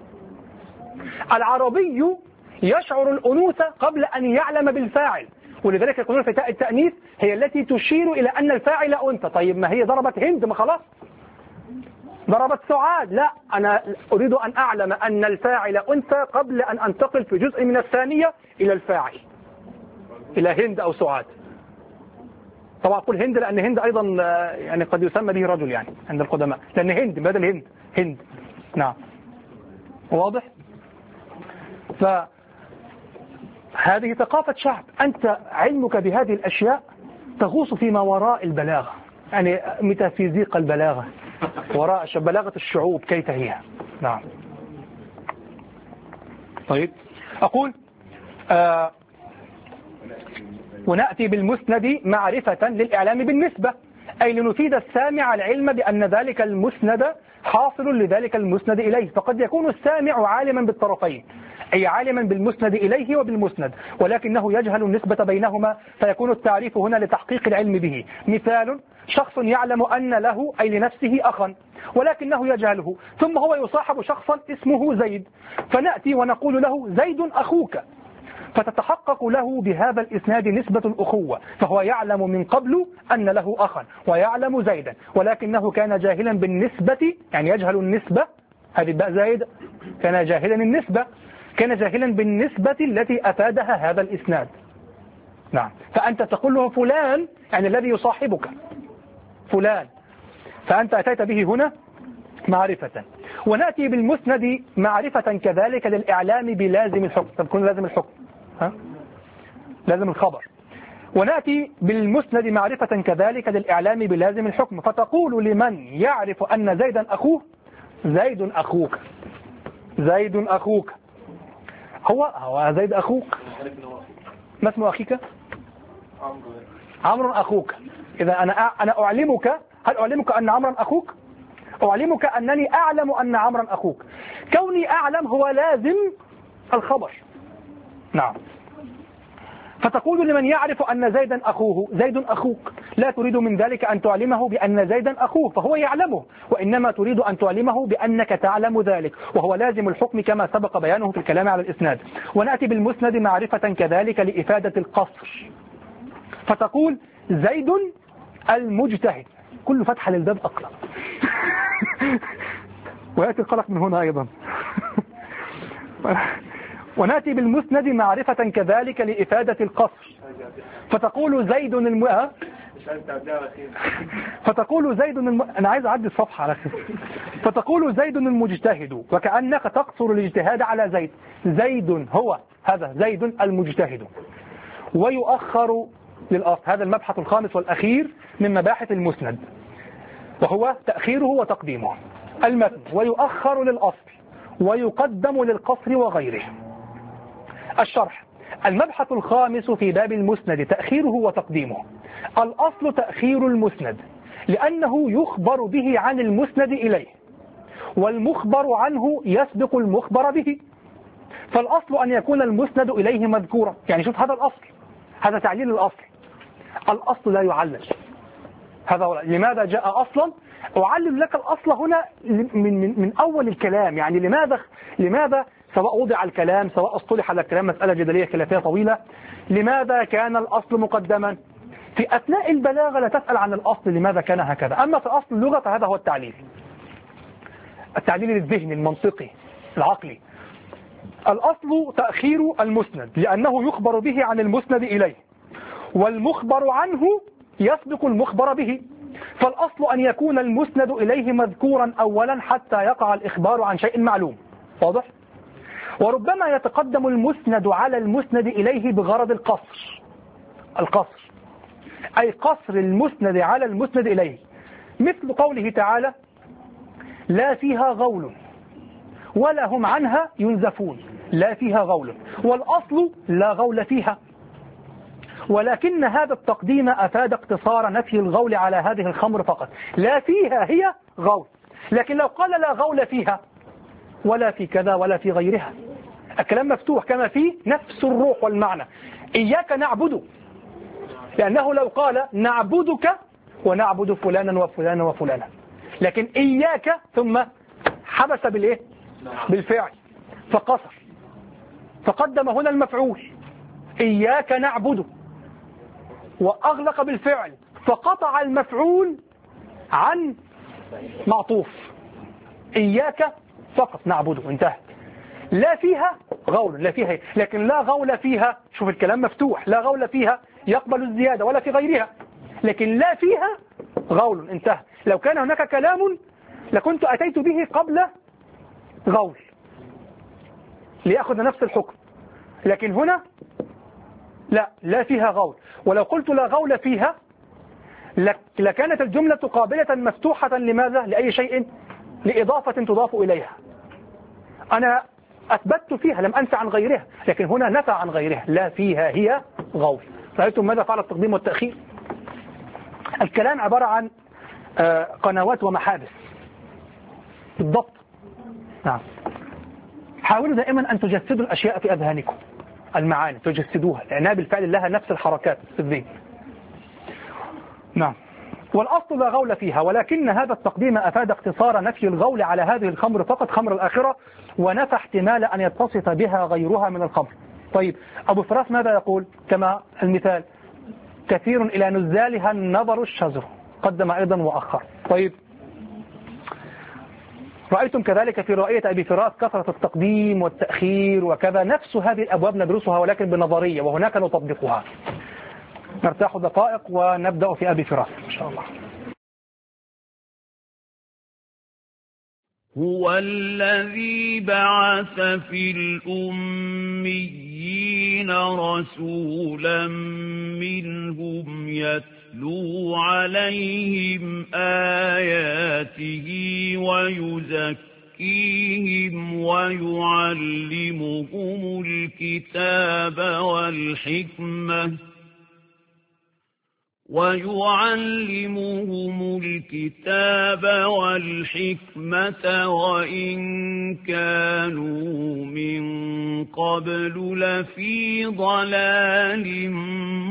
[SPEAKER 2] العربي يشعر الأنوثة قبل أن يعلم بالفاعل، ولذلك يقولون في تاء التأنيث هي التي تشير إلى أن الفاعل أنثى. طيب ما هي ضربت هند، ما خلاص ضربت سعاد، لا، أنا أريد أن أعلم أن الفاعل أنثى قبل أن أنتقل في جزء من الثانية إلى الفاعل، إلى هند أو سعاد. طبعا أقول هند لأن هند أيضا يعني قد يسمى به رجل يعني عند القدماء، لأن هند بدل هند هند. نعم واضح. فهذه ثقافة شعب، أنت علمك بهذه الأشياء تغوص فيما وراء البلاغة، يعني ميتافيزيق البلاغة، وراء بلاغة الشعوب كيف هي. نعم. طيب أقول آه ونأتي بالمسند معرفة للإعلام بالنسبة، أي لنفيد السامع العلم بأن ذلك المسند حاصل لذلك المسند إليه. فقد يكون السامع عالما بالطرفين، أي عالما بالمسند إليه وبالمسند، ولكنه يجهل النسبة بينهما، فيكون التعريف هنا لتحقيق العلم به. مثال: شخص يعلم أن له أي لنفسه أخا ولكنه يجهله، ثم هو يصاحب شخصا اسمه زيد، فنأتي ونقول له زيد أخوك، فتتحقق له بهذا الإسناد نسبة الأخوة، فهو يعلم من قبل أن له أخا ويعلم زيدا، ولكنه كان جاهلا بالنسبة، يعني يجهل النسبة، هذه بقى زيد كان جاهلا النسبة، كان جاهلا بالنسبة التي أفادها هذا الإسناد. نعم. فأنت تقول له فلان، يعني الذي يصاحبك فلان، فأنت أتيت به هنا معرفة. ونأتي بالمسند معرفة كذلك للإعلام بلازم الحكم. تكون لازم الحكم، ها؟ لازم الخبر. ونأتي بالمسند معرفة كذلك للإعلام بلازم الحكم، فتقول لمن يعرف أن زيدا أخوه: زيد أخوك، زيد أخوك. هو هو زيد أخوك. ما اسم أخيك؟ عمرو أخوك. إذا أنا أنا أعلمك، هل أعلمك أن عمرا أخوك؟ أعلمك أنني أعلم أن عمرا أخوك. كوني أعلم هو لازم الخبر. نعم. فتقول لمن يعرف أن زيدا أخوه: زيد أخوك. لا تريد من ذلك أن تعلمه بأن زيدا أخوه فهو يعلمه، وإنما تريد أن تعلمه بأنك تعلم ذلك، وهو لازم الحكم كما سبق بيانه في الكلام على الإسناد. ونأتي بالمسند معرفة كذلك لإفادة القصر، فتقول زيد المجتهد. كل فتحة للباب أقلق ويأتي القلق من هنا أيضا. ونأتي بالمسند معرفة كذلك لإفادة القصر، فتقول زيد الم... فتقول زيد الم... أنا عايز أعدي الصفحة على خير. فتقول زيد المجتهد، وكأنك تقصر الاجتهاد على زيد. زيد هو هذا زيد المجتهد. ويؤخر للأصل. هذا المبحث الخامس والأخير من مباحث المسند، وهو تأخيره وتقديمه. المتن: ويؤخر للأصل ويقدم للقصر وغيره. الشرح: المبحث الخامس في باب المسند تأخيره وتقديمه. الأصل تأخير المسند لأنه يخبر به عن المسند إليه، والمخبر عنه يسبق المخبر به، فالأصل أن يكون المسند إليه مذكورا. يعني شوف هذا الأصل، هذا تعليل الأصل. الأصل لا يعلل. هذا لماذا جاء أصلا؟ أعلل لك الأصل هنا من, من, من أول الكلام. يعني لماذا لماذا سواء وضع الكلام سواء اصطلح على الكلام، مسألة جدلية خلافية طويلة. لماذا كان الأصل مقدما؟ في أثناء البلاغة لا تسأل عن الأصل لماذا كان هكذا، أما في أصل اللغة فهذا هو التعليل، التعليل الذهني المنطقي العقلي. الأصل تأخير المسند لأنه يخبر به عن المسند إليه، والمخبر عنه يسبق المخبر به، فالأصل أن يكون المسند إليه مذكورا أولا حتى يقع الإخبار عن شيء معلوم. واضح؟ وربما يتقدم المسند على المسند إليه بغرض القصر، القصر أي قصر المسند على المسند إليه، مثل قوله تعالى لا فيها غول ولا هم عنها ينزفون، لا فيها غول، والأصل لا غول فيها، ولكن هذا التقديم أفاد اقتصار نفي الغول على هذه الخمر فقط، لا فيها هي غول، لكن لو قال لا غول فيها ولا في كذا ولا في غيرها، الكلام مفتوح كما في نفس الروح والمعنى. إياك نعبد، لأنه لو قال نعبدك ونعبد فلانا وفلانا وفلانا، لكن إياك ثم حبس بالإيه؟ بالفعل فقصر، فقدم هنا المفعول إياك نعبد، وأغلق بالفعل فقطع المفعول عن معطوف، إياك فقط نعبد، انتهى. لا فيها غول، لا فيها، لكن لا غول فيها، شوف الكلام مفتوح، لا غول فيها يقبل الزيادة ولا في غيرها، لكن لا فيها غول، انتهى. لو كان هناك كلام لكنت أتيت به قبل غول ليأخذ نفس الحكم، لكن هنا لا، لا فيها غول، ولو قلت لا غول فيها لكانت الجملة قابلة مفتوحة. لماذا؟ لأي شيء، لإضافة تضاف إليها. أنا أثبتت فيها لم أنفع عن غيرها، لكن هنا نفع عن غيرها، لا فيها هي غول. رأيتم ماذا فعل التقديم والتأخير؟ الكلام عبارة عن قنوات ومحابس بالضبط. نعم. حاولوا دائما أن تجسدوا الأشياء في أذهانكم، المعاني تجسدوها لأنها بالفعل لها نفس الحركات في الذهن. نعم. والأصل لا غول فيها، ولكن هذا التقديم أفاد اقتصار نفي الغول على هذه الخمر فقط، خمر الآخرة، ونفى احتمال أن يتصف بها غيرها من الخمر. طيب أبو فراس ماذا يقول؟ كما المثال كثير إلى نزالها النظر الشزر، قدم أيضا وأخر. طيب رأيتم كذلك في رؤية أبي فراس كثرة التقديم والتأخير وكذا، نفس هذه الأبواب ندرسها ولكن بنظرية، وهناك نطبقها. نرتاح دقائق ونبدأ في أبي فراس إن شاء الله.
[SPEAKER 1] هو الذي بعث في الأميين رسولا منهم يتلو عليهم آياته ويزكيهم ويعلمهم الكتاب والحكمة ويعلمهم الكتاب والحكمة وإن كانوا من قبل لفي ضلال